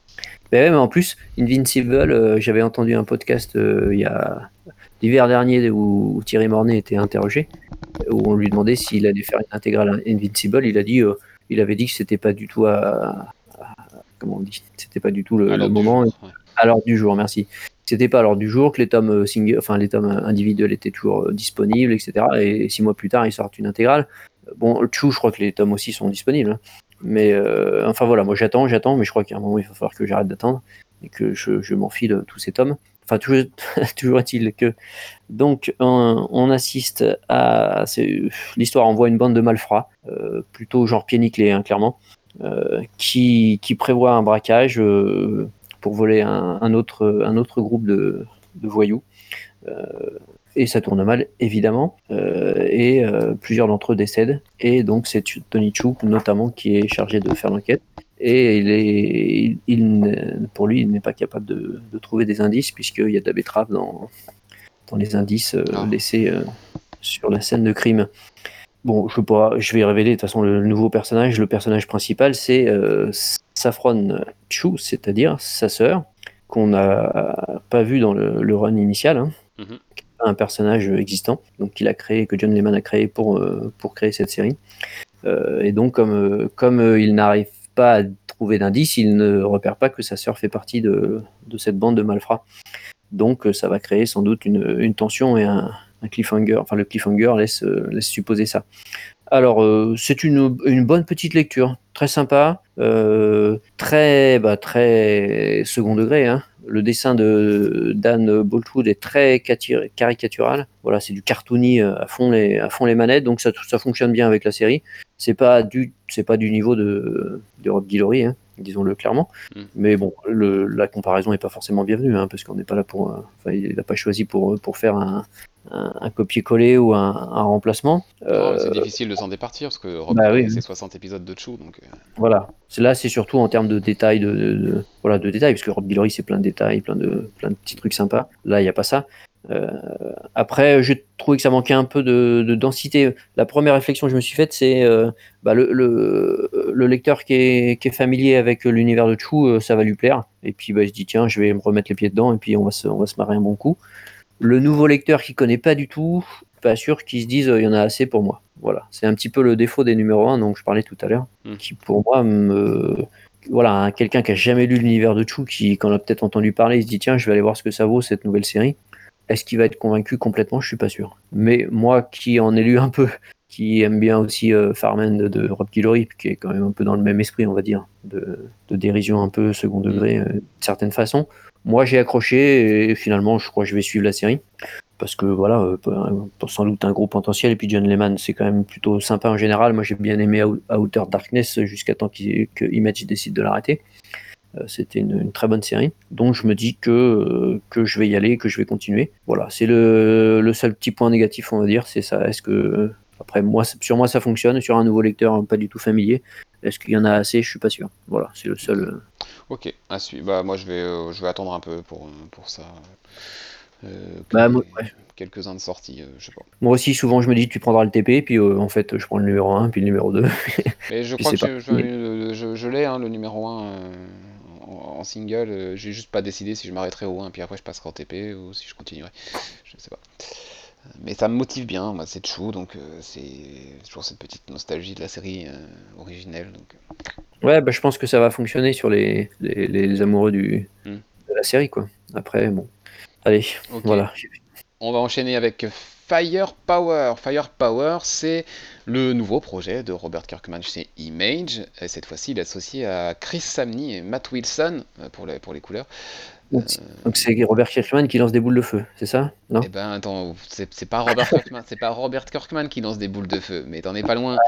Mais, ouais, mais en plus, Invincible, euh, j'avais entendu un podcast euh, il y a l'hiver dernier où, où Thierry Mornay était interrogé, où on lui demandait s'il allait faire une intégrale Invincible. Il a dit, euh, il avait dit que c'était pas du tout à, à- comment on dit, c'était pas du tout le, À le l'ordre du moment. jour. Ouais. À l'ordre du jour, merci. C'était pas à l'ordre du jour, que les tomes euh, single, enfin les tomes individuels étaient toujours euh, disponibles, et cetera. Et six mois plus tard, ils sortent une intégrale. Bon, le Chou, je crois que les tomes aussi sont disponibles. hein. Mais euh, enfin voilà, moi j'attends, j'attends, mais je crois qu'à un moment il va falloir que j'arrête d'attendre et que je, je m'enfile euh, tous ces tomes. Enfin, toujours, toujours est-il que donc on, on assiste à c'est- l'histoire envoie une bande de malfrats, euh, plutôt genre pieds nickelés, hein, clairement, euh, qui, qui prévoit un braquage euh, pour voler un, un autre, un autre groupe de, de voyous. Euh, et ça tourne mal, évidemment, euh, et euh, plusieurs d'entre eux décèdent. Et donc c'est Tony Chu, notamment, qui est chargé de faire l'enquête. Et il est, il, il, pour lui, il n'est pas capable de, de trouver des indices, puisqu'il y a de la betterave dans, dans les indices euh, Ah. laissés euh, sur la scène de crime. Bon, je, pas, je vais révéler de toute façon le nouveau personnage. Le personnage principal, c'est euh, Saffron Chu, c'est-à-dire sa sœur, qu'on n'a pas vu dans le, le run initial. Hein. Mhm. Un personnage existant, donc qu'il a créé, que John Lehman a créé pour, euh, pour créer cette série. Euh, et donc, comme, euh, comme euh, il n'arrive pas à trouver d'indices, il ne repère pas que sa sœur fait partie de, de cette bande de malfrats. Donc, euh, ça va créer sans doute une, une tension et un, un cliffhanger. Enfin, le cliffhanger laisse, euh, laisse supposer ça. Alors, euh, c'est une, une bonne petite lecture, très sympa, euh, très, bah, très second degré. Hein. Le dessin de Dan Boltwood est très cati- caricatural. Voilà, c'est du cartoony euh, à fond les, à fond les manettes, donc ça, ça fonctionne bien avec la série. C'est pas du, c'est pas du niveau de, de Rob Guillory, hein, disons-le clairement. Mm. Mais bon, le, la comparaison n'est pas forcément bienvenue, hein, parce qu'on n'est pas là pour. euh, Enfin, il n'a pas choisi pour, pour faire un, un, un copier-coller ou un, un remplacement. Non, mais c'est Euh, difficile de s'en départir parce que Rob bah oui, Guillory, c'est soixante épisodes de Chou, donc. euh, voilà. C'est là, c'est surtout en termes de détails, de, de- de- voilà, de détails, parce que Rob Guillory, c'est plein de détails, plein de, plein de petits trucs sympas. Là, il n'y a pas ça. Euh, après, j'ai trouvé que ça manquait un peu de, de densité. La première réflexion que je me suis faite, c'est euh, bah, le, le, le lecteur qui est, qui est familier avec l'univers de Chou, euh, ça va lui plaire. Et puis, bah, il se dit, tiens, je vais me remettre les pieds dedans, et puis on va se, on va se marrer un bon coup. Le nouveau lecteur qui connaît pas du tout, pas sûr qu'il se dise il euh, y en a assez pour moi. Voilà, c'est un petit peu le défaut des numéros un dont je parlais tout à l'heure, Mm. qui pour moi me voilà, hein, quelqu'un qui a jamais lu l'univers de Chou, qui quand on a peut-être entendu parler, il se dit tiens, je vais aller voir ce que ça vaut cette nouvelle série. Est-ce qu'il va être convaincu complètement? Je suis pas sûr. Mais moi qui en ai lu un peu, qui aime bien aussi euh, Farman de, de Rob Guillory, qui est quand même un peu dans le même esprit, on va dire, de, de dérision un peu second degré euh, d'une certaine façon. Moi j'ai accroché et finalement je crois que je vais suivre la série parce que voilà, euh, sans doute un gros potentiel. Et puis John Lehman, c'est quand même plutôt sympa en général. Moi j'ai bien aimé Outer Darkness jusqu'à temps qu'il, que Image décide de l'arrêter. Euh, C'était une, une très bonne série. Donc je me dis que, euh, que je vais y aller, que je vais continuer. Voilà, c'est le, le seul petit point négatif, on va dire, c'est ça. Est-ce que, après, moi, sur moi, ça fonctionne. Sur un nouveau lecteur pas du tout familier, est-ce qu'il y en a assez? Je suis pas sûr. Voilà, c'est le seul. euh, Ok, à suivre. Bah, moi, je vais, euh, je vais attendre un peu pour, euh, pour ça. Euh, que Bah, moi, les ouais. quelques-uns de sortie, euh, je sais pas. Moi aussi, souvent, je me dis, tu prendras le T P, puis euh, en fait, je prends le numéro un, puis le numéro deux, Mais je puis crois c'est que pas. je, je, je- je l'ai, hein, le numéro un euh, en, en single. euh, J'ai juste pas décidé si je m'arrêterai au un, puis après je passerai en T P ou si je continuerai. Je sais pas. Mais ça me motive bien, moi, c'est Chou, donc euh, c'est toujours cette petite nostalgie de la série euh, originelle. Donc, Ouais, bah, je pense que ça va fonctionner sur les, les, les amoureux du, euh, hmm. de la série, quoi. Après, bon. Allez, Ok, voilà. on va enchaîner avec Firepower. Firepower, c'est le nouveau projet de Robert Kirkman chez Image. Et cette fois-ci, il est associé à Chris Samney et Matt Wilson euh, pour les, pour les couleurs. Donc, c'est donc c'est Robert Kirkman qui lance des boules de feu, c'est ça? Non? Eh ben attends, c'est c'est pas Robert Kirkman, c'est pas Robert Kirkman qui lance des boules de feu, mais t'en es pas loin.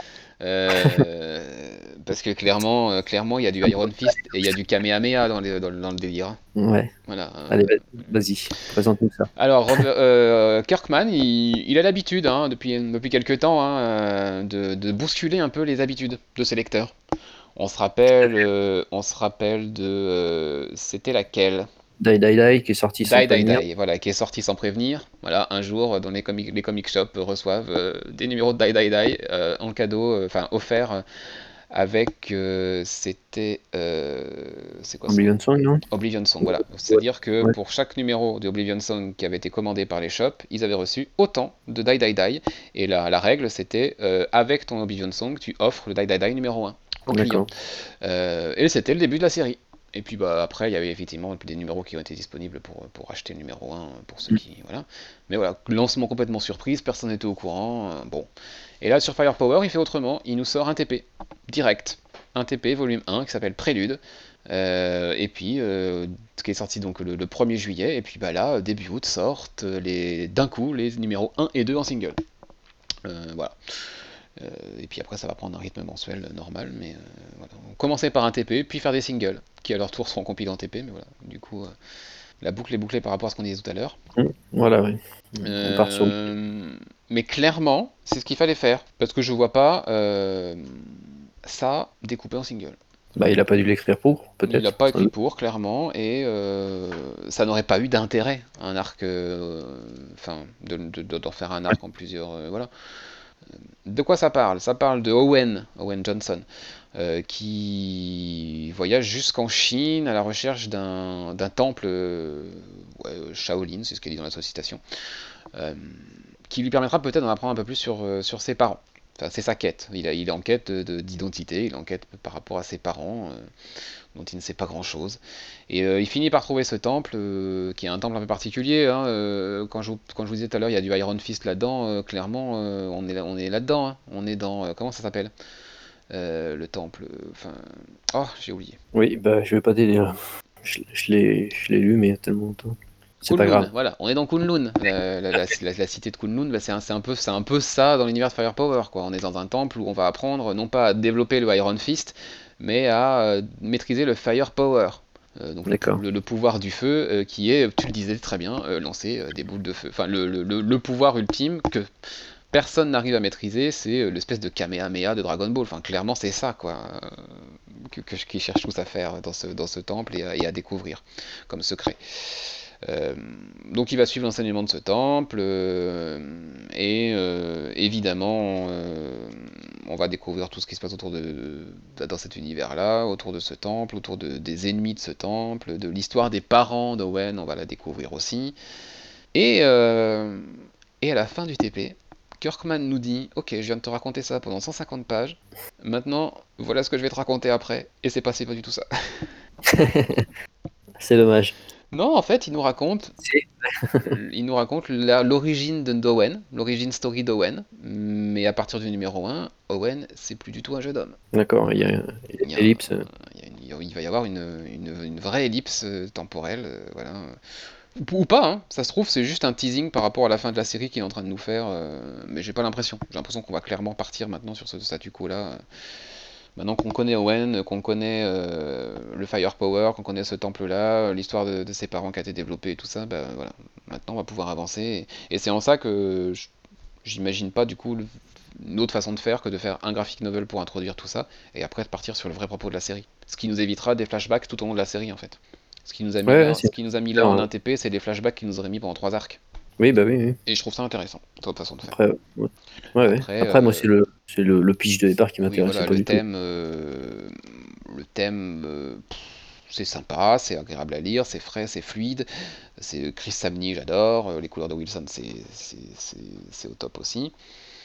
Euh, parce que clairement, euh, clairement, il y a du Iron Fist et il y a du Kamehameha dans, les- dans le dans le délire. hein. Ouais. Voilà. euh. Allez, vas-y, présente-nous ça. Alors, Robert- euh, Kirkman, il, il a l'habitude, hein, depuis, depuis quelques temps, hein, euh, de, de bousculer un peu les habitudes de ses lecteurs. On se rappelle, euh, on se rappelle de, euh, c'était laquelle? Die Die Die qui est sorti sans Die Die prévenir. Die, voilà, qui est sorti sans prévenir. Voilà, un jour, dans les comic, les comic shops euh, reçoivent euh, des numéros de Die Die Die euh, en cadeau, euh, enfin offerts euh, avec, euh, c'était, euh, c'est quoi son nom? Oblivion Song, non? Oblivion Song, voilà. Ouais. C'est-à-dire que Ouais. pour chaque numéro de Oblivion Song qui avait été commandé par les shops, ils avaient reçu autant de Die Die Die. Et la, la règle, c'était euh, avec ton Oblivion Song, tu offres le Die Die Die numéro un au client. D'accord. Euh, et c'était le début de la série. Et puis bah, après, il y avait effectivement des numéros qui ont été disponibles pour, pour acheter le numéro un, pour ceux Mm. qui. Voilà. Mais voilà, lancement complètement surprise, personne n'était au courant. euh, bon. Et là, sur Firepower, il fait autrement. Il nous sort un T P, direct. Un T P, volume un, qui s'appelle Prélude. Euh, et puis, euh, qui est sorti donc le, le premier juillet. Et puis bah là, début août, sortent les, d'un coup les numéros un et deux en single. Euh, voilà. Euh, et puis après, ça va prendre un rythme mensuel normal, mais euh, voilà. On commençait par un T P, puis faire des singles, qui à leur tour seront compilés en T P, mais voilà. Du coup, euh, la boucle est bouclée par rapport à ce qu'on disait tout à l'heure. Mm. Voilà, oui. On part sur. Euh, mais clairement, c'est ce qu'il fallait faire, parce que je vois pas euh, ça découpé en single. Bah, il a pas dû l'écrire pour, Il n'a peut-être. pas Sans écrit doute. pour, clairement, et euh, ça n'aurait pas eu d'intérêt, un arc, euh, enfin, de, de- de- d'en faire un arc en plusieurs, euh, voilà. De quoi ça parle? Ça parle de Owen, Owen Johnson, euh, qui voyage jusqu'en Chine à la recherche d'un d'un temple euh, ouais, Shaolin, c'est ce qu'elle dit dans la sollicitation, euh, qui lui permettra peut-être d'en apprendre un peu plus sur, euh, sur ses parents. Enfin, c'est sa quête. Il, a- il est en quête de- d'identité, il est en quête par rapport à ses parents, euh, dont il ne sait pas grand-chose. Et euh, il finit par trouver ce temple, euh, qui est un temple un peu particulier. Hein, euh, quand, je, quand je vous disais tout à l'heure, il y a du Iron Fist là-dedans, euh, clairement, euh, on est, on est là-dedans. Hein. On est dans... euh, comment ça s'appelle? Euh, le temple... Enfin... oh, j'ai oublié. Mm. Oui, bah, je vais pas t'aider là. Je, je l'ai je l'ai lu, mais il y a tellement longtemps. C'est pas Kunlun, grave. voilà, on est dans Kunlun, la, la, la, la, la cité de Kunlun, bah c'est un, un, peu, un peu ça dans l'univers de Firepower, quoi. On est dans un temple où on va apprendre non pas à développer le Iron Fist, mais à euh, maîtriser le Firepower. Euh, donc le, D'accord. le, le pouvoir du feu, euh, qui est, tu le disais très bien, euh, lancer euh, des boules de feu. Enfin, le, le, le pouvoir ultime que personne n'arrive à maîtriser, c'est euh, l'espèce de Kamehameha de Dragon Ball. Enfin, clairement, c'est ça, quoi, euh, que, que, qu'ils cherchent tous à faire dans ce, dans ce temple et à, et à découvrir comme secret. Euh, donc il va suivre l'enseignement de ce temple, euh, et euh, évidemment euh, on va découvrir tout ce qui se passe autour de, de dans cet univers-là, autour de ce temple, autour de, des ennemis de ce temple, de l'histoire des parents d'Owen, on va la découvrir aussi. Et, euh, et à la fin du T P, Kirkman nous dit: ok, je viens de te raconter ça pendant cent cinquante pages, maintenant voilà ce que je vais te raconter après, et c'est passé pas du tout ça. C'est dommage. Non, en fait, il nous raconte C'est- il nous raconte la- l'origine de d'Owen, l'origine story d'Owen, mais à partir du numéro un, Owen, c'est plus du tout un jeune homme. D'accord, il y a, il y a Il, y une a un- ellipse. il y a une- il va y avoir une, une- une vraie ellipse euh, temporelle, euh, voilà. Ou, ou pas, hein. Ça se trouve, c'est juste un teasing par rapport à la fin de la série qu'il est en train de nous faire, euh, mais j'ai pas l'impression. J'ai l'impression qu'on va clairement partir maintenant sur ce statu quo-là. Maintenant qu'on connaît Owen, qu'on connaît euh, le Firepower, qu'on connaît ce temple-là, l'histoire de, de ses parents qui a été développée et tout ça, bah voilà. Maintenant on va pouvoir avancer. Et, et c'est en ça que je- j'imagine pas du coup le- une autre façon de faire que de faire un graphic novel pour introduire tout ça, et après de partir sur le vrai propos de la série. Ce qui nous évitera des flashbacks tout au long de la série en fait. Ce qui nous a mis Ouais, ouais, là, c'est ce qui nous a mis là en hein. un T P, c'est des flashbacks qui nous auraient mis pendant trois arcs. Oui, bah oui, oui. Et je trouve ça intéressant, cette façon de faire. Après, ouais. Ouais, ouais. Après, Après, moi, euh, c'est le, c'est le, le pitch de départ qui oui, m'intéressait voilà, pas le du tout. thème, euh, le thème, euh, pff, c'est sympa, c'est agréable à lire, c'est frais, c'est fluide. C'est Chris Samney, j'adore. euh, Les couleurs de Wilson, c'est c'est- c'est- c'est au top aussi.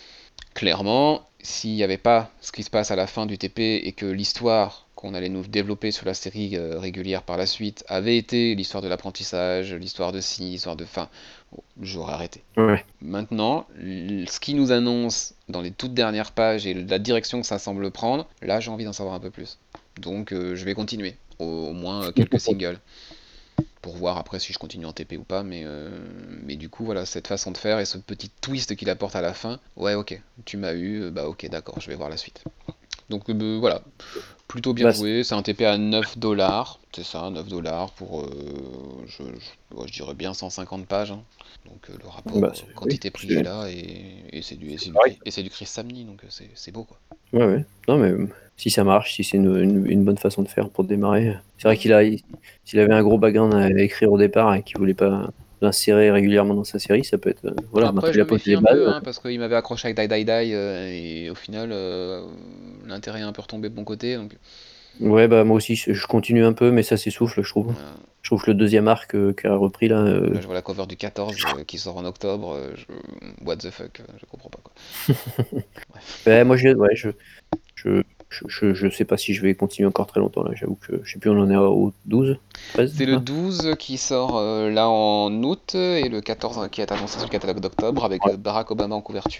Clairement, s'il n'y avait pas ce qui se passe à la fin du T P et que l'histoire qu'on allait nous développer sur la série euh, régulière par la suite avait été l'histoire de l'apprentissage, l'histoire de ci, l'histoire de fin, bon, j'aurais arrêté. Ouais. Maintenant, l- ce qui nous annonce dans les toutes dernières pages et la direction que ça semble prendre, là j'ai envie d'en savoir un peu plus. Donc euh, je vais continuer, au, au moins euh, quelques singles, pour voir après si je continue en T P ou pas, mais, euh, mais du coup voilà, cette façon de faire et ce petit twist qu'il apporte à la fin, ouais ok, tu m'as eu, euh, bah ok d'accord, je vais voir la suite. Donc euh, voilà, plutôt bien Bah, joué, c'est un T P à neuf dollars, c'est ça, neuf dollars pour, euh, je, je, ouais, je dirais bien cent cinquante pages, hein. Donc euh, le rapport bah, euh, c'est- oui, quantité-prix est c'est là, et, et c'est du, et c'est du, correct. et c'est du Chris Samney, donc euh, c'est c'est beau quoi. Ouais, ouais. Non, mais euh, si ça marche, si c'est une, une- une bonne façon de faire pour démarrer. C'est vrai Ouais. qu'il a, il- s'il avait un gros background à écrire au départ et qu'il voulait pas l'insérer régulièrement dans sa série, ça peut être. euh, voilà, Après maintenant je il a me posé méfie les un bases. peu, hein, parce qu'il m'avait accroché avec Die Die Die, euh, et au final, euh, l'intérêt est un peu retombé de mon côté. Donc, Ouais, bah moi aussi, je je continue un peu, mais ça s'essouffle, je trouve. euh, Je trouve que le deuxième arc euh, qu'a repris là, euh, là, je vois la cover du quatorze euh, qui sort en octobre. euh, je- What the fuck, euh, je comprends pas quoi. Bref. ouais, moi je, ouais, je, je, je, je, je sais pas si je vais continuer encore très longtemps là. J'avoue que je sais plus, on en est au douze, treize C'est le là. douze qui sort euh, là en août et le quatorze euh, qui est annoncé sur le catalogue d'octobre avec Ouais. euh, Barack Obama en couverture.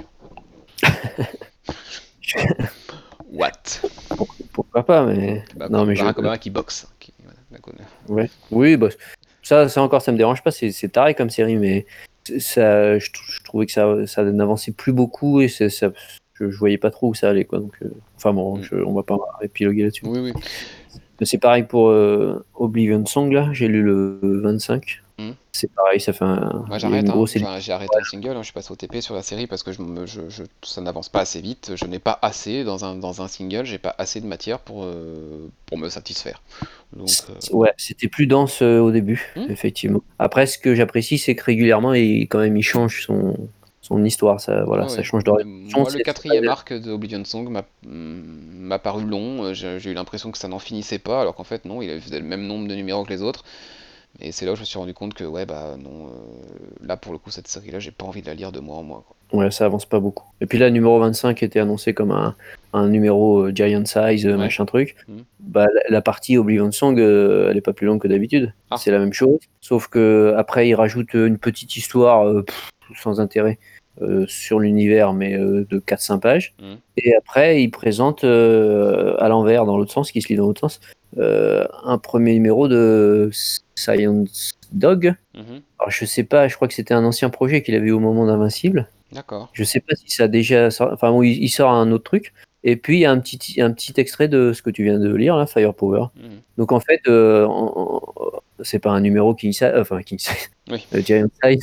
What? Pour- Pourquoi pas, mais Bah, non, mais je, Barack Obama qui boxe. Qui- voilà, d'accord. ouais, oui, bah, ça, ça encore, ça me dérange pas. C'est c'est taré comme série, mais c'est- ça, je, trou- je trouvais que ça, ça n'avançait plus beaucoup et c'est- ça, je, je voyais pas trop où ça allait, quoi. Donc, euh, enfin bon, Mm. je- on va pas épiloguer là-dessus. Oui, oui. Mais c'est pareil pour euh, Oblivion Song là. J'ai lu le vingt-cinq. Mm. C'est pareil, ça fait un, Moi il y a j'arrête, une hein. grosse édition. Enfin, j'ai arrêté en single, hein. Je suis passé au T P sur la série parce que je me, je, je- ça n'avance pas assez vite. Je n'ai pas assez dans un, dans un single, j'ai pas assez de matière pour, euh, pour me satisfaire. Donc, euh, Ouais, c'était plus dense euh, au début, hmm. effectivement. Après, ce que j'apprécie, c'est que régulièrement, il, quand même, il change son, son histoire. Ça, voilà, Ouais, ça ouais. change Mais d'orientation. moi, le C'est c'est pas- quatrième arc de Oblivion Song m'a mm, m'a paru long. euh, J'ai j'ai eu l'impression que ça n'en finissait pas, alors qu'en fait, non, il faisait le même nombre de numéros que les autres. Et c'est là où je me suis rendu compte que, ouais, bah non, euh, là pour le coup, cette série-là, j'ai pas envie de la lire de mois en mois, quoi. Ouais, ça avance pas beaucoup. Et puis là, le numéro vingt-cinq était annoncé comme un, un numéro euh, Giant Size, euh, Ouais. machin truc. Hmm. Bah, la, la partie Oblivion Song, euh, elle est pas plus longue que d'habitude. Ah. C'est la même chose. Sauf que après, il rajoute une petite histoire euh, pff, sans intérêt euh, sur l'univers, mais euh, de quatre cinq pages. Hmm. Et après, il présente euh, à l'envers, dans l'autre sens, qui se lit dans l'autre sens, euh, un premier numéro de Science Dog. Mhm. Alors, je sais pas, je crois que c'était un ancien projet qu'il avait eu au moment d'Invincible. D'accord. Je sais pas si ça a déjà sorti. Enfin, bon, il, il sort un autre truc. Et puis, il y a un petit, un petit extrait de ce que tu viens de lire, là, Firepower. Mhm. Donc, en fait, euh, en- en- c'est pas un numéro King Size, enfin, King Size, Oui. euh, Giant Size,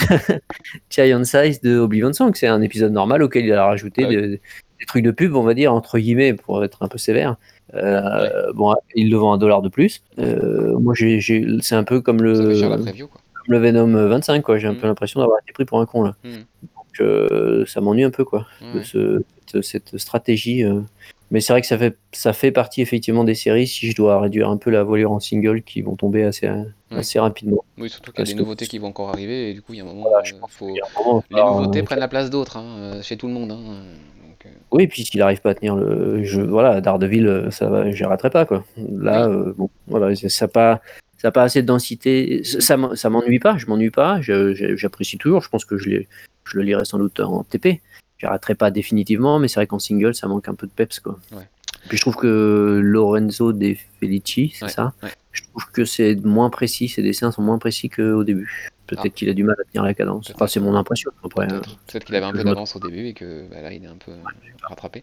Giant Size de Oblivion Song. C'est un épisode normal auquel il a rajouté Ah oui. des, des trucs de pub, on va dire, entre guillemets, pour être un peu sévère. Euh, Bon, il le vend un dollar de plus. Euh, moi, j'ai, j'ai- c'est un peu comme Ça fait cher la le, preview, quoi. comme le Venom vingt-cinq, quoi. J'ai un Mhm. peu l'impression d'avoir été pris pour un con, là. Mhm. Donc, euh, ça m'ennuie un peu, quoi, de Ouais. ce, cette, cette stratégie. euh. Mais c'est vrai que ça fait, ça fait partie effectivement des séries, si je dois réduire un peu la voilure en single, qui vont tomber assez, assez rapidement. Oui, surtout qu'il y a Parce des que nouveautés qui vont encore arriver, et du coup, il y a un moment, voilà, je euh, pense faut... qu'il y a un moment, les il va nouveautés falloir, prennent la place d'autres, hein, euh, chez tout le monde. Hein, euh, donc, euh, oui, puis s'il n'arrive pas à tenir le jeu, voilà, Daredevil, euh, ça va, j'arrêterai pas, quoi. Là, Oui. euh, bon, voilà, ça n'a pas, ça a pas assez de densité. Ça, ça m'en- ça m'ennuie pas, je m'ennuie pas, je- je- j'apprécie toujours. Je pense que je, l'ai- je le lirai sans doute en T P. J'arrêterai pas définitivement, mais c'est vrai qu'en single, ça manque un peu de peps, quoi. Ouais. Puis je trouve que Lorenzo De Felici, c'est Ouais, ça? ouais. Je trouve que c'est moins précis, ses dessins sont moins précis qu'au début. Peut-être Ah. qu'il a du mal à tenir la cadence. Enfin, Peut-être. c'est mon impression. Après, Peut-être. euh, Peut-être qu'il avait un que peu je me- d'avance au début et que bah, là, il est un peu euh, rattrapé.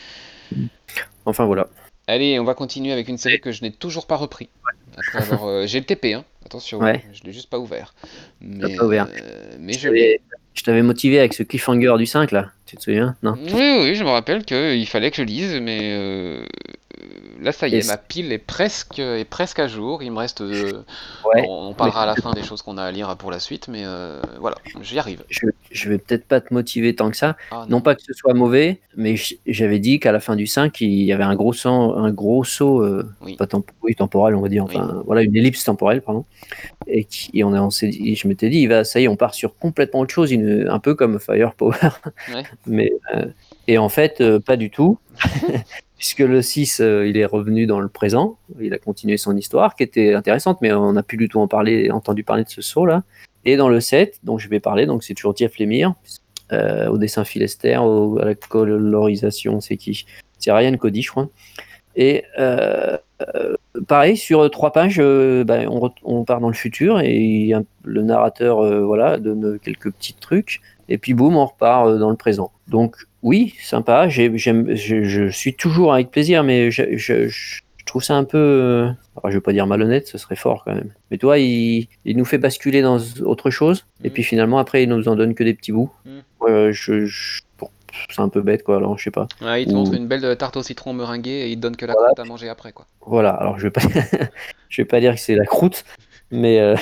Enfin, voilà. Allez, on va continuer avec une série que je n'ai toujours pas repris. Après avoir, euh, j'ai le T P, hein. Attention, Ouais. je l'ai juste pas ouvert. T'as Mais, pas ouvert. euh, mais Je je l'ai. t'avais- je t'avais motivé avec ce cliffhanger du cinq, là. Tu te souviens? Non? Oui, oui, je me rappelle qu'il fallait que je lise, mais euh, là, ça y Et est, ma pile est presque, est presque à jour. Il me reste. euh, ouais. on, on parlera à la fin des choses qu'on a à lire pour la suite, mais euh, voilà, j'y arrive. Je, je vais peut-être pas te motiver tant que ça. Ah Non non. pas que ce soit mauvais, mais j- j'avais dit qu'à la fin du cinq, il y avait un gros, sang, un gros saut, euh, Oui. pas temp- oui, temporel, on va dire, enfin, voilà, une ellipse temporelle, pardon. Et, qui, et on a, on s'est dit, je m'étais dit, il va, ça y est, on part sur complètement autre chose, une- un peu comme Firepower. Ouais. Mais, euh, et en fait, euh, pas du tout. Puisque le six, euh, il est revenu dans le présent, il a continué son histoire, qui était intéressante, mais on n'a plus du tout en parler, entendu parler de ce saut-là. Et dans le sept, dont je vais parler, donc c'est toujours Jeff Lemire, euh, au dessin Phil Lester, au- à la colorisation, c'est qui? C'est Ryan Cody, je crois. Et euh, euh, pareil, sur trois pages, euh, ben, on, re- on part dans le futur et il y a un- le narrateur euh, voilà, donne quelques petits trucs, et puis boum, on repart euh, dans le présent. Donc oui, sympa, j'ai- j'aime, je, je suis toujours avec plaisir, mais je, je- je- je trouve ça un peu, euh, alors, je vais pas dire malhonnête, ce serait fort quand même. Mais toi, il, il nous fait basculer dans autre chose, et Mhm. puis finalement, après, il nous en donne que des petits bouts. Mhm. Euh, je, je- bon, c'est un peu bête, quoi, alors je sais pas. Ouais, il te Ou- montre une belle tarte au citron meringuée et il te donne que la Voilà. croûte à manger après, quoi. Voilà, alors je vais pas, je vais pas dire que c'est la croûte, mais euh,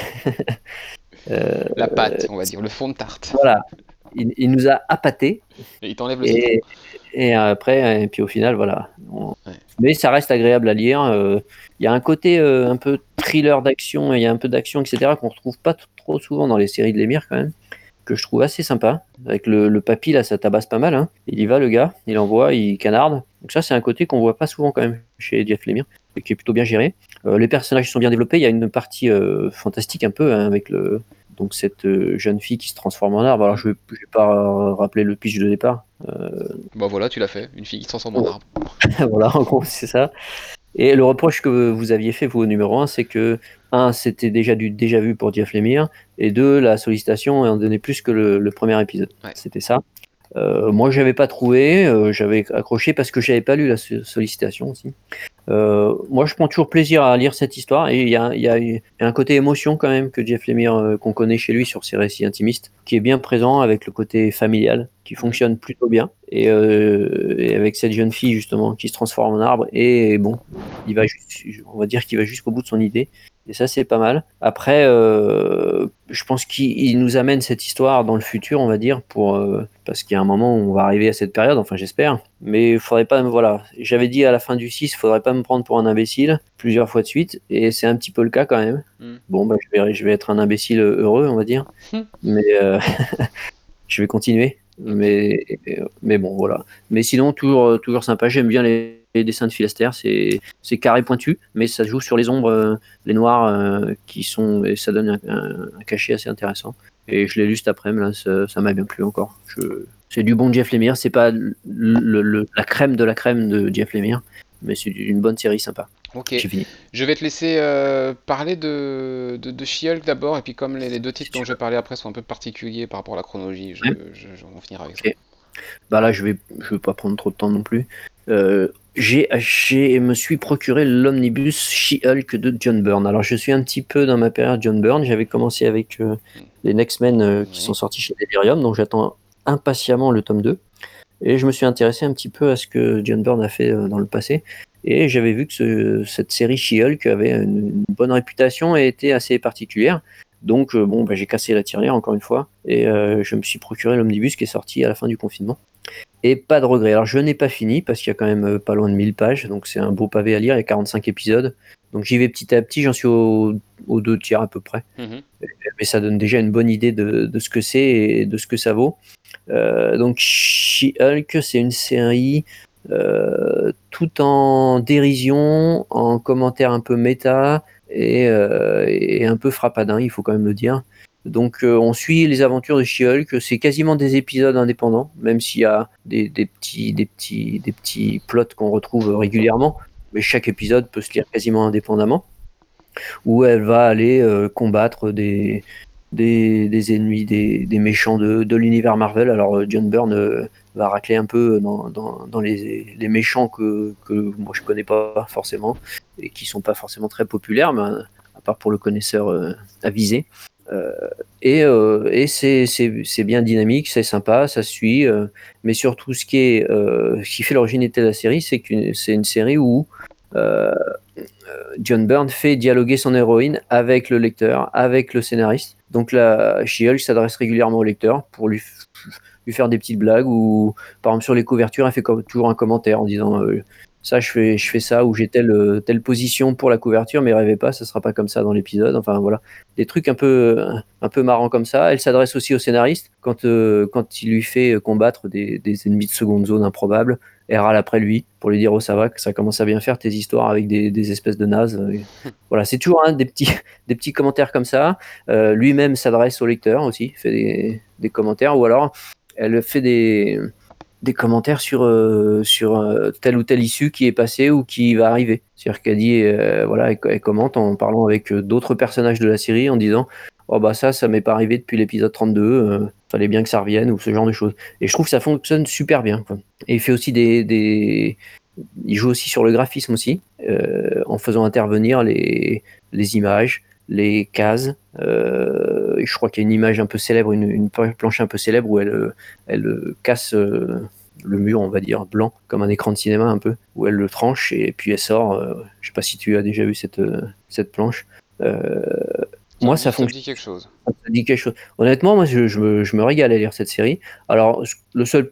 euh, La pâte, on va dire, le fond de tarte. voilà, il, il nous a appâté Et il t'enlève le citron. et, et après, et puis au final, voilà, on, Ouais. mais ça reste agréable à lire. Euh, Il y a un côté euh, un peu thriller d'action, il y a un peu d'action, et cetera, qu'on retrouve pas t- trop souvent dans les séries de Lemire quand même, que je trouve assez sympa. Avec le, le papy, là, ça tabasse pas mal. Hein. Il y va, le gars, il envoie, il canarde. Donc ça, c'est un côté qu'on voit pas souvent quand même chez Jeff Lemire, et qui est plutôt bien géré. Euh, les personnages sont bien développés. Il y a une partie euh, fantastique un peu, hein, avec le, donc cette euh, jeune fille qui se transforme en arbre. Alors je vais, je vais pas euh, rappeler le pitch de départ. Euh, Bah voilà, tu l'as fait, une fille qui se transforme en oh. arbre. Voilà, en gros, c'est ça. Et le reproche que vous aviez fait, vous, au numéro un, c'est que, un, c'était déjà du déjà vu pour Jeff Lemire, et deux, la sollicitation en donnait plus que le, le premier épisode. Ouais. C'était ça. Euh, moi, j'avais pas trouvé, euh, j'avais accroché parce que j'avais pas lu la so- sollicitation aussi. Euh, moi, je prends toujours plaisir à lire cette histoire, et il y a, il y a- il y a un côté émotion quand même que Jeff Lemire, euh, qu'on connaît chez lui sur ses récits intimistes, qui est bien présent avec le côté familial, qui fonctionne plutôt bien, et, euh, et avec cette jeune fille justement qui se transforme en arbre, et bon, il va juste- on va dire qu'il va jusqu'au bout de son idée. Et ça, c'est pas mal. Après, euh, je pense qu'il il nous amène cette histoire dans le futur, on va dire, pour, euh, parce qu'il y a un moment où on va arriver à cette période, enfin j'espère. Mais il faudrait pas, me- voilà, j'avais dit à la fin du six, il faudrait pas me prendre pour un imbécile plusieurs fois de suite, et c'est un petit peu le cas quand même. Mm. Bon, bah, je vais, je vais être un imbécile heureux, on va dire, mais euh, je vais continuer. Mais, mais bon, voilà. Mais sinon, toujours, toujours sympa. J'aime bien les, les dessins de Philaster. C'est, c'est carré pointu, mais ça joue sur les ombres, euh, les noirs, euh, qui sont, et ça donne un, un- un cachet assez intéressant. Et je l'ai lu cet après-midi, là, ça, ça m'a bien plu encore. Je, c'est du bon Jeff Lemire. C'est pas le, le- le- la crème de la crème de Jeff Lemire, mais c'est une bonne série sympa. Ok, J'ai fini. je vais te laisser euh, parler de, de, de She-Hulk d'abord, et puis comme les, les deux titres dont je vais parler après sont un peu particuliers par rapport à la chronologie, je, Ouais. je, je- on finira avec ça. Ok. Bah là, je vais, je vais pas prendre trop de temps non plus. Euh, j'ai, j'ai me suis procuré l'omnibus She-Hulk de John Byrne. Alors, je suis un petit peu dans ma période John Byrne. J'avais commencé avec euh, les Next Men euh, qui Oui. sont sortis chez Delirium, donc j'attends impatiemment le tome deux. Et je me suis intéressé un petit peu à ce que John Byrne a fait euh, dans le passé. Et j'avais vu que ce- cette série She-Hulk avait une, une bonne réputation et était assez particulière. Donc, euh, bon, bah, j'ai cassé la tirelire encore une fois. Et euh, je me suis procuré l'omnibus qui est sorti à la fin du confinement. Et pas de regret. Alors, je n'ai pas fini parce qu'il y a quand même euh, pas loin de mille pages. Donc, c'est un beau pavé à lire. Il y a quarante-cinq épisodes. Donc, j'y vais petit à petit. J'en suis au- aux deux tiers à peu près. Mhm. Mais ça donne déjà une bonne idée de, de ce que c'est et de ce que ça vaut. Euh, donc She-Hulk, c'est une série euh, tout en dérision, en commentaire un peu méta et, euh, et un peu frappadin, il faut quand même le dire. Donc euh, on suit les aventures de She-Hulk, c'est quasiment des épisodes indépendants, même s'il y a des, des petits, des, petits, des petits plots qu'on retrouve régulièrement, mais chaque épisode peut se lire quasiment indépendamment, où elle va aller euh, combattre des, des, des ennemis, des, des méchants de, de l'univers Marvel. Alors euh, John Byrne euh, va racler un peu dans, dans, dans les, les méchants que, que moi je connais pas forcément et qui sont pas forcément très populaires, mais, à part pour le connaisseur euh, avisé. Euh, et euh, et c'est, c'est, c'est bien dynamique, c'est sympa, ça se suit, euh, mais surtout ce qui, est, euh, ce qui fait l'originalité de la série, c'est que c'est une série où euh, John Byrne fait dialoguer son héroïne avec le lecteur, avec le scénariste. Donc la She-Hulk s'adresse régulièrement au lecteur pour lui, lui faire des petites blagues ou par exemple sur les couvertures, elle fait toujours un commentaire en disant euh, ça je fais, je fais ça ou j'ai telle, telle position pour la couverture, mais rêvez pas, ça sera pas comme ça dans l'épisode. Enfin voilà, des trucs un peu, un peu marrants comme ça. Elle s'adresse aussi au scénariste quand, euh, quand il lui fait combattre des, des ennemis de seconde zone improbables. Elle râle après lui pour lui dire oh ça va, que ça commence à bien faire tes histoires avec des, des espèces de nazes. Voilà, c'est toujours hein, des, petits, des petits commentaires comme ça. Euh, lui-même s'adresse au lecteur aussi, fait des, des commentaires, ou alors elle fait des, des commentaires sur, euh, sur euh, telle ou telle issue qui est passée ou qui va arriver. C'est-à-dire qu'elle dit, euh, voilà, elle, elle commente en parlant avec d'autres personnages de la série en disant oh bah ça, ça m'est pas arrivé depuis l'épisode trente-deux, euh, fallait bien que ça revienne, ou ce genre de choses. Et je trouve que ça fonctionne super bien, quoi. Et il fait aussi des, des... il joue aussi sur le graphisme aussi, euh, en faisant intervenir les, les images, les cases. Euh, je crois qu'il y a une image un peu célèbre, une, une planche un peu célèbre où elle, elle casse euh, le mur, on va dire, blanc, comme un écran de cinéma un peu, où elle le tranche et puis elle sort. Euh, je sais pas si tu as déjà vu cette, cette planche. Euh, Ça moi, me ça dit, ça me fonctionne. dit quelque chose. Ça dit quelque chose. Honnêtement, moi, je, je, me, je me régale à lire cette série. Alors, le seul petit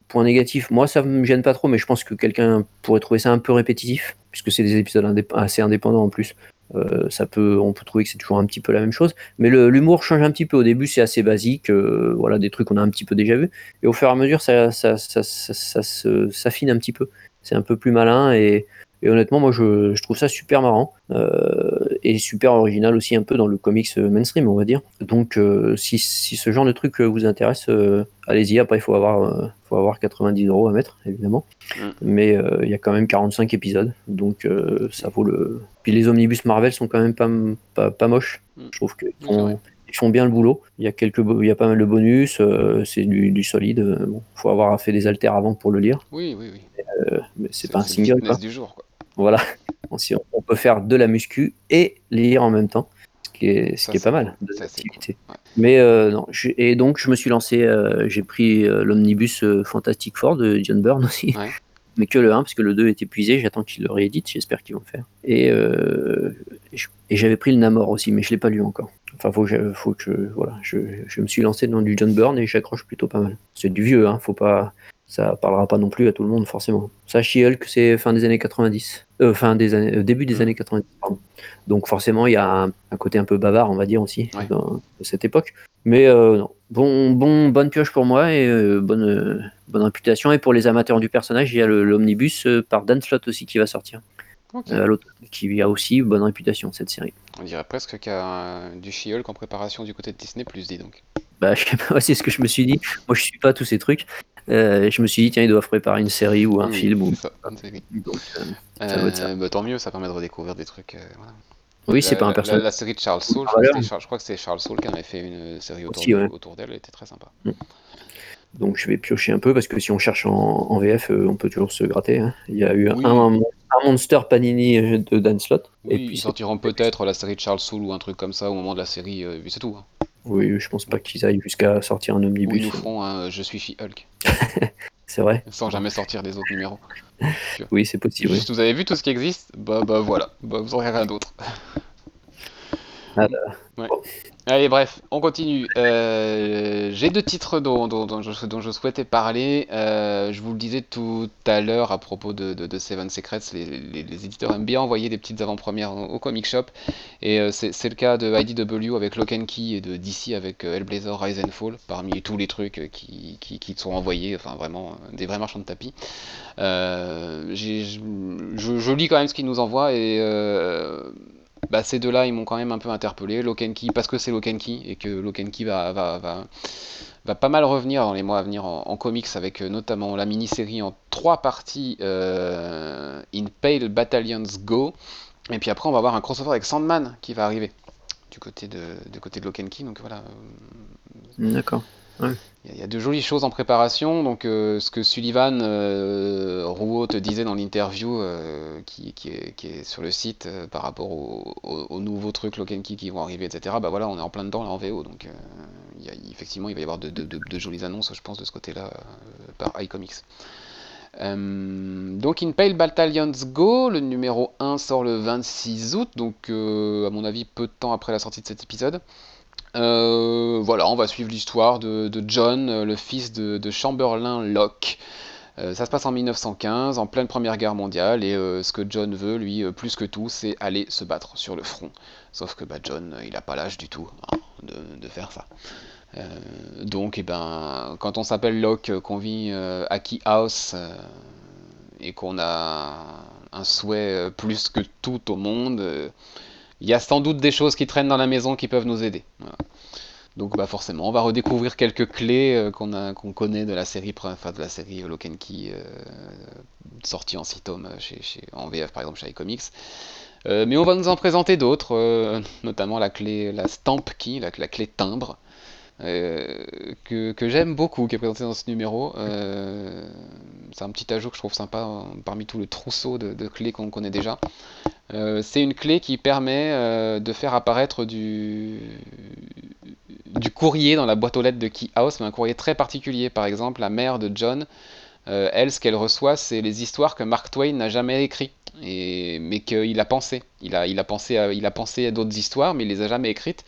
point négatif, moi ça me gêne pas trop, mais je pense que quelqu'un pourrait trouver ça un peu répétitif, puisque c'est des épisodes indép- assez indépendants en plus. Euh, ça peut, on peut trouver que c'est toujours un petit peu la même chose, mais le, l'humour change un petit peu. Au début, c'est assez basique, euh, voilà, des trucs qu'on a un petit peu déjà vus, et au fur et à mesure, ça, ça, ça, ça, ça se- s'affine un petit peu. C'est un peu plus malin, et, et honnêtement, moi, je, je trouve ça super marrant, euh, et super original aussi un peu dans le comics mainstream, on va dire. Donc, euh, si, si ce genre de truc euh, vous intéresse, euh, allez-y. Après, il faut avoir, euh, faut avoir quatre-vingt-dix euros à mettre, évidemment. Mm. Mais euh, il y a quand même quarante-cinq épisodes, donc euh, ça vaut le. Puis les omnibus Marvel sont quand même pas, pas, pas moches. Mm. Je trouve qu'ils Oui, c'est vrai. font, ils font bien le boulot. Il y a, quelques, bo- il y a pas mal de bonus, euh, c'est du, du solide. Euh, Bon, faut avoir fait des haltères avant pour le lire, Oui, oui, oui. euh, mais c'est C'est pas un c'est le single, fitness quoi. du jour, quoi. Voilà. On, si on on peut faire de la muscu et lire en même temps, ce qui est, ce Ça, qui est pas c'est cool. mal, deux Ça, c'est cool. activités. Ouais. Mais euh, non, je- et donc je me suis lancé, euh, j'ai pris euh, l'omnibus euh, Fantastic Four de John Byrne aussi, Ouais. mais que le un, parce que le deux est épuisé, j'attends qu'ils le rééditent, j'espère qu'ils vont le faire. Et, euh, et je- et j'avais pris le Namor aussi, mais je l'ai pas lu encore. Enfin, faut que, je- faut que je, voilà, je, je me suis lancé dans du John Byrne et j'accroche plutôt pas mal. C'est du vieux, hein, faut pas, ça parlera pas non plus à tout le monde forcément. Ça, She-Hulk, c'est fin des années quatre-vingt-dix, euh, fin des années, euh, début des Mm. années quatre-vingt-dix, pardon. Donc forcément, il y a un, un côté un peu bavard, on va dire aussi, Ouais. dans, de cette époque. Mais euh, non, bon, bon, bonne pioche pour moi et euh, bonne, euh, bonne réputation. Et pour les amateurs du personnage, il y a le- l'omnibus euh, par Dan Slott aussi qui va sortir. Ok. Euh, à l'autre, qui a aussi bonne réputation cette série. On dirait presque qu'il y a euh, du She-Hulk en préparation du côté de Disney+, dis donc. Bah, je sais pas, c'est ce que je me suis dit. Moi, je suis pas tous ces trucs. Euh, je me suis dit, tiens, ils doivent préparer une série ou un Oui, film. Ou... c'est ça, une série. Donc, euh, ça doit être ça. Euh, bah, tant mieux, ça permet de redécouvrir des trucs. euh, voilà. Oui, c'est La, pas un la- la- personnage la série de Charles Soule, à je crois que valeur c'était Charles, je crois que c'était Charles Soule qui en avait fait une série autour aussi, de, ouais. autour d'elle, elle était très sympa. Mm. Donc, je vais piocher un peu parce que si on cherche en, en V F, euh, on peut toujours se gratter, hein. Il y a eu un, Oui, un, un Monster Panini euh, de Dan Slott. Et oui, puis, ils c'est... sortiront peut-être la série de Charles Soule ou un truc comme ça au moment de la série, euh, puis c'est tout. Hein. Oui, je pense pas qu'ils aillent jusqu'à sortir un Ou ils nous omnibus. feront un Je suis She-Hulk, C'est vrai. sans jamais sortir les autres numéros. Tu vois. Oui, c'est possible. Oui. Juste, vous avez vu tout ce qui existe? Bah, bah voilà, bah, vous aurez rien d'autre. Ah, bah, Ouais. bon. Allez, bref, on continue. Euh, j'ai deux titres dont, dont- dont je, dont je souhaitais parler. Euh, je vous le disais tout à l'heure à propos de, de- de Seven Secrets, les, les- les éditeurs aiment bien envoyer des petites avant-premières au, au comic shop. Et euh, c'est c'est le cas de I D W avec Lock and Key et de D C avec euh, Hellblazer Rise and Fall, parmi tous les trucs euh, qui, qui, qui sont envoyés, enfin vraiment euh, des vrais marchands de tapis. Euh, j'ai- je, je- je lis quand même ce qu'ils nous envoient et euh, bah, ces deux-là, ils m'ont quand même un peu interpellé. Lock and Key, parce que c'est Lock and Key et que Lock and Key va, va, va, va pas mal revenir dans les mois à venir en, en comics avec euh, notamment la mini-série en trois parties euh, In Pale Battalions Go. Et puis après, on va avoir un crossover avec Sandman qui va arriver du côté de, du côté de Lock and Key. Donc voilà, D'accord. Ouais. il y a de jolies choses en préparation. Donc, euh, ce que Sullivan euh, Rouault te disait dans l'interview euh, qui, qui, est, qui est sur le site euh, par rapport aux au, au nouveaux trucs Lock and Key qui vont arriver, et cetera. Bah voilà, on est en plein dedans là en V O. Donc, euh, il y a, effectivement, il va y avoir de, de, de, de jolies annonces, je pense, de ce côté-là euh, par iComics. Euh, donc, In Pale Battalions Go, le numéro un sort le vingt-six août, donc euh, à mon avis, peu de temps après la sortie de cet épisode. Euh, voilà, on va suivre l'histoire de, de John, euh, le fils de, de Chamberlain Locke. Euh, ça se passe en mille neuf cent quinze, en pleine Première Guerre mondiale, et euh, ce que John veut, lui, euh, plus que tout, c'est aller se battre sur le front. Sauf que bah, John, euh, il n'a pas l'âge du tout hein, de, de faire ça. Euh, donc, eh ben, quand on s'appelle Locke, euh, qu'on vit euh, à Key House, euh, et qu'on a un souhait euh, plus que tout au monde, euh, il y a sans doute des choses qui traînent dans la maison qui peuvent nous aider. Voilà. Donc bah forcément, on va redécouvrir quelques clés euh, qu'on a, qu'on connaît de la série, enfin de la série Lock and Key euh, sortie en six tomes chez, chez, en V F par exemple chez iComics. Euh, mais on va nous en présenter d'autres, euh, notamment la clé, la Stamp Key, la, la clé timbre, euh, que, que j'aime beaucoup, qui est présentée dans ce numéro. Euh, c'est un petit ajout que je trouve sympa hein, parmi tout le trousseau de, de clés qu'on connaît déjà. Euh, c'est une clé qui permet euh, de faire apparaître du, du courrier dans la boîte aux lettres de Key House, mais un courrier très particulier. Par exemple, la mère de John, euh, elle, ce qu'elle reçoit, c'est les histoires que Mark Twain n'a jamais écrites, et, mais qu'il a pensé. Il a, il a pensé à, il a pensé à d'autres histoires, mais il les a jamais écrites.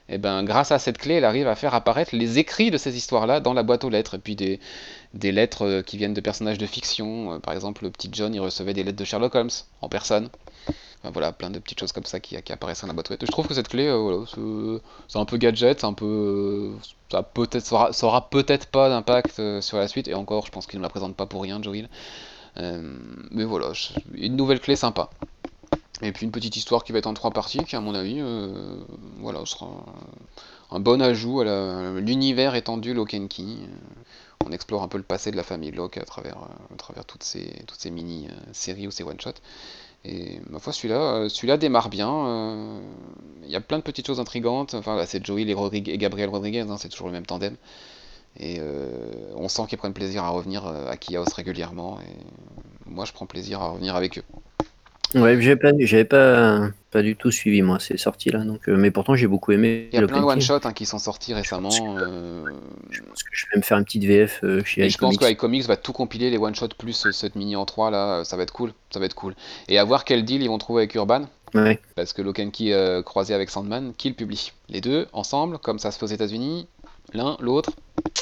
et ben grâce à cette clé, elle arrive à faire apparaître les écrits de ces histoires-là dans la boîte aux lettres, et puis des, des lettres euh, qui viennent de personnages de fiction. Euh, par exemple, le petit John, il recevait des lettres de Sherlock Holmes en personne. Enfin, voilà, plein de petites choses comme ça qui, qui apparaissent dans la boîte aux lettres. Je trouve que cette clé, euh, voilà, c'est, c'est un peu gadget, c'est un peu, euh, ça peut-être, ça aura, ça aura peut-être pas d'impact euh, sur la suite, et encore, je pense qu'il ne la présente pas pour rien, Joel. Euh, mais voilà, je- une nouvelle clé sympa. Et puis une petite histoire qui va être en trois parties, qui à mon avis, euh, voilà, sera un, un bon ajout à la- à l'univers étendu Lock and Key. Euh, On explore un peu le passé de la famille Locke à travers, euh, à travers toutes ces, toutes ces mini-séries ou ces one-shots. Et ma foi, celui-là, euh, celui-là démarre bien. euh, Il y a plein de petites choses intrigantes. Enfin, là, c'est Joey et, Rodrigue- et Gabriel Rodriguez, hein, c'est toujours le même tandem. Et euh, on sent qu'ils prennent plaisir à revenir euh, à Kiaos régulièrement. Et moi, je prends plaisir à revenir avec eux. Ouais, j'avais pas, j'avais pas, pas du tout suivi moi ces sorties là, donc, euh, mais pourtant j'ai beaucoup aimé Il y a Lock plein and de Key. one-shots hein, qui sont sortis Je pense récemment. que, euh, je pense que je vais me faire une petite V F euh, chez Et je pense que iComics. iComics va tout compiler, les one-shots plus euh, cette mini en trois là, ça va être cool, ça va être cool. Et à voir quel deal ils vont trouver avec Urban, Ouais. parce que Lock and Key euh, croisé avec Sandman, qui le publie. Les deux ensemble, comme ça se fait aux États-Unis, l'un, l'autre,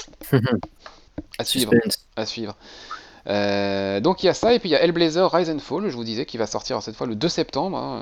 à suivre, Suspense. à suivre. Euh, donc il y a ça, et puis il y a Hellblazer Rise and Fall, je vous disais, qui va sortir cette fois le deux septembre, hein,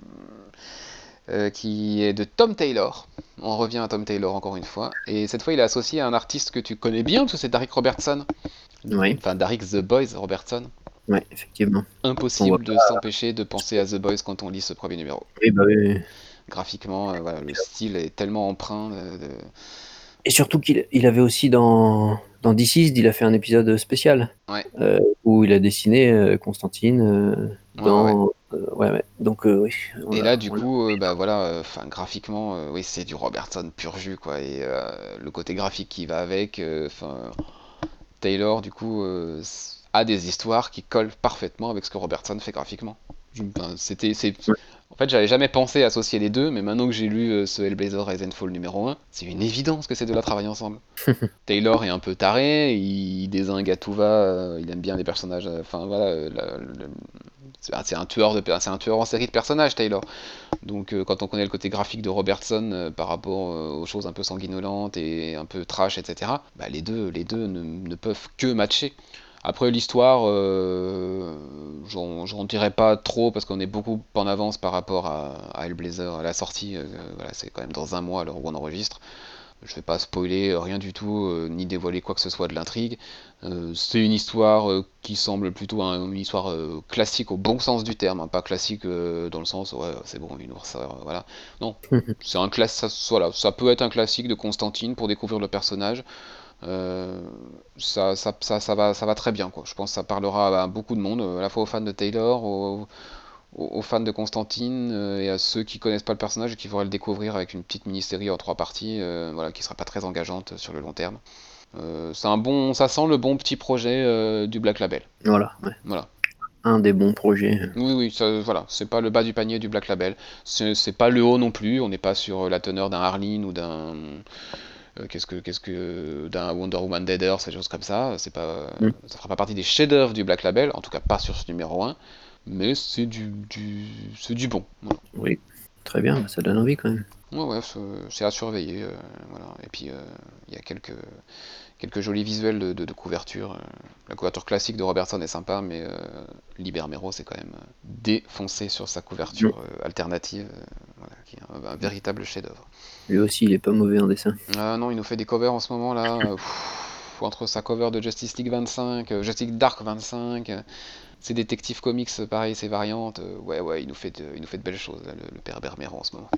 euh, qui est de Tom Taylor. On revient à Tom Taylor encore une fois, et cette fois il est associé à un artiste que tu connais bien, parce que c'est Derek Robertson. Ouais. Enfin, Derek The Boys Robertson. Ouais, effectivement. Impossible de s'empêcher de penser à The Boys quand on lit ce premier numéro. Oui, bah oui. Graphiquement, euh, voilà, le style est tellement empreint de... de- Et surtout qu'il il avait aussi dans dans Deceased, il a fait un épisode spécial Ouais, euh, où il a dessiné euh, Constantine euh, ouais, ouais, ouais. dans euh, ouais, ouais. Donc euh, oui, on Et l'a, là, du on l'a. coup, euh, bah voilà, enfin graphiquement, euh, oui, c'est du Robertson pur jus, quoi. Et euh, le côté graphique qui va avec, enfin, Taylor, du coup, euh, s- a des histoires qui collent parfaitement avec ce que Robertson fait graphiquement. Je- ben, c'était, c'est... Ouais. En fait, j'avais jamais pensé associer les deux, mais maintenant que j'ai lu euh, ce Hellblazer Rise and Fall numéro un, c'est une évidence que ces deux-là travaillent ensemble. Taylor est un peu taré, il dézingue à tout va, euh, il aime bien les personnages, euh, enfin voilà, euh, la- le- c'est un c'est un tueur de, c'est un tueur en série de personnages, Taylor. Donc euh, quand on connaît le côté graphique de Robertson euh, par rapport euh, aux choses un peu sanguinolentes et un peu trash, et cetera, bah, les deux, les deux ne, ne peuvent que matcher. Après l'histoire, euh, j'en j'en dirais pas trop parce qu'on est beaucoup en avance par rapport à, à Hellblazer, à la sortie. euh, voilà, c'est quand même dans un mois alors où on enregistre. Je vais pas spoiler euh, rien du tout, euh, ni dévoiler quoi que ce soit de l'intrigue. Euh, c'est une histoire euh, qui semble plutôt un- une histoire euh, classique au bon sens du terme, hein, pas classique euh, dans le sens ouais c'est bon une ours, euh, voilà. Non, c'est un class, ça, voilà, ça peut être un classique de Constantine pour découvrir le personnage. Euh, ça, ça, ça, ça va, ça va très bien quoi. Je pense que ça parlera à beaucoup de monde, euh, à la fois aux fans de Taylor, aux, aux- aux fans de Constantine euh, et à ceux qui connaissent pas le personnage et qui voudraient le découvrir avec une petite mini-série en trois parties, euh, voilà, qui sera pas très engageante sur le long terme. Euh, c'est un bon, ça sent le bon petit projet euh, du Black Label. Voilà, ouais. Voilà. Un des bons projets. Oui, oui, ça, voilà, c'est pas le bas du panier du Black Label, c'est c'est pas le haut non plus. On n'est pas sur la teneur d'un Harleen ou d'un euh, qu'est-ce que, qu'est-ce que d'un Wonder Woman Dead Earth, des choses comme ça. C'est pas, Mm. ça fera pas partie des chefs-d'œuvre du Black Label, en tout cas pas sur ce numéro un, mais c'est du, du, c'est du bon. Voilà. Oui, très bien, ça donne envie quand même. Ouais, ouais, c'est c'est à surveiller. euh, voilà. Et puis euh, il y a quelques, quelques jolis visuels de, de- de couverture. euh. La couverture classique de Robertson est sympa, mais euh, Liber Mero c'est quand même euh, défoncé sur sa couverture euh, alternative, euh, voilà, qui est un, un véritable chef-d'œuvre. Lui aussi, il est pas mauvais en dessin. Ah non, il nous fait des covers en ce moment là. euh, pff, entre sa cover de Justice League vingt-cinq, euh, Justice League Dark vingt-cinq, euh, ses Detective Comics, euh, pareil, ses variantes. euh, ouais, ouais, il nous fait de, il nous fait de belles choses, là, le, le père Bermero en ce moment.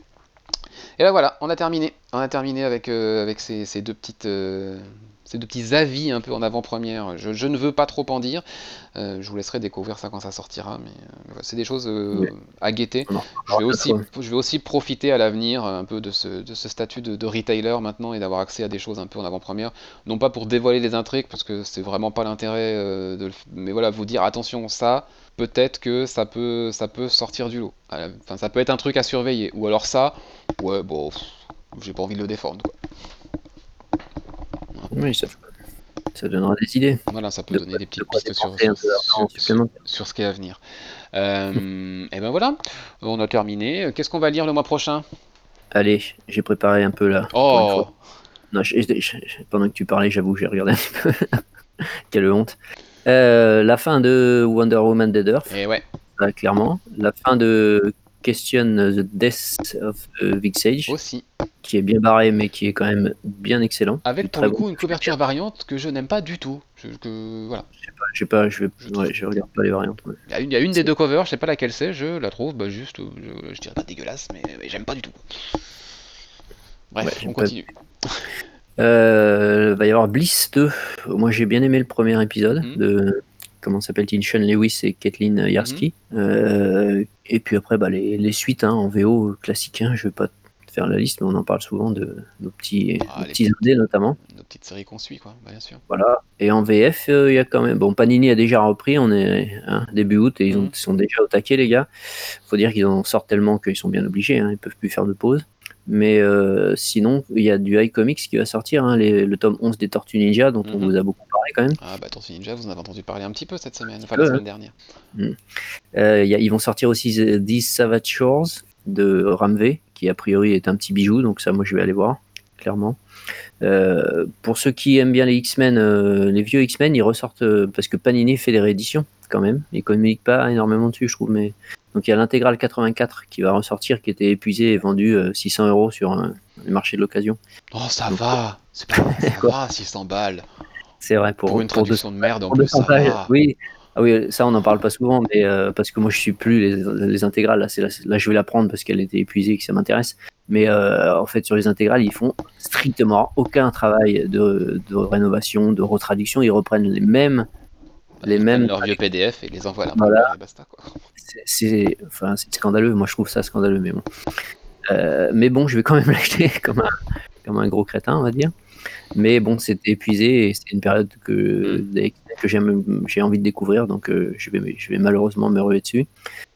Et là voilà, on a terminé. On a terminé avec, euh, avec ces, ces deux petites, euh, ces deux petits avis un peu en avant-première. Je, je ne veux pas trop en dire. Euh, je vous laisserai découvrir ça quand ça sortira. Mais euh, voilà, c'est des choses euh, Ouais. à guetter. On en Je vais, reparlera aussi, cette fois. je vais aussi profiter à l'avenir euh, un peu de ce, de ce statut de, de retailer maintenant et d'avoir accès à des choses un peu en avant-première. Non pas pour dévoiler les intrigues, parce que c'est vraiment pas l'intérêt euh, de le f- mais voilà, vous dire attention, ça, peut-être que ça peut, ça peut sortir du lot. Euh, Enfin, ça peut être un truc à surveiller. Ou alors ça, ouais, bon, pff, j'ai pas envie de le défendre, quoi. Oui, ça, ça donnera des idées. Voilà, ça peut De donner quoi, des de petites quoi pistes sur, dépenser un sur, peu d'argent sur, sur, supplémentaire. sur ce qui est à venir. Euh, et ben voilà, on a terminé. Qu'est-ce qu'on va lire le mois prochain? Allez, j'ai préparé un peu là. Pour une fois. Oh Non, je- je- je- pendant que tu parlais, j'avoue, j'ai regardé un petit peu. Quelle honte. Euh, la fin de Wonder Woman Dead Earth, Et ouais, euh, clairement. La fin de Question the Death of euh, Vic Sage, aussi. qui est bien barré, mais qui est quand même bien excellent. Avec Du pour très le bon. coup une couverture variante que je n'aime pas du tout. Je, que, voilà. Je sais pas, je vais, Je trouve- ouais, je regarde pas les variantes. ouais. Il y a une, il y a une des C'est- deux covers, je sais pas laquelle c'est, je la trouve bah, juste, euh, je, je dirais pas dégueulasse, mais, mais j'aime pas du tout. Bref, Ouais, on j'aime pas. continue. Euh, va y avoir Bliss deux. Moi, j'ai bien aimé le premier épisode Mhm. de comment s'appelle-t-il, Sean Lewis et Kathleen Yarsky. Euh, et puis après, bah, les, les suites hein, en V O classiques. Hein, je vais pas te faire la liste, mais on en parle souvent de nos petits, Ah, nos les petits petites, indés notamment. nos petites séries qu'on suit, quoi, bah, bien sûr. Voilà. Et en V F, euh, il y a quand même. Bon, Panini a déjà repris. On est hein, début août et ils, ont, Mhm. ils sont déjà au taquet, les gars. Faut dire qu'ils en sortent tellement qu'ils sont bien obligés. Hein, ils peuvent plus faire de pause. Mais euh, sinon, il y a du iComics qui va sortir, hein, les- le tome onze des Tortues Ninja, dont on Mhm. vous a beaucoup parlé quand même. Ah bah Tortue Ninja, vous en avez entendu parler un petit peu cette semaine, enfin peu, la hein. semaine dernière. Euh, il y a- ils vont sortir aussi The- These Savage Shores de Ramvé, qui a priori est un petit bijou, donc ça, moi, je vais aller voir, clairement. Euh, pour ceux qui aiment bien les X-Men, euh, les vieux X-Men, ils ressortent euh, parce que Panini fait des rééditions quand même. Ils communiquent pas énormément dessus, je trouve. Mais donc il y a l'intégrale quatre-vingt-quatre qui va ressortir, qui était épuisée et vendue euh, six cents euros sur euh, les marchés de l'occasion. Oh ça Donc, va, c'est pas ça Quoi va, six cents balles. C'est vrai pour Pour une pour traduction de merde en pour plus, deux cents ça pages. va. Oui. Ah oui, ça on n'en parle pas souvent, mais euh, parce que moi je suis plus les, les intégrales. Là, c'est là, là, je vais la prendre parce qu'elle était épuisée et que ça m'intéresse. Mais euh, en fait, sur les intégrales, ils font strictement aucun travail de, de rénovation, de retraduction. Ils reprennent les mêmes, Bah, les ils prennent mêmes. leurs vieux P D F et les envoient à Voilà, l'imprimeur et basta quoi. c'est, c'est- enfin, c'est scandaleux. Moi, je trouve ça scandaleux, mais bon. Euh, mais bon, je vais quand même l'acheter comme un, comme un gros crétin, on va dire. Mais bon, c'était épuisé et c'est une période que, Mm. que j'aime, j'ai envie de découvrir, donc euh, je, vais, je vais malheureusement me ruer dessus.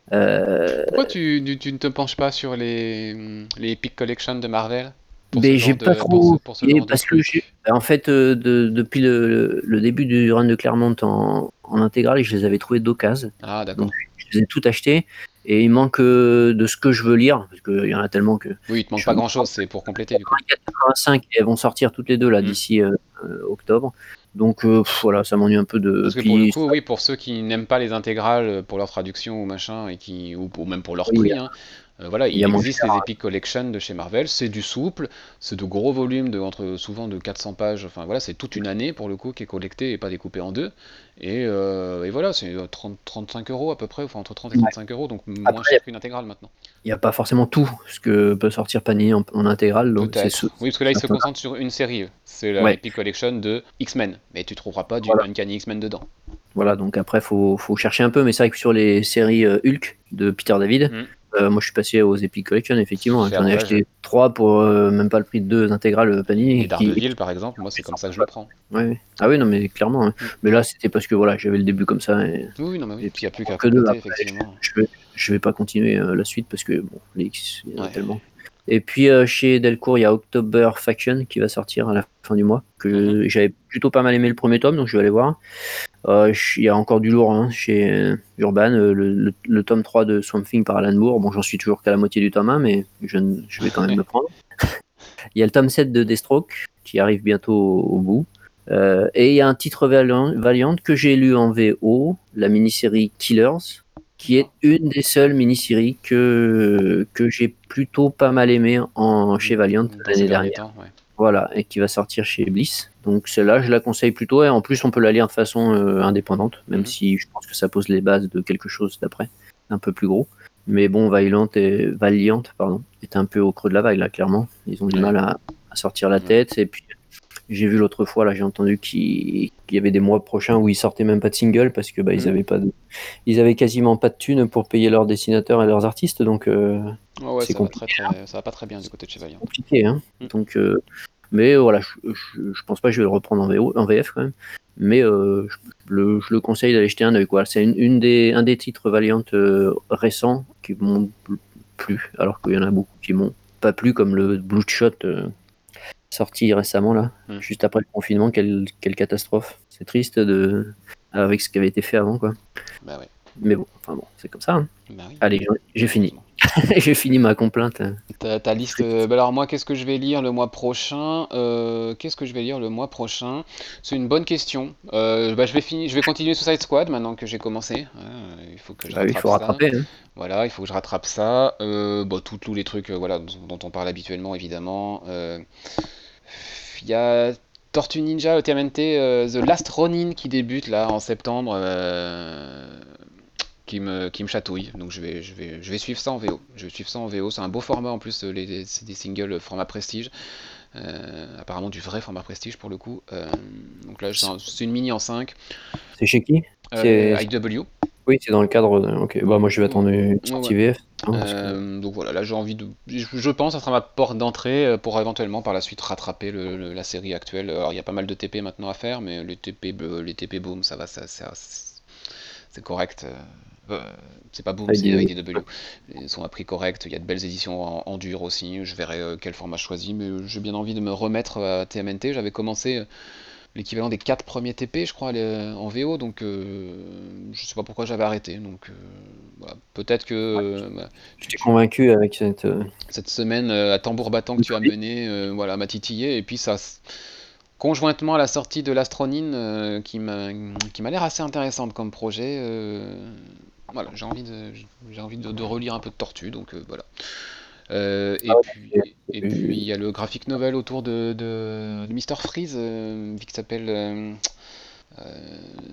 Euh, Pourquoi tu, tu, tu ne te penches pas sur les, les Epic Collection de Marvel pour ce mais j'ai genre pas de, pour ce, trop pour ce filé genre de parce que j'ai, truc? en fait, euh, de- depuis le, le début du run de Claremont en, en intégrale, je les avais trouvés d'occasion. Ah Donc d'accord. je les ai tout achetés et il manque euh, de ce que je veux lire parce qu'il y en a tellement que Oui, il te manque je pas grand chose, c'est pour compléter du coup. quatre-vingt-quatre quatre-vingt-cinq et elles vont sortir toutes les deux là Mm. d'ici euh, euh, octobre. Donc euh, pff, voilà, ça m'ennuie un peu de. Parce que pour le Puis coup, oui, pour ceux qui n'aiment pas les intégrales pour leur traduction ou machin, et qui, ou, ou même pour leur oui, prix, hein, euh, voilà, il y il a moins existe cher. les Epic Collection de chez Marvel, c'est du souple, c'est de gros volumes, de, entre, souvent de quatre cents pages, enfin voilà, c'est toute une année pour le coup qui est collectée et pas découpée en deux. Et, euh, et voilà, c'est trente, trente-cinq euros à peu près, enfin entre trente et Ouais. trente-cinq euros, donc moins Après, cher qu'une intégrale maintenant. il n'y a pas forcément tout ce que peut sortir Panini en, en intégrale, donc c'est ce. Peut-être. Oui, parce que là, ils se certains- concentrent sur une série, eux. C'est la Ouais, Epic Collection de X-Men, mais tu trouveras pas du voilà. Uncanny X-Men dedans. Voilà, donc après, faut, faut chercher un peu, mais c'est vrai que sur les séries euh, Hulk de Peter David, Mm. euh, moi je suis passé aux Epic Collection, effectivement. hein. Fais J'en ai abréage. acheté trois pour euh, même pas le prix de deux intégrales euh, Et Panini. Qui, Daredevil, par exemple, moi, c'est comme ça que je le prends. ouais, ouais. Ah oui, non, mais clairement. hein. Mm. Mais là, c'était parce que voilà, j'avais le début comme ça. Et, Oui, oui, non, mais oui. et Puis il n'y a plus qu'à que deux. compléter, Après, effectivement. je, je vais, je vais pas continuer euh, la suite parce que bon, les X, il y en a Ouais. tellement. Et puis euh, chez Delcourt, il y a October Faction qui va sortir à la fin du mois. Que Mhm. j'avais plutôt pas mal aimé le premier tome, donc je vais aller voir. Euh, je- Il y a encore du lourd hein, chez euh, Urban, euh, le, le- le tome trois de Swamp Thing par Alan Moore. Bon, j'en suis toujours qu'à la moitié du tome un, mais je, ne- je vais quand même le prendre. Il y a le tome sept de Deathstroke qui arrive bientôt au, au bout. Euh, et il y a un titre Valiant, Valiant que j'ai lu en V O, la mini-série Killers, qui est une des seules mini-séries que, que j'ai plutôt pas mal aimé en, chez Valiant Dans ces l'année derniers dernière. temps, ouais. Voilà, et qui va sortir chez Bliss. Donc celle-là, je la conseille plutôt. Et en plus, on peut la lire de façon euh, indépendante, même Mhm. si je pense que ça pose les bases de quelque chose d'après, un peu plus gros. Mais bon, Valiant, et, Valiant pardon, est un peu au creux de la vague, là, clairement. Ils ont du Ouais. mal à, à sortir la Ouais. tête. Et puis, j'ai vu l'autre fois, là, j'ai entendu qu'il qu'il y avait des mois prochains où ils sortaient même pas de single parce que bah, ils Mhm. avaient pas de, ils avaient quasiment pas de thunes pour payer leurs dessinateurs et leurs artistes. Donc, euh, Ouais, ouais, c'est ça va compliqué. très, très, ça va pas très bien du côté de chez Valiant. compliqué hein. Mm. Donc, euh, mais voilà, je, je, je pense pas que je vais le reprendre en, V O, en V F quand même. Mais euh, je, le, je le conseille d'aller jeter un œil. Quoi. C'est une, une des, un des titres Valiant euh, récents qui m'ont plu, alors qu'il y en a beaucoup qui m'ont pas plu, comme le Bloodshot euh, sorti récemment, là, Mm. juste après le confinement. Quelle, quelle catastrophe. C'est triste de, avec ce qui avait été fait avant. Quoi. Bah ouais. Mais bon, enfin bon, c'est comme ça. Hein. Bah oui. Allez, j'ai fini. J'ai fini ma complainte. Ta, ta liste. euh, bah alors moi, qu'est-ce que je vais lire le mois prochain? Euh, Qu'est-ce que je vais lire le mois prochain? C'est une bonne question. Euh, bah, je vais finir, je vais continuer Suicide Squad maintenant que j'ai commencé. Euh, il faut que je Bah oui, il rattrape faut ça. rattraper. Hein. Voilà, il faut que je rattrape ça. Euh, bah, tous tous les trucs, euh, voilà, dont, dont on parle habituellement, évidemment. Euh, Il y a Tortue Ninja T M N T euh, The Last Ronin qui débute là en septembre. euh, qui me, qui me chatouille. Donc je vais, je, vais, je vais suivre ça en V O. Je vais suivre ça en V O. C'est un beau format en plus, les, les- c'est des singles format prestige. Euh, apparemment du vrai format prestige pour le coup. Euh, donc là, c'est un- c'est une mini en cinq. C'est chez qui? Euh, C'est I W. Oui, c'est dans le cadre. de- Ok, bah moi je vais attendre une Ouais, sortie ouais. V F. hein, parce que... Euh, donc voilà, là j'ai envie de. Je, je pense que ça sera ma porte d'entrée euh, pour éventuellement par la suite rattraper le- le- la série actuelle. Alors il y a pas mal de T P maintenant à faire, mais les T P, be- les T P Boom, ça va, ça, ça- c'est correct. Euh, euh, c'est pas Boom, c'est I D W. I D W. Ils sont à prix correct. Il y a de belles éditions en, en dur aussi. Je verrai euh, quel format je choisis, mais euh, j'ai bien envie de me remettre à T M N T. J'avais commencé euh, l'équivalent des quatre premiers T P, je crois, les- en V O, donc euh, je sais pas pourquoi j'avais arrêté. Donc euh, voilà. Peut-être que euh, bah, Je tu- t'ai tu- convaincu avec cette. euh, cette semaine euh, à tambour battant que tu as mené, euh, voilà, m'a titillé. Et puis ça, s- conjointement à la sortie de l'Astronine, euh, qui m'a qui m'a l'air assez intéressante comme projet. euh, voilà, j'ai envie de j'ai envie de, de relire un peu de Tortue, donc euh, voilà. Euh, et puis et puis il y a le graphic novel autour de, de, de Mister Freeze, euh, qui s'appelle euh, euh,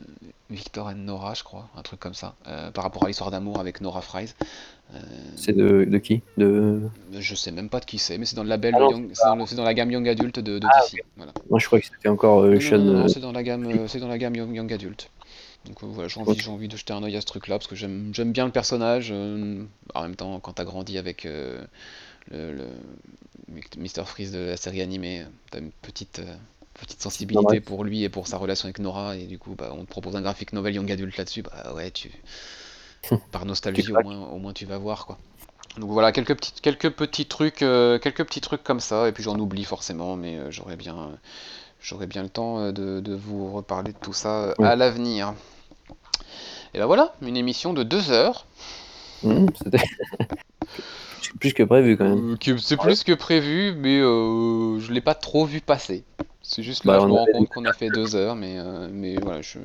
Victor and Nora, je crois, un truc comme ça, euh, par rapport à l'histoire d'amour avec Nora Fries. Euh, C'est de, de qui? De. je sais même pas de qui c'est, mais c'est dans le label Ah non, Young, c'est dans, le- c'est dans la gamme Young Adult de, de ah, D C. ok. Voilà. Moi je crois que c'était encore euh, Non, non, Sean. non, non, non, euh, c'est dans la gamme, euh, c'est dans la gamme Young, Young Adult. Donc euh, voilà, j'ai envie, ok. j'ai envie de jeter un œil à ce truc-là parce que j'aime, j'aime bien le personnage. euh, en même temps, quand t'as grandi avec euh, le, le Mister Freeze de la série animée, t'as une petite, euh, petite Non, sensibilité bref. pour lui et pour sa relation avec Nora, et du coup, bah, on te propose un graphic novel Young Adult là-dessus, bah ouais, tu, par Tu nostalgie au craques. moins, au moins tu vas voir quoi. Donc voilà, quelques petits, quelques petits trucs, euh, quelques petits trucs comme ça, et puis j'en oublie forcément, mais euh, j'aurais bien, euh, j'aurais bien le temps euh, de, de vous reparler de tout ça euh, Oui. à l'avenir. Et ben voilà, une émission de deux heures. Mmh, c'était plus- plus que prévu quand même. Euh, que c'est Ouais. plus que prévu, mais euh, je l'ai pas trop vu passer. C'est juste là, Bah je on me rends avait compte qu'on a fait deux heures, mais, euh, mais voilà, je...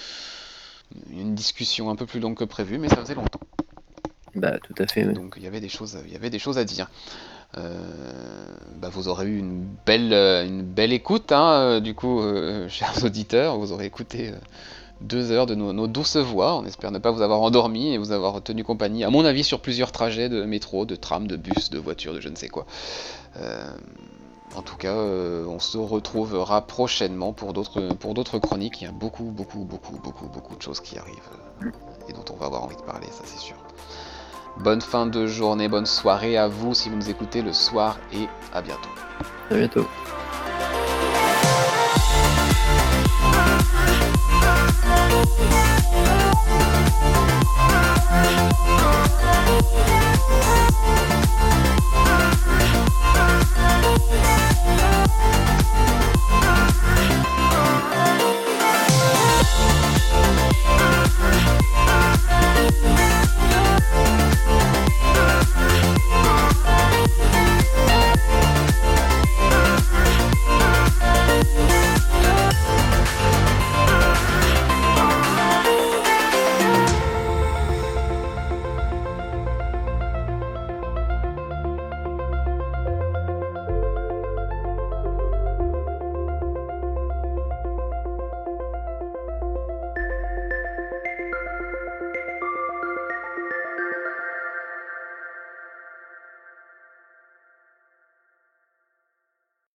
une discussion un peu plus longue que prévu, mais ça faisait longtemps. Bah tout à fait. Ouais. Donc il y avait des choses, il y avait des choses à dire. Euh, bah, vous aurez eu une belle, euh, une belle écoute, hein, euh, du coup, euh, chers auditeurs, vous aurez écouté euh, deux heures de nos, nos douces voix. On espère ne pas vous avoir endormi et vous avoir tenu compagnie, à mon avis, sur plusieurs trajets de métro, de tram, de bus, de voiture, de je ne sais quoi. Euh, en tout cas, euh, on se retrouvera prochainement pour d'autres pour d'autres chroniques. Il y a beaucoup, beaucoup, beaucoup, beaucoup, beaucoup de choses qui arrivent euh, et dont on va avoir envie de parler, ça c'est sûr. Bonne fin de journée, bonne soirée à vous si vous nous écoutez le soir et à bientôt. À bientôt. We'll be right back.